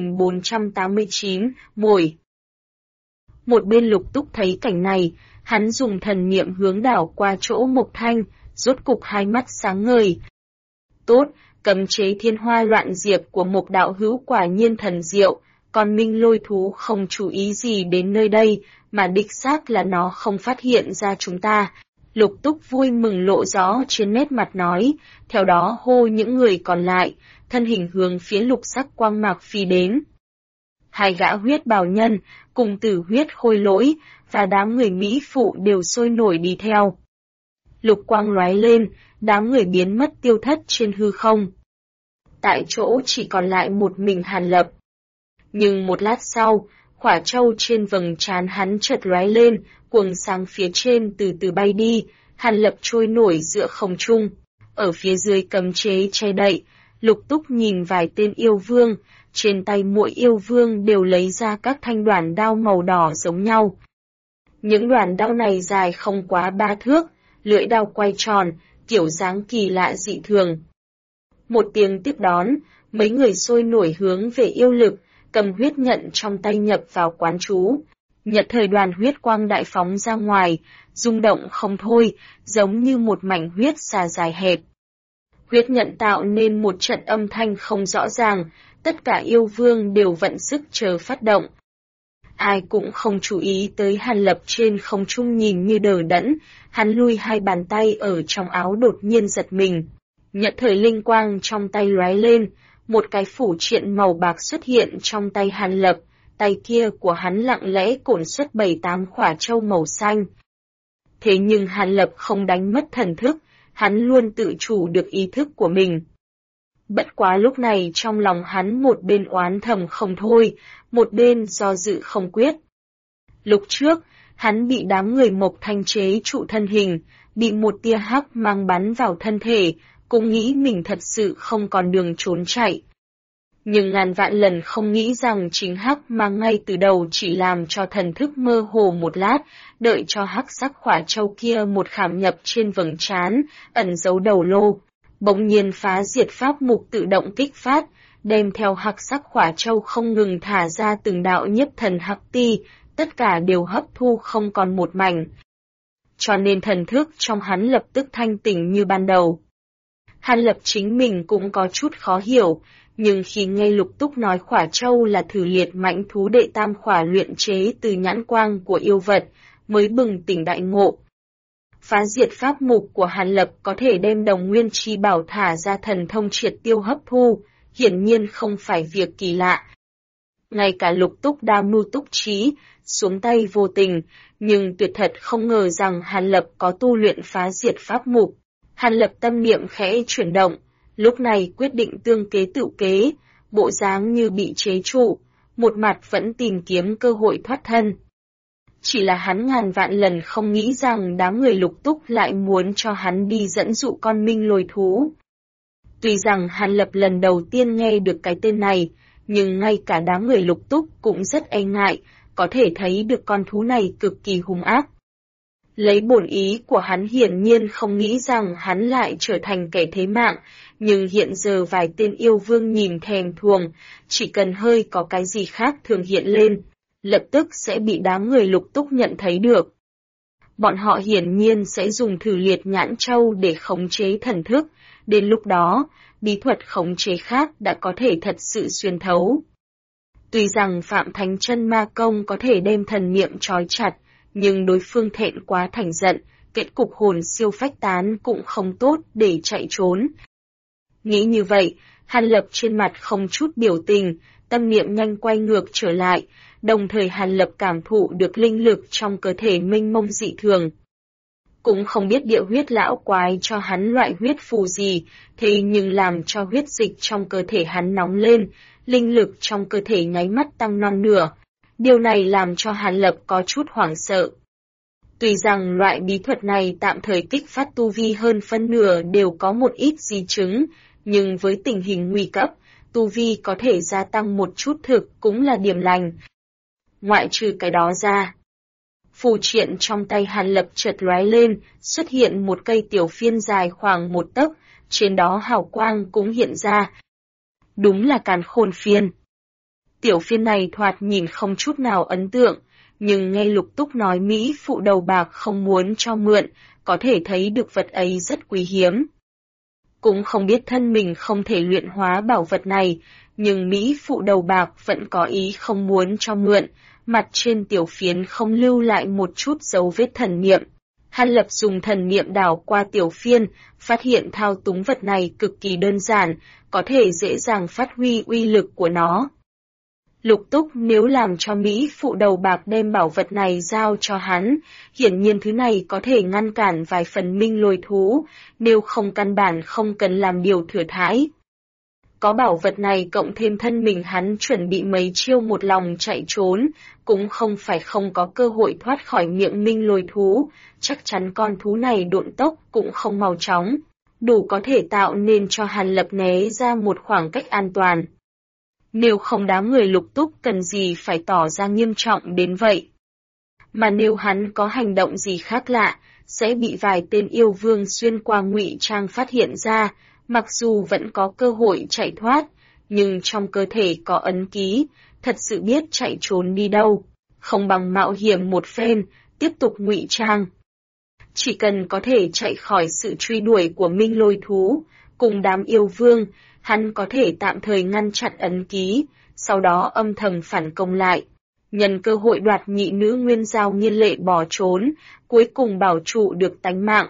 1489, mồi. Một bên Lục Túc thấy cảnh này, hắn dùng thần niệm hướng đảo qua chỗ Mộc Thanh, rốt cục hai mắt sáng ngời. Tốt, cấm chế thiên hoa loạn diệp của Mộc đạo hữu quả nhiên thần diệu, còn Minh Lôi thú không chú ý gì đến nơi đây, mà đích xác là nó không phát hiện ra chúng ta. Lục Túc vui mừng lộ rõ trên nét mặt nói, theo đó hô những người còn lại, thân hình hướng phía lục sắc quang mạc phi đến. Hai gã huyết bào nhân, cùng tử huyết khôi lỗi, và đám người Mỹ phụ đều sôi nổi đi theo. Lục quang lóe lên, đám người biến mất tiêu thất trên hư không. Tại chỗ chỉ còn lại một mình Hàn Lập. Nhưng một lát sau, khỏa châu trên vầng trán hắn chợt lóe lên, cuồng sáng phía trên từ từ bay đi, Hàn Lập trôi nổi giữa không trung. Ở phía dưới cấm chế che đậy, Lục Túc nhìn vài tên yêu vương, trên tay mỗi yêu vương đều lấy ra các thanh đoản đao màu đỏ giống nhau. Những đoản đao này dài không quá 3 thước, lưỡi đao quay tròn, kiểu dáng kỳ lạ dị thường. Một tiếng tiếp đón, mấy người sôi nổi hướng về yêu lực, cầm huyết nhận trong tay nhập vào quán chú. Nhận thời đoàn huyết quang đại phóng ra ngoài, rung động không thôi, giống như một mảnh huyết xà dài hẹp. Huyết nhận tạo nên một trận âm thanh không rõ ràng, tất cả yêu vương đều vận sức chờ phát động. Ai cũng không chú ý tới Hàn Lập trên không trung nhìn như đờ đẫn, hắn lui hai bàn tay ở trong áo đột nhiên giật mình. Nhận thời linh quang trong tay lóe lên, một cái phủ triện màu bạc xuất hiện trong tay Hàn Lập, tay kia của hắn lặng lẽ cổn xuất 7-8 khỏa châu màu xanh. Thế nhưng Hàn Lập không đánh mất thần thức, hắn luôn tự chủ được ý thức của mình. Bất quá lúc này trong lòng hắn một bên oán thầm không thôi, một bên do dự không quyết. Lúc trước, hắn bị đám người Mộc Thanh chế trụ thân hình, bị một tia hắc mang bắn vào thân thể, cũng nghĩ mình thật sự không còn đường trốn chạy. Nhưng ngàn vạn lần không nghĩ rằng chính hắc mang ngay từ đầu chỉ làm cho thần thức mơ hồ một lát, đợi cho hắc sắc khỏa châu kia một khảm nhập trên vầng trán, ẩn giấu đầu lô. Bỗng nhiên phá diệt pháp mục tự động kích phát, đem theo hắc sắc khỏa châu không ngừng thả ra từng đạo nhiếp thần hắc ti, tất cả đều hấp thu không còn một mảnh. Cho nên thần thức trong hắn lập tức thanh tỉnh như ban đầu. Hàn Lập chính mình cũng có chút khó hiểu, nhưng khi nghe Lục Túc nói khỏa châu là thử liệt mãnh thú đệ tam khỏa luyện chế từ nhãn quang của yêu vật, mới bừng tỉnh đại ngộ. Phá diệt pháp mục của Hàn Lập có thể đem đồng nguyên chi bảo thả ra thần thông triệt tiêu hấp thu, hiển nhiên không phải việc kỳ lạ. Ngay cả Lục Túc đa mưu túc trí, xuống tay vô tình, nhưng tuyệt thật không ngờ rằng Hàn Lập có tu luyện phá diệt pháp mục. Hàn Lập tâm niệm khẽ chuyển động, lúc này quyết định tương kế tự kế, bộ dáng như bị chế trụ, một mặt vẫn tìm kiếm cơ hội thoát thân. Chỉ là hắn ngàn vạn lần không nghĩ rằng đám người Lục Túc lại muốn cho hắn đi dẫn dụ con Minh Lôi thú. Tuy rằng Hàn Lập lần đầu tiên nghe được cái tên này, nhưng ngay cả đám người Lục Túc cũng rất e ngại, có thể thấy được con thú này cực kỳ hung ác. Lấy bổn ý của hắn hiển nhiên không nghĩ rằng hắn lại trở thành kẻ thế mạng, nhưng hiện giờ vài tên yêu vương nhìn thèm thuồng, chỉ cần hơi có cái gì khác thường hiện lên, lập tức sẽ bị đám người Lục Túc nhận thấy được. Bọn họ hiển nhiên sẽ dùng thử liệt nhãn châu để khống chế thần thức, đến lúc đó, bí thuật khống chế khác đã có thể thật sự xuyên thấu. Tuy rằng Phạm Thánh Chân Ma Công có thể đem thần niệm trói chặt, nhưng đối phương thẹn quá thành giận, kết cục hồn siêu phách tán cũng không tốt để chạy trốn. Nghĩ như vậy, Hàn Lập trên mặt không chút biểu tình, tâm niệm nhanh quay ngược trở lại, đồng thời Hàn Lập cảm thụ được linh lực trong cơ thể mênh mông dị thường. Cũng không biết địa huyết lão quái cho hắn loại huyết phù gì, thế nhưng làm cho huyết dịch trong cơ thể hắn nóng lên, linh lực trong cơ thể nháy mắt tăng non nửa. Điều này làm cho Hàn Lập có chút hoảng sợ. Tuy rằng loại bí thuật này tạm thời kích phát tu vi hơn phân nửa đều có một ít di chứng, nhưng với tình hình nguy cấp, tu vi có thể gia tăng một chút thực cũng là điểm lành. Ngoại trừ cái đó ra, phù triện trong tay Hàn Lập chợt lóe lên, xuất hiện một cây tiểu phiên dài khoảng 1 tấc, trên đó hào quang cũng hiện ra. Đúng là càn khôn phiên. Tiểu phiên này thoạt nhìn không chút nào ấn tượng, nhưng nghe Lục Túc nói Mỹ phụ đầu bạc không muốn cho mượn, có thể thấy được vật ấy rất quý hiếm. Cũng không biết thân mình không thể luyện hóa bảo vật này, nhưng Mỹ phụ đầu bạc vẫn có ý không muốn cho mượn, mặt trên tiểu phiến không lưu lại một chút dấu vết thần niệm. Hàn Lập dùng thần niệm đảo qua tiểu phiên, phát hiện thao túng vật này cực kỳ đơn giản, có thể dễ dàng phát huy uy lực của nó. Lục Túc nếu làm cho Mỹ phụ đầu bạc đem bảo vật này giao cho hắn, hiển nhiên thứ này có thể ngăn cản vài phần minh lôi thú, nếu không căn bản không cần làm điều thừa thãi. Có bảo vật này cộng thêm thân mình hắn chuẩn bị mấy chiêu một lòng chạy trốn, cũng không phải không có cơ hội thoát khỏi miệng minh lôi thú, chắc chắn con thú này độn tốc cũng không mau chóng, đủ có thể tạo nên cho Hàn Lập né ra một khoảng cách an toàn. Nếu không đám người Lục Túc cần gì phải tỏ ra nghiêm trọng đến vậy. Mà nếu hắn có hành động gì khác lạ, sẽ bị vài tên yêu vương xuyên qua ngụy trang phát hiện ra, mặc dù vẫn có cơ hội chạy thoát, nhưng trong cơ thể có ấn ký, thật sự biết chạy trốn đi đâu, không bằng mạo hiểm một phen, tiếp tục ngụy trang. Chỉ cần có thể chạy khỏi sự truy đuổi của minh lôi thú, cùng đám yêu vương, hắn có thể tạm thời ngăn chặn ấn ký, sau đó âm thầm phản công lại. Nhân cơ hội đoạt nhị nữ nguyên giao nghiên lệ bỏ trốn, cuối cùng bảo trụ được tánh mạng.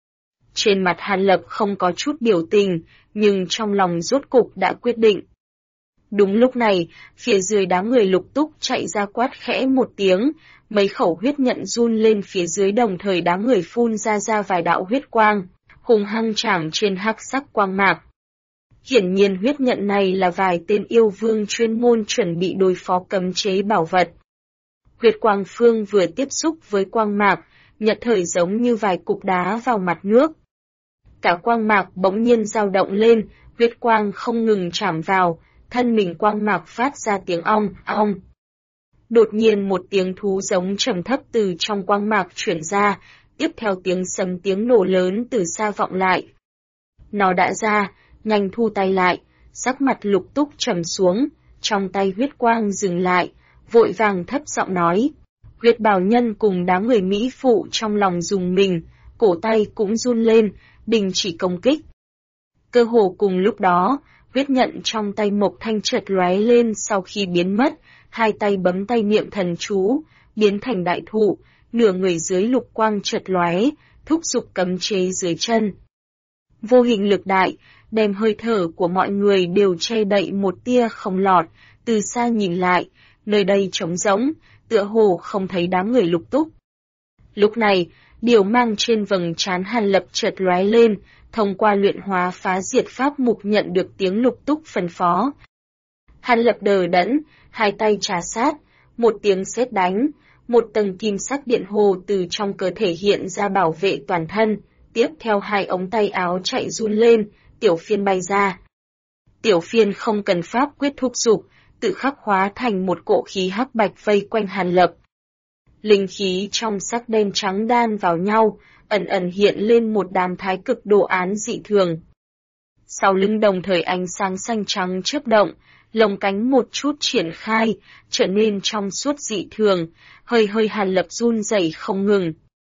Trên mặt Hàn Lập không có chút biểu tình, nhưng trong lòng rốt cục đã quyết định. Đúng lúc này, phía dưới đám người Lục Túc chạy ra quát khẽ một tiếng, mấy khẩu huyết nhận run lên phía dưới đồng thời đám người phun ra vài đạo huyết quang, hùng hăng chạm trên hắc sắc quang mạc. Hiển nhiên huyết nhận này là vài tên yêu vương chuyên môn chuẩn bị đối phó cấm chế bảo vật. Huyết quang phương vừa tiếp xúc với quang mạc, nhật thời giống như vài cục đá vào mặt nước. Cả quang mạc bỗng nhiên dao động lên, huyết quang không ngừng chạm vào, thân mình quang mạc phát ra tiếng ong, ong. Đột nhiên một tiếng thú giống trầm thấp từ trong quang mạc chuyển ra, tiếp theo tiếng sấm tiếng nổ lớn từ xa vọng lại. Nó đã ra, nhanh thu tay lại, sắc mặt Lục Túc trầm xuống, trong tay huyết quang dừng lại, vội vàng thấp giọng nói. Huyết bào nhân cùng đám người Mỹ phụ trong lòng dùng mình, cổ tay cũng run lên, đình chỉ công kích. Cơ hồ cùng lúc đó, huyết nhận trong tay Mộc Thanh chợt lóe lên sau khi biến mất, hai tay bấm tay niệm thần chú, biến thành đại thụ, nửa người dưới lục quang chợt lóe, thúc giục cấm chế dưới chân. Vô hình lực đại, đem hơi thở của mọi người đều che đậy một tia không lọt, từ xa nhìn lại, nơi đây trống rỗng, tựa hồ không thấy đám người Lục Túc. Lúc này, điều mang trên vầng trán Hàn Lập chợt lóe lên, thông qua luyện hóa phá diệt pháp mục nhận được tiếng Lục Túc phân phó. Hàn Lập đờ đẫn, hai tay trà sát, một tiếng sét đánh, một tầng kim sắc điện hồ từ trong cơ thể hiện ra bảo vệ toàn thân, tiếp theo hai ống tay áo chạy run lên, tiểu phiên bay ra. Tiểu phiên không cần pháp quyết thúc giục, tự khắc hóa thành một cỗ khí hắc bạch vây quanh Hàn Lập. Linh khí trong sắc đen trắng đan vào nhau, ẩn ẩn hiện lên một đám thái cực đồ án dị thường. Sau lưng đồng thời ánh sáng xanh trắng chớp động, lồng cánh một chút triển khai, trở nên trong suốt dị thường, hơi hơi Hàn Lập run rẩy không ngừng.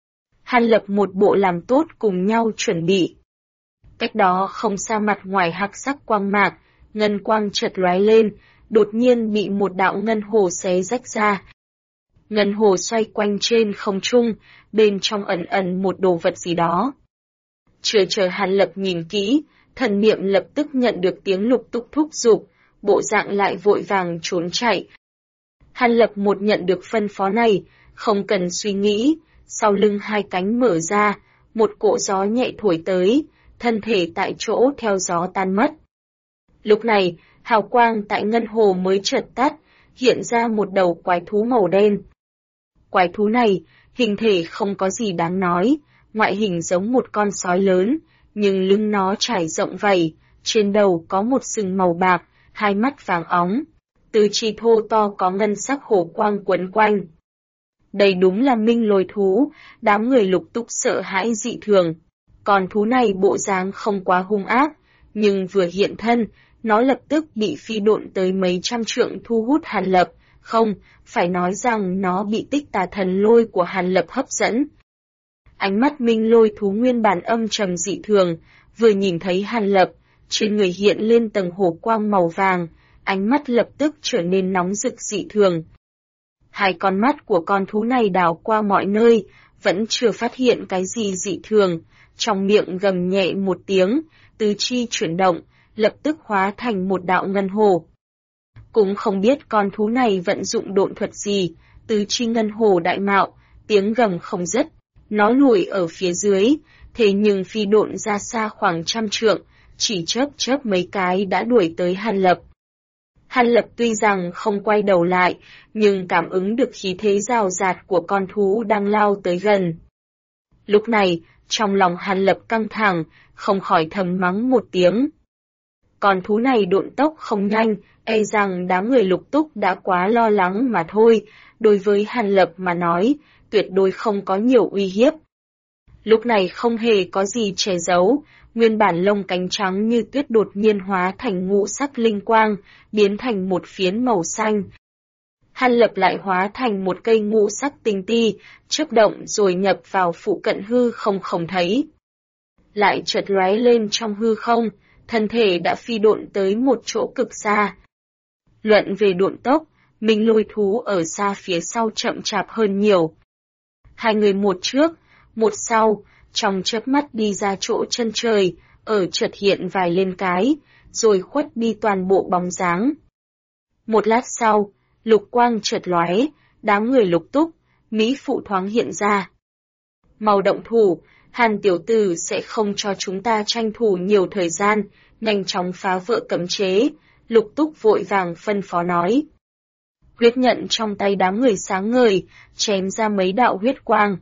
Hàn Lập một bộ làm tốt cùng nhau chuẩn bị. Cách đó không xa mặt ngoài hắc sắc quang mạc, ngân quang chợt lóe lên, đột nhiên bị một đạo ngân hồ xé rách ra. Ngân hồ xoay quanh trên không trung, bên trong ẩn ẩn một đồ vật gì đó. Chưa chờ Hàn Lập nhìn kỹ, thần niệm lập tức nhận được tiếng Lục Túc thúc giục, bộ dạng lại vội vàng trốn chạy. Hàn Lập một nhận được phân phó này, không cần suy nghĩ, sau lưng hai cánh mở ra, một cỗ gió nhẹ thổi tới, thân thể tại chỗ theo gió tan mất. Lúc này, hào quang tại ngân hồ mới chợt tắt, hiện ra một đầu quái thú màu đen. Quái thú này, hình thể không có gì đáng nói, ngoại hình giống một con sói lớn, nhưng lưng nó trải rộng vảy, trên đầu có một sừng màu bạc, hai mắt vàng óng, tứ chi thô to có ngân sắc hổ quang quấn quanh. Đây đúng là minh lôi thú, đám người Lục Túc sợ hãi dị thường. Con thú này bộ dáng không quá hung ác, nhưng vừa hiện thân, nó lập tức bị phi độn tới mấy trăm trượng thu hút Hàn Lập, không, phải nói rằng nó bị tích tà thần lôi của Hàn Lập hấp dẫn. Ánh mắt minh lôi thú nguyên bản âm trầm dị thường, vừa nhìn thấy Hàn Lập, trên người hiện lên tầng hổ quang màu vàng, ánh mắt lập tức trở nên nóng rực dị thường. Hai con mắt của con thú này đảo qua mọi nơi, vẫn chưa phát hiện cái gì dị thường, trong miệng gầm nhẹ một tiếng, tứ chi chuyển động, lập tức hóa thành một đạo ngân hồ. Cũng không biết con thú này vận dụng độn thuật gì, tứ chi ngân hồ đại mạo, tiếng gầm không dứt, nó lùi ở phía dưới, thế nhưng phi độn ra xa khoảng trăm trượng, chỉ chớp mấy cái đã đuổi tới Hàn Lập. Hàn Lập tuy rằng không quay đầu lại, nhưng cảm ứng được khí thế rào rạt của con thú đang lao tới gần. Lúc này, trong lòng Hàn Lập căng thẳng, không khỏi thầm mắng một tiếng. Con thú này độn tốc không nhanh, e rằng đám người Lục Túc đã quá lo lắng mà thôi, đối với Hàn Lập mà nói, tuyệt đối không có nhiều uy hiếp. Lúc này không hề có gì che giấu, nguyên bản lông cánh trắng như tuyết đột nhiên hóa thành ngũ sắc linh quang, biến thành một phiến màu xanh. Hàn Lập lại hóa thành một cây ngũ sắc tinh ti, chớp động rồi nhập vào phụ cận hư không thấy. Lại chợt lóe lên trong hư không, thân thể đã phi độn tới một chỗ cực xa. Luận về độn tốc, minh lôi thú ở xa phía sau chậm chạp hơn nhiều. Hai người một trước, một sau, trong chớp mắt đi ra chỗ chân trời, ở chợt hiện vài lên cái, rồi khuất đi toàn bộ bóng dáng. Một lát sau, lục quang chợt lóe, đám người Lục Túc, mỹ phụ thoáng hiện ra. Mau động thủ, Hàn tiểu tử sẽ không cho chúng ta tranh thủ nhiều thời gian, nhanh chóng phá vỡ cấm chế, Lục Túc vội vàng phân phó nói. Huyết nhận trong tay đám người sáng ngời, chém ra mấy đạo huyết quang.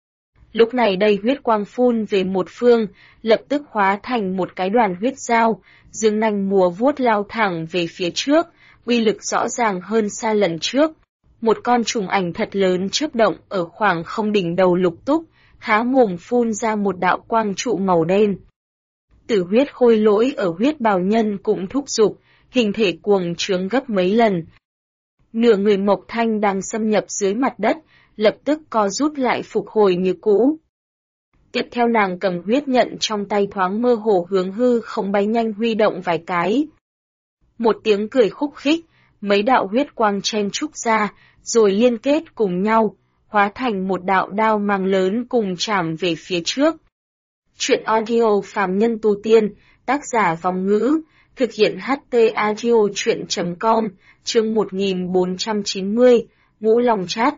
Lúc này đây huyết quang phun về một phương, lập tức hóa thành một cái đoàn huyết dao, dương nanh múa vuốt lao thẳng về phía trước, uy lực rõ ràng hơn xa lần trước. Một con trùng ảnh thật lớn chớp động ở khoảng không đỉnh đầu Lục Túc, há mồm phun ra một đạo quang trụ màu đen. Tử huyết khôi lỗi ở huyết bào nhân cũng thúc giục, hình thể cuồng trướng gấp mấy lần. Nửa người Mộc Thanh đang xâm nhập dưới mặt đất, lập tức co rút lại phục hồi như cũ. Tiếp theo nàng cầm huyết nhận trong tay thoáng mơ hồ hướng hư không bay nhanh huy động vài cái. Một tiếng cười khúc khích, mấy đạo huyết quang chen trúc ra, rồi liên kết cùng nhau, hóa thành một đạo đao mang lớn cùng chạm về phía trước. Chuyện audio phàm nhân tu tiên, tác giả Vòng Ngữ, thực hiện HT audio chuyện.com, chương 1490, Ngũ Long Chát.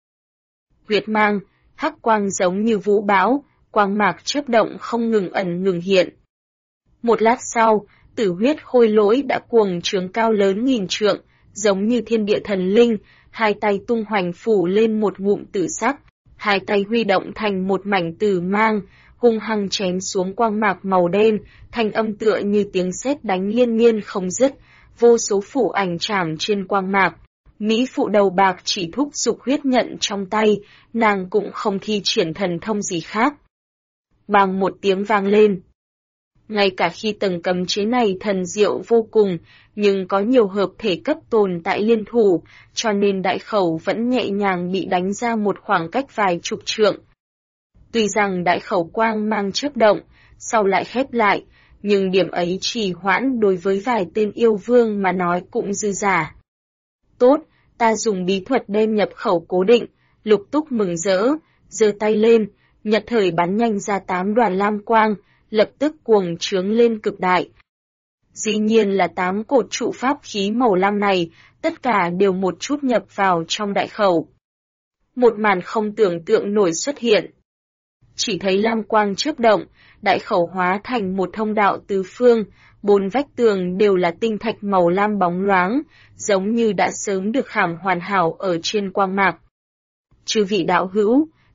Huyết mang, hắc quang giống như vũ bão, quang mạc chớp động không ngừng ẩn ngừng hiện. Một lát sau, tử huyết khôi lỗi đã cuồng trướng cao lớn nghìn trượng, giống như thiên địa thần linh, hai tay tung hoành phủ lên một ngụm tử sắc, hai tay huy động thành một mảnh tử mang, hung hăng chém xuống quang mạc màu đen, thanh âm tựa như tiếng sét đánh liên miên không dứt, vô số phủ ảnh chạm trên quang mạc. Mỹ phụ đầu bạc chỉ thúc giục huyết nhận trong tay, nàng cũng không thi triển thần thông gì khác. Bang một tiếng vang lên. Ngay cả khi tầng cấm chế này thần diệu vô cùng, nhưng có nhiều hợp thể cấp tồn tại liên thủ, cho nên đại khẩu vẫn nhẹ nhàng bị đánh ra một khoảng cách vài chục trượng. Tuy rằng đại khẩu quang mang chớp động, sau lại khép lại, nhưng điểm ấy trì hoãn đối với vài tên yêu vương mà nói cũng dư giả. Tốt, ta dùng bí thuật đem nhập khẩu cố định, Lục Túc mừng rỡ, giơ tay lên, nhật thời bắn nhanh ra 8 đoàn lam quang, lập tức cuồng trướng lên cực đại. Dĩ nhiên là 8 cột trụ pháp khí màu lam này, tất cả đều một chút nhập vào trong đại khẩu. Một màn không tưởng tượng nổi xuất hiện. Chỉ thấy lam quang chớp động, đại khẩu hóa thành một thông đạo tứ phương, 4 vách tường đều là tinh thạch màu lam bóng loáng, giống như đã sớm được khảm hoàn hảo ở trên quang mạc. Chư vị đạo hữu,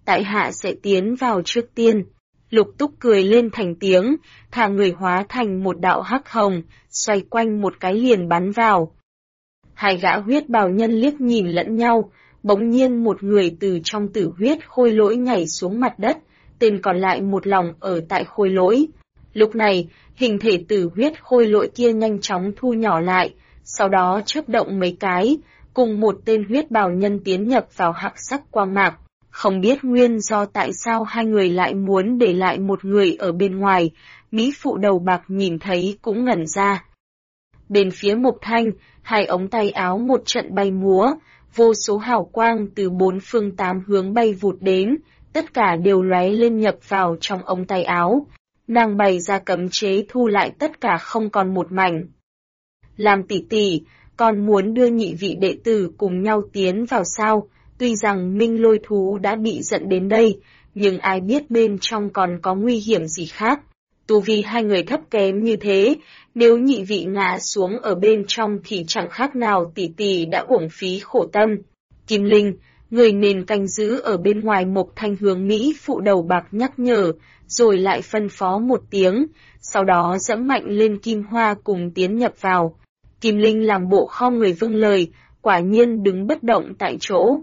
tại hạ sẽ tiến vào trước tiên. Lục Túc cười lên thành tiếng, thả người hóa thành một đạo hắc hồng, xoay quanh một cái liền bắn vào. Hai gã huyết bào nhân liếc nhìn lẫn nhau, bỗng nhiên một người từ trong tử huyết khôi lỗi nhảy xuống mặt đất, tên còn lại một lòng ở tại khôi lỗi. Lúc này, hình thể tử huyết khôi lỗi kia nhanh chóng thu nhỏ lại, sau đó chớp động mấy cái, cùng một tên huyết bào nhân tiến nhập vào hắc sắc quang mạc. Không biết nguyên do tại sao hai người lại muốn để lại một người ở bên ngoài, mỹ phụ đầu bạc nhìn thấy cũng ngẩn ra. Bên phía Mộc Thanh, hai ống tay áo một trận bay múa, vô số hào quang từ bốn phương tám hướng bay vụt đến, tất cả đều lóe lên nhập vào trong ống tay áo. Nàng bày ra cấm chế thu lại tất cả không còn một mảnh. Làm tỷ tỷ, còn muốn đưa nhị vị đệ tử cùng nhau tiến vào sao? Tuy rằng Minh Lôi thú đã bị giận đến đây, nhưng ai biết bên trong còn có nguy hiểm gì khác. Tu vi hai người thấp kém như thế, nếu nhị vị ngã xuống ở bên trong thì chẳng khác nào tỷ tỷ đã uổng phí khổ tâm. Kim Linh, người nên canh giữ ở bên ngoài. Mộc Thanh hướng mỹ phụ đầu bạc nhắc nhở, rồi lại phân phó một tiếng, sau đó dẫm mạnh lên kim hoa cùng tiến nhập vào. Kim Linh làm bộ khom người vâng lời, quả nhiên đứng bất động tại chỗ.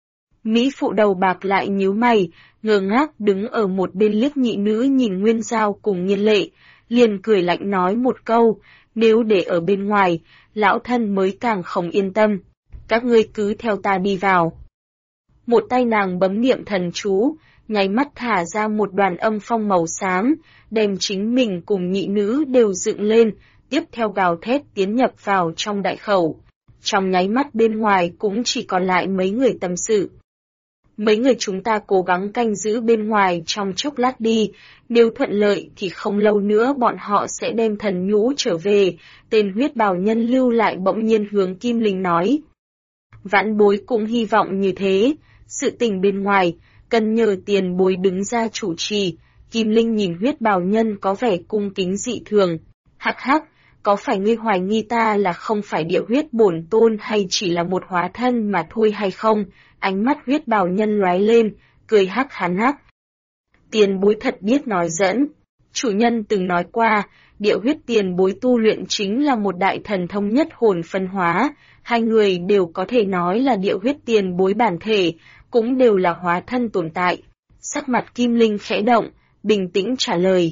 Mỹ phụ đầu bạc lại nhíu mày, ngơ ngác đứng ở một bên liếc nhị nữ nhìn Nguyên Giao cùng Nghiên Lệ, liền cười lạnh nói một câu, nếu để ở bên ngoài, lão thân mới càng không yên tâm. Các ngươi cứ theo ta đi vào. Một tay nàng bấm niệm thần chú, nháy mắt thả ra một đoàn âm phong màu xám, đem chính mình cùng nhị nữ đều dựng lên, tiếp theo gào thét tiến nhập vào trong đại khẩu. Trong nháy mắt bên ngoài cũng chỉ còn lại mấy người tâm sự. Mấy người chúng ta cố gắng canh giữ bên ngoài trong chốc lát đi, nếu thuận lợi thì không lâu nữa bọn họ sẽ đem thần nhũ trở về, tên huyết bào nhân lưu lại bỗng nhiên hướng Kim Linh nói. Vãn bối cũng hy vọng như thế, sự tình bên ngoài, cần nhờ tiền bối đứng ra chủ trì. Kim Linh nhìn huyết bào nhân có vẻ cung kính dị thường. Hắc hắc, có phải ngươi hoài nghi ta là không phải địa huyết bổn tôn hay chỉ là một hóa thân mà thôi hay không? Ánh mắt huyết bào nhân lóe lên, cười hắc hán hắc. Tiền bối thật biết nói dẫn. Chủ nhân từng nói qua, địa huyết tiền bối tu luyện chính là một đại thần thông nhất hồn phân hóa, hai người đều có thể nói là địa huyết tiền bối bản thể, cũng đều là hóa thân tồn tại. Sắc mặt Kim Linh khẽ động, bình tĩnh trả lời.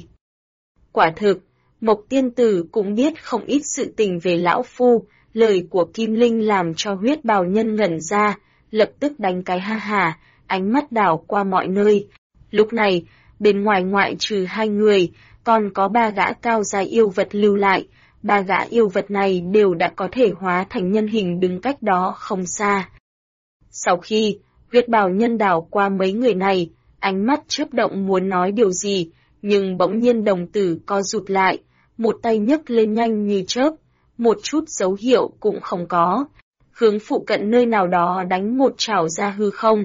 Quả thực, Mộc tiên tử cũng biết không ít sự tình về lão phu, lời của Kim Linh làm cho huyết bào nhân ngẩn ra, lập tức đánh cái ha hà, ánh mắt đảo qua mọi nơi. Lúc này, bên ngoài ngoại trừ hai người, còn có ba gã cao dài yêu vật lưu lại, ba gã yêu vật này đều đã có thể hóa thành nhân hình đứng cách đó không xa. Sau khi, huyết bào nhân đảo qua mấy người này, ánh mắt chớp động muốn nói điều gì, nhưng bỗng nhiên đồng tử co rụt lại, một tay nhấc lên nhanh như chớp, một chút dấu hiệu cũng không có, hướng phụ cận nơi nào đó đánh một chảo ra hư không.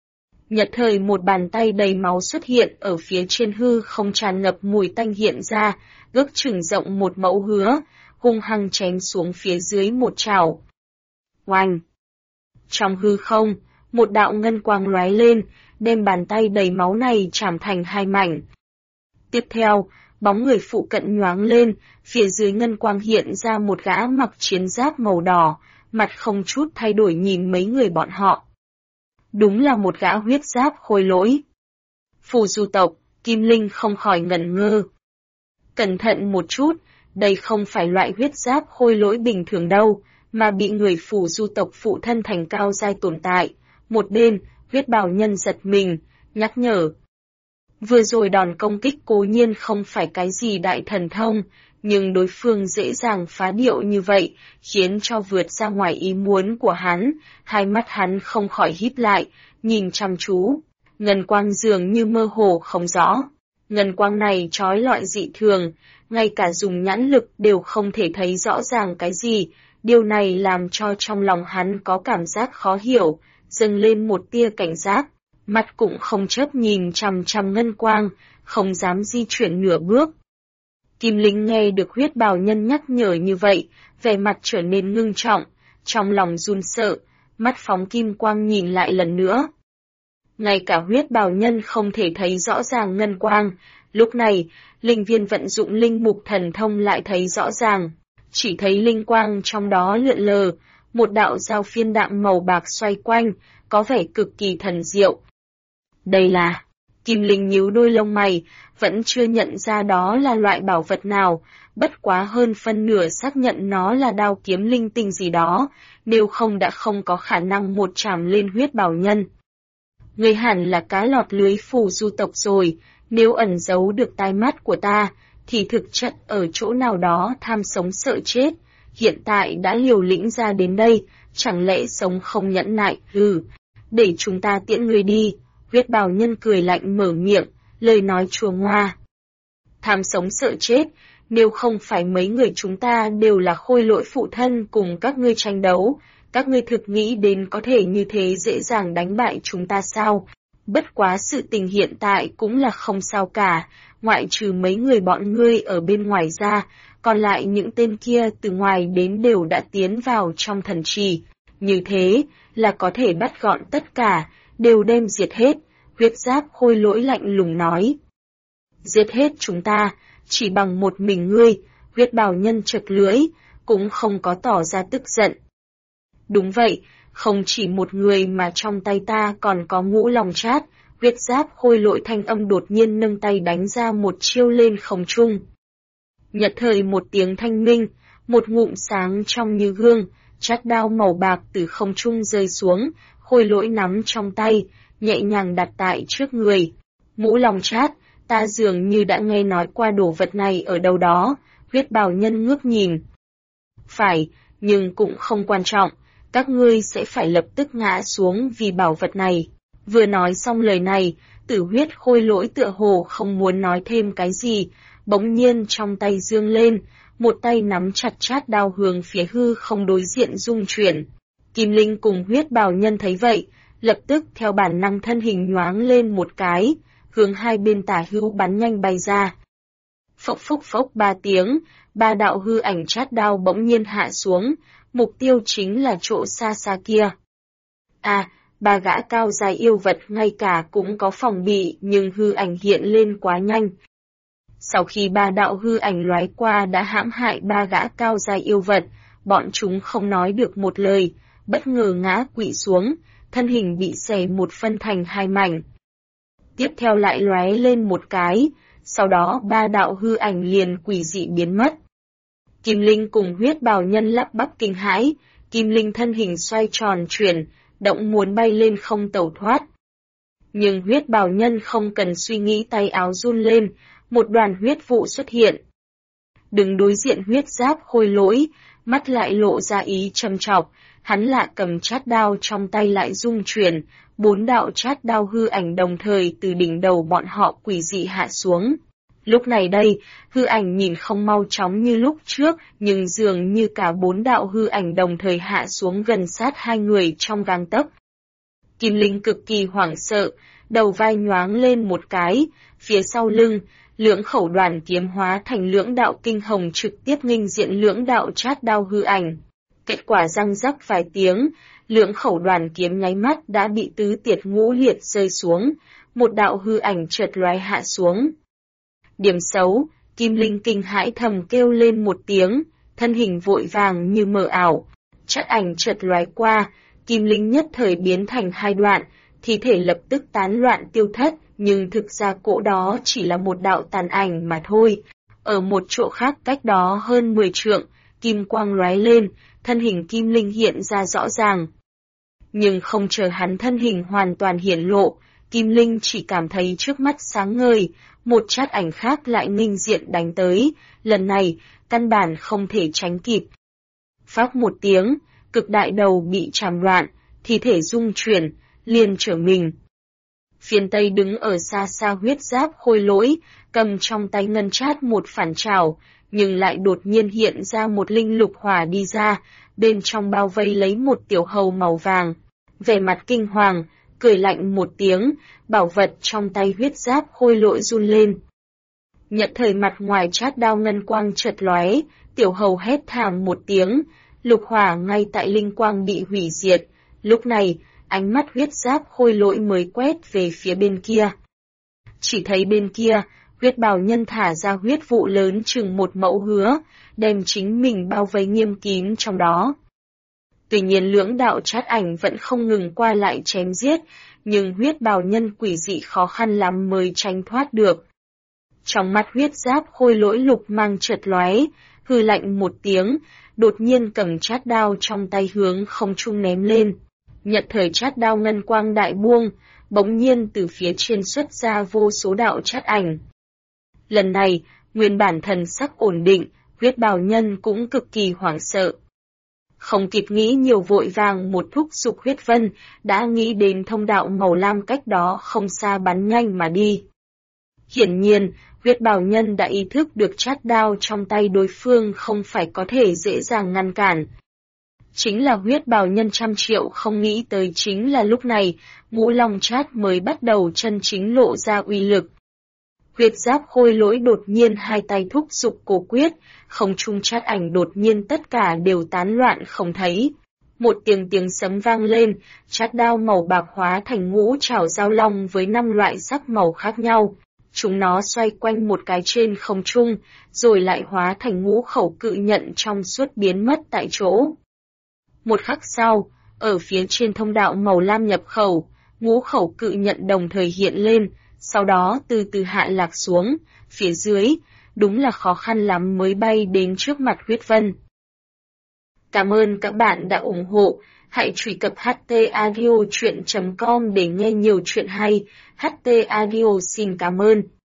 Nhật thời một bàn tay đầy máu xuất hiện ở phía trên hư không, tràn ngập mùi tanh hiện ra, ước chừng rộng một mẫu hứa, hung hăng chém xuống phía dưới một chảo. Oanh! Trong hư không, một đạo ngân quang lóe lên, đem bàn tay đầy máu này chảm thành hai mảnh. Tiếp theo, bóng người phụ cận nhoáng lên, phía dưới ngân quang hiện ra một gã mặc chiến giáp màu đỏ, mặt không chút thay đổi nhìn mấy người bọn họ. Đúng là một gã huyết giáp khôi lỗi. Phù du tộc, Kim Linh không khỏi ngẩn ngơ. Cẩn thận một chút, đây không phải loại huyết giáp khôi lỗi bình thường đâu, mà bị người phù du tộc phụ thân thành cao giai tồn tại. Một bên, huyết bào nhân giật mình, nhắc nhở. Vừa rồi đòn công kích cố nhiên không phải cái gì đại thần thông, nhưng đối phương dễ dàng phá điệu như vậy, khiến cho vượt ra ngoài ý muốn của hắn, hai mắt hắn không khỏi híp lại, nhìn chăm chú. Ngân quang dường như mơ hồ không rõ. Ngân quang này trói lọi dị thường, ngay cả dùng nhãn lực đều không thể thấy rõ ràng cái gì, điều này làm cho trong lòng hắn có cảm giác khó hiểu, dâng lên một tia cảnh giác. Mặt cũng không chớp nhìn chằm chằm ngân quang, không dám di chuyển nửa bước. Kim Linh nghe được huyết bào nhân nhắc nhở như vậy, vẻ mặt trở nên ngưng trọng, trong lòng run sợ, mắt phóng kim quang nhìn lại lần nữa. ngay cả huyết bào nhân không thể thấy rõ ràng ngân quang. Lúc này, linh viên vận dụng linh mục thần thông lại thấy rõ ràng, chỉ thấy linh quang trong đó lượn lờ, một đạo dao phiên đạm màu bạc xoay quanh, có vẻ cực kỳ thần diệu. Đây là... Kim Linh nhíu đôi lông mày, vẫn chưa nhận ra đó là loại bảo vật nào, bất quá hơn phân nửa xác nhận nó là đao kiếm linh tinh gì đó, nếu không đã không có khả năng một chạm lên huyết bào nhân. Người hẳn là cá lọt lưới phù du tộc rồi, nếu ẩn giấu được tai mắt của ta, thì thực chất ở chỗ nào đó tham sống sợ chết, hiện tại đã liều lĩnh ra đến đây, chẳng lẽ sống không nhẫn nại, để chúng ta tiễn người đi. Huyết bào nhân cười lạnh mở miệng, lời nói chua ngoa. Tham sống sợ chết, nếu không phải mấy người chúng ta đều là khôi lỗi phụ thân cùng các ngươi tranh đấu, các ngươi thực nghĩ đến có thể như thế dễ dàng đánh bại chúng ta sao? Bất quá sự tình hiện tại cũng là không sao cả, ngoại trừ mấy người bọn ngươi ở bên ngoài ra, còn lại những tên kia từ ngoài đến đều đã tiến vào trong thần trì. Như thế là có thể bắt gọn tất cả, đều đem diệt hết, huyết giáp khôi lỗi lạnh lùng nói. Giết hết chúng ta, chỉ bằng một mình ngươi, huyết bào nhân chật lưỡi, cũng không có tỏ ra tức giận. Đúng vậy, không chỉ một người mà trong tay ta còn có ngũ lòng chát, huyết giáp khôi lỗi thanh âm đột nhiên nâng tay đánh ra một chiêu lên không trung. Nhật thời một tiếng thanh minh, một ngụm sáng trong như gương, chát đao màu bạc từ không trung rơi xuống, khôi lỗi nắm trong tay, nhẹ nhàng đặt tại trước người. Ngũ lòng chát, ta dường như đã nghe nói qua đồ vật này ở đâu đó, huyết bào nhân ngước nhìn. Phải, nhưng cũng không quan trọng, các ngươi sẽ phải lập tức ngã xuống vì bảo vật này. Vừa nói xong lời này, tử huyết khôi lỗi tựa hồ không muốn nói thêm cái gì, bỗng nhiên trong tay dương lên, một tay nắm chặt chát đao hướng phía hư không đối diện rung chuyển. Kim Linh cùng huyết bào nhân thấy vậy, lập tức theo bản năng thân hình nhoáng lên một cái, hướng hai bên tả hữu bắn nhanh bay ra. Phốc phốc phốc ba tiếng, ba đạo hư ảnh chát đao bỗng nhiên hạ xuống, mục tiêu chính là chỗ xa xa kia. Ba gã cao dài yêu vật ngay cả cũng có phòng bị nhưng hư ảnh hiện lên quá nhanh. Sau khi ba đạo hư ảnh lóe qua đã hãm hại ba gã cao dài yêu vật, bọn chúng không nói được một lời, bất ngờ ngã quỵ xuống, thân hình bị xẻ một phân thành hai mảnh. Tiếp theo lại lóe lên một cái, sau đó ba đạo hư ảnh liền quỷ dị biến mất. Kim Linh cùng huyết bào nhân lắp bắp kinh hãi, Kim Linh thân hình xoay tròn chuyển, động muốn bay lên không tẩu thoát. Nhưng huyết bào nhân không cần suy nghĩ tay áo run lên, một đoàn huyết vụ xuất hiện. Đứng đối diện huyết giáp khôi lỗi, mắt lại lộ ra ý châm chọc, hắn lạ cầm chát đao trong tay lại rung chuyển, bốn đạo chát đao hư ảnh đồng thời từ đỉnh đầu bọn họ quỷ dị hạ xuống. Lúc này đây, hư ảnh nhìn không mau chóng như lúc trước, nhưng dường như cả bốn đạo hư ảnh đồng thời hạ xuống gần sát hai người trong gang tấc. Kim Linh cực kỳ hoảng sợ, đầu vai nhoáng lên một cái, phía sau lưng, lưỡng khẩu đoàn kiếm hóa thành lưỡng đạo kinh hồng trực tiếp nghênh diện lưỡng đạo chát đao hư ảnh. Kết quả răng rắc vài tiếng, lưỡng khẩu đoàn kiếm nháy mắt đã bị tứ tiệt ngũ liệt rơi xuống, một đạo hư ảnh chợt lóe hạ xuống. Điểm xấu, Kim Linh kinh hãi thầm kêu lên một tiếng, thân hình vội vàng như mờ ảo. Chát ảnh chợt lóe qua, Kim Linh nhất thời biến thành hai đoạn, thi thể lập tức tán loạn tiêu thất, nhưng thực ra cỗ đó chỉ là một đạo tàn ảnh mà thôi. Ở một chỗ khác cách đó hơn 10 trượng, kim quang lóe lên, thân hình Kim Linh hiện ra rõ ràng. Nhưng không chờ hắn thân hình hoàn toàn hiển lộ, Kim Linh chỉ cảm thấy trước mắt sáng ngời, một chát ảnh khác lại nghênh diện đánh tới, lần này, căn bản không thể tránh kịp. Phác một tiếng, cực đại đầu bị chàm loạn, thi thể rung chuyển, liền trở mình. Phiên Tây đứng ở xa xa huyết giáp khôi lỗi, cầm trong tay ngân chát một phản trảo, nhưng lại đột nhiên hiện ra một linh lục hỏa đi ra, bên trong bao vây lấy một tiểu hầu màu vàng. Vẻ mặt kinh hoàng, cười lạnh một tiếng, bảo vật trong tay huyết giáp khôi lỗi run lên. Nhận thời mặt ngoài chát đao ngân quang chợt lóe, tiểu hầu hét thảm một tiếng, lục hỏa ngay tại linh quang bị hủy diệt. Lúc này, ánh mắt huyết giáp khôi lỗi mới quét về phía bên kia. Chỉ thấy bên kia, huyết bào nhân thả ra huyết vụ lớn chừng 1 mẫu hứa, đem chính mình bao vây nghiêm kín trong đó. Tuy nhiên lưỡng đạo chát ảnh vẫn không ngừng qua lại chém giết, nhưng huyết bào nhân quỷ dị khó khăn lắm mới tránh thoát được. Trong mắt huyết giáp khôi lỗi lục mang chợt lóe, hừ lạnh một tiếng, đột nhiên cầm chát đao trong tay hướng không trung ném lên. Nhận thời chát đao ngân quang đại buông, bỗng nhiên từ phía trên xuất ra vô số đạo chát ảnh. Lần này, nguyên bản thần sắc ổn định, huyết bào nhân cũng cực kỳ hoảng sợ. Không kịp nghĩ nhiều vội vàng một thúc dục huyết vân, đã nghĩ đến thông đạo màu lam cách đó không xa bắn nhanh mà đi. Hiển nhiên, huyết bào nhân đã ý thức được chát đao trong tay đối phương không phải có thể dễ dàng ngăn cản. Chính là huyết bào nhân trăm triệu không nghĩ tới chính là lúc này, ngũ long chát mới bắt đầu chân chính lộ ra uy lực. Huyết giáp khôi lỗi đột nhiên hai tay thúc dục cổ quyết, không trung chát ảnh đột nhiên tất cả đều tán loạn không thấy. Một tiếng sấm vang lên, chát đao màu bạc hóa thành ngũ trảo giao long với 5 loại sắc màu khác nhau. Chúng nó xoay quanh một cái trên không trung, rồi lại hóa thành ngũ khẩu cự nhận trong suốt biến mất tại chỗ. Một khắc sau, ở phía trên thông đạo màu lam nhập khẩu, ngũ khẩu cự nhận đồng thời hiện lên, sau đó từ từ hạ lạc xuống, phía dưới, đúng là khó khăn lắm mới bay đến trước mặt huyết vân. Cảm ơn các bạn đã ủng hộ, hãy truy cập htaudio.com để nghe nhiều chuyện hay, HT Audio xin cảm ơn.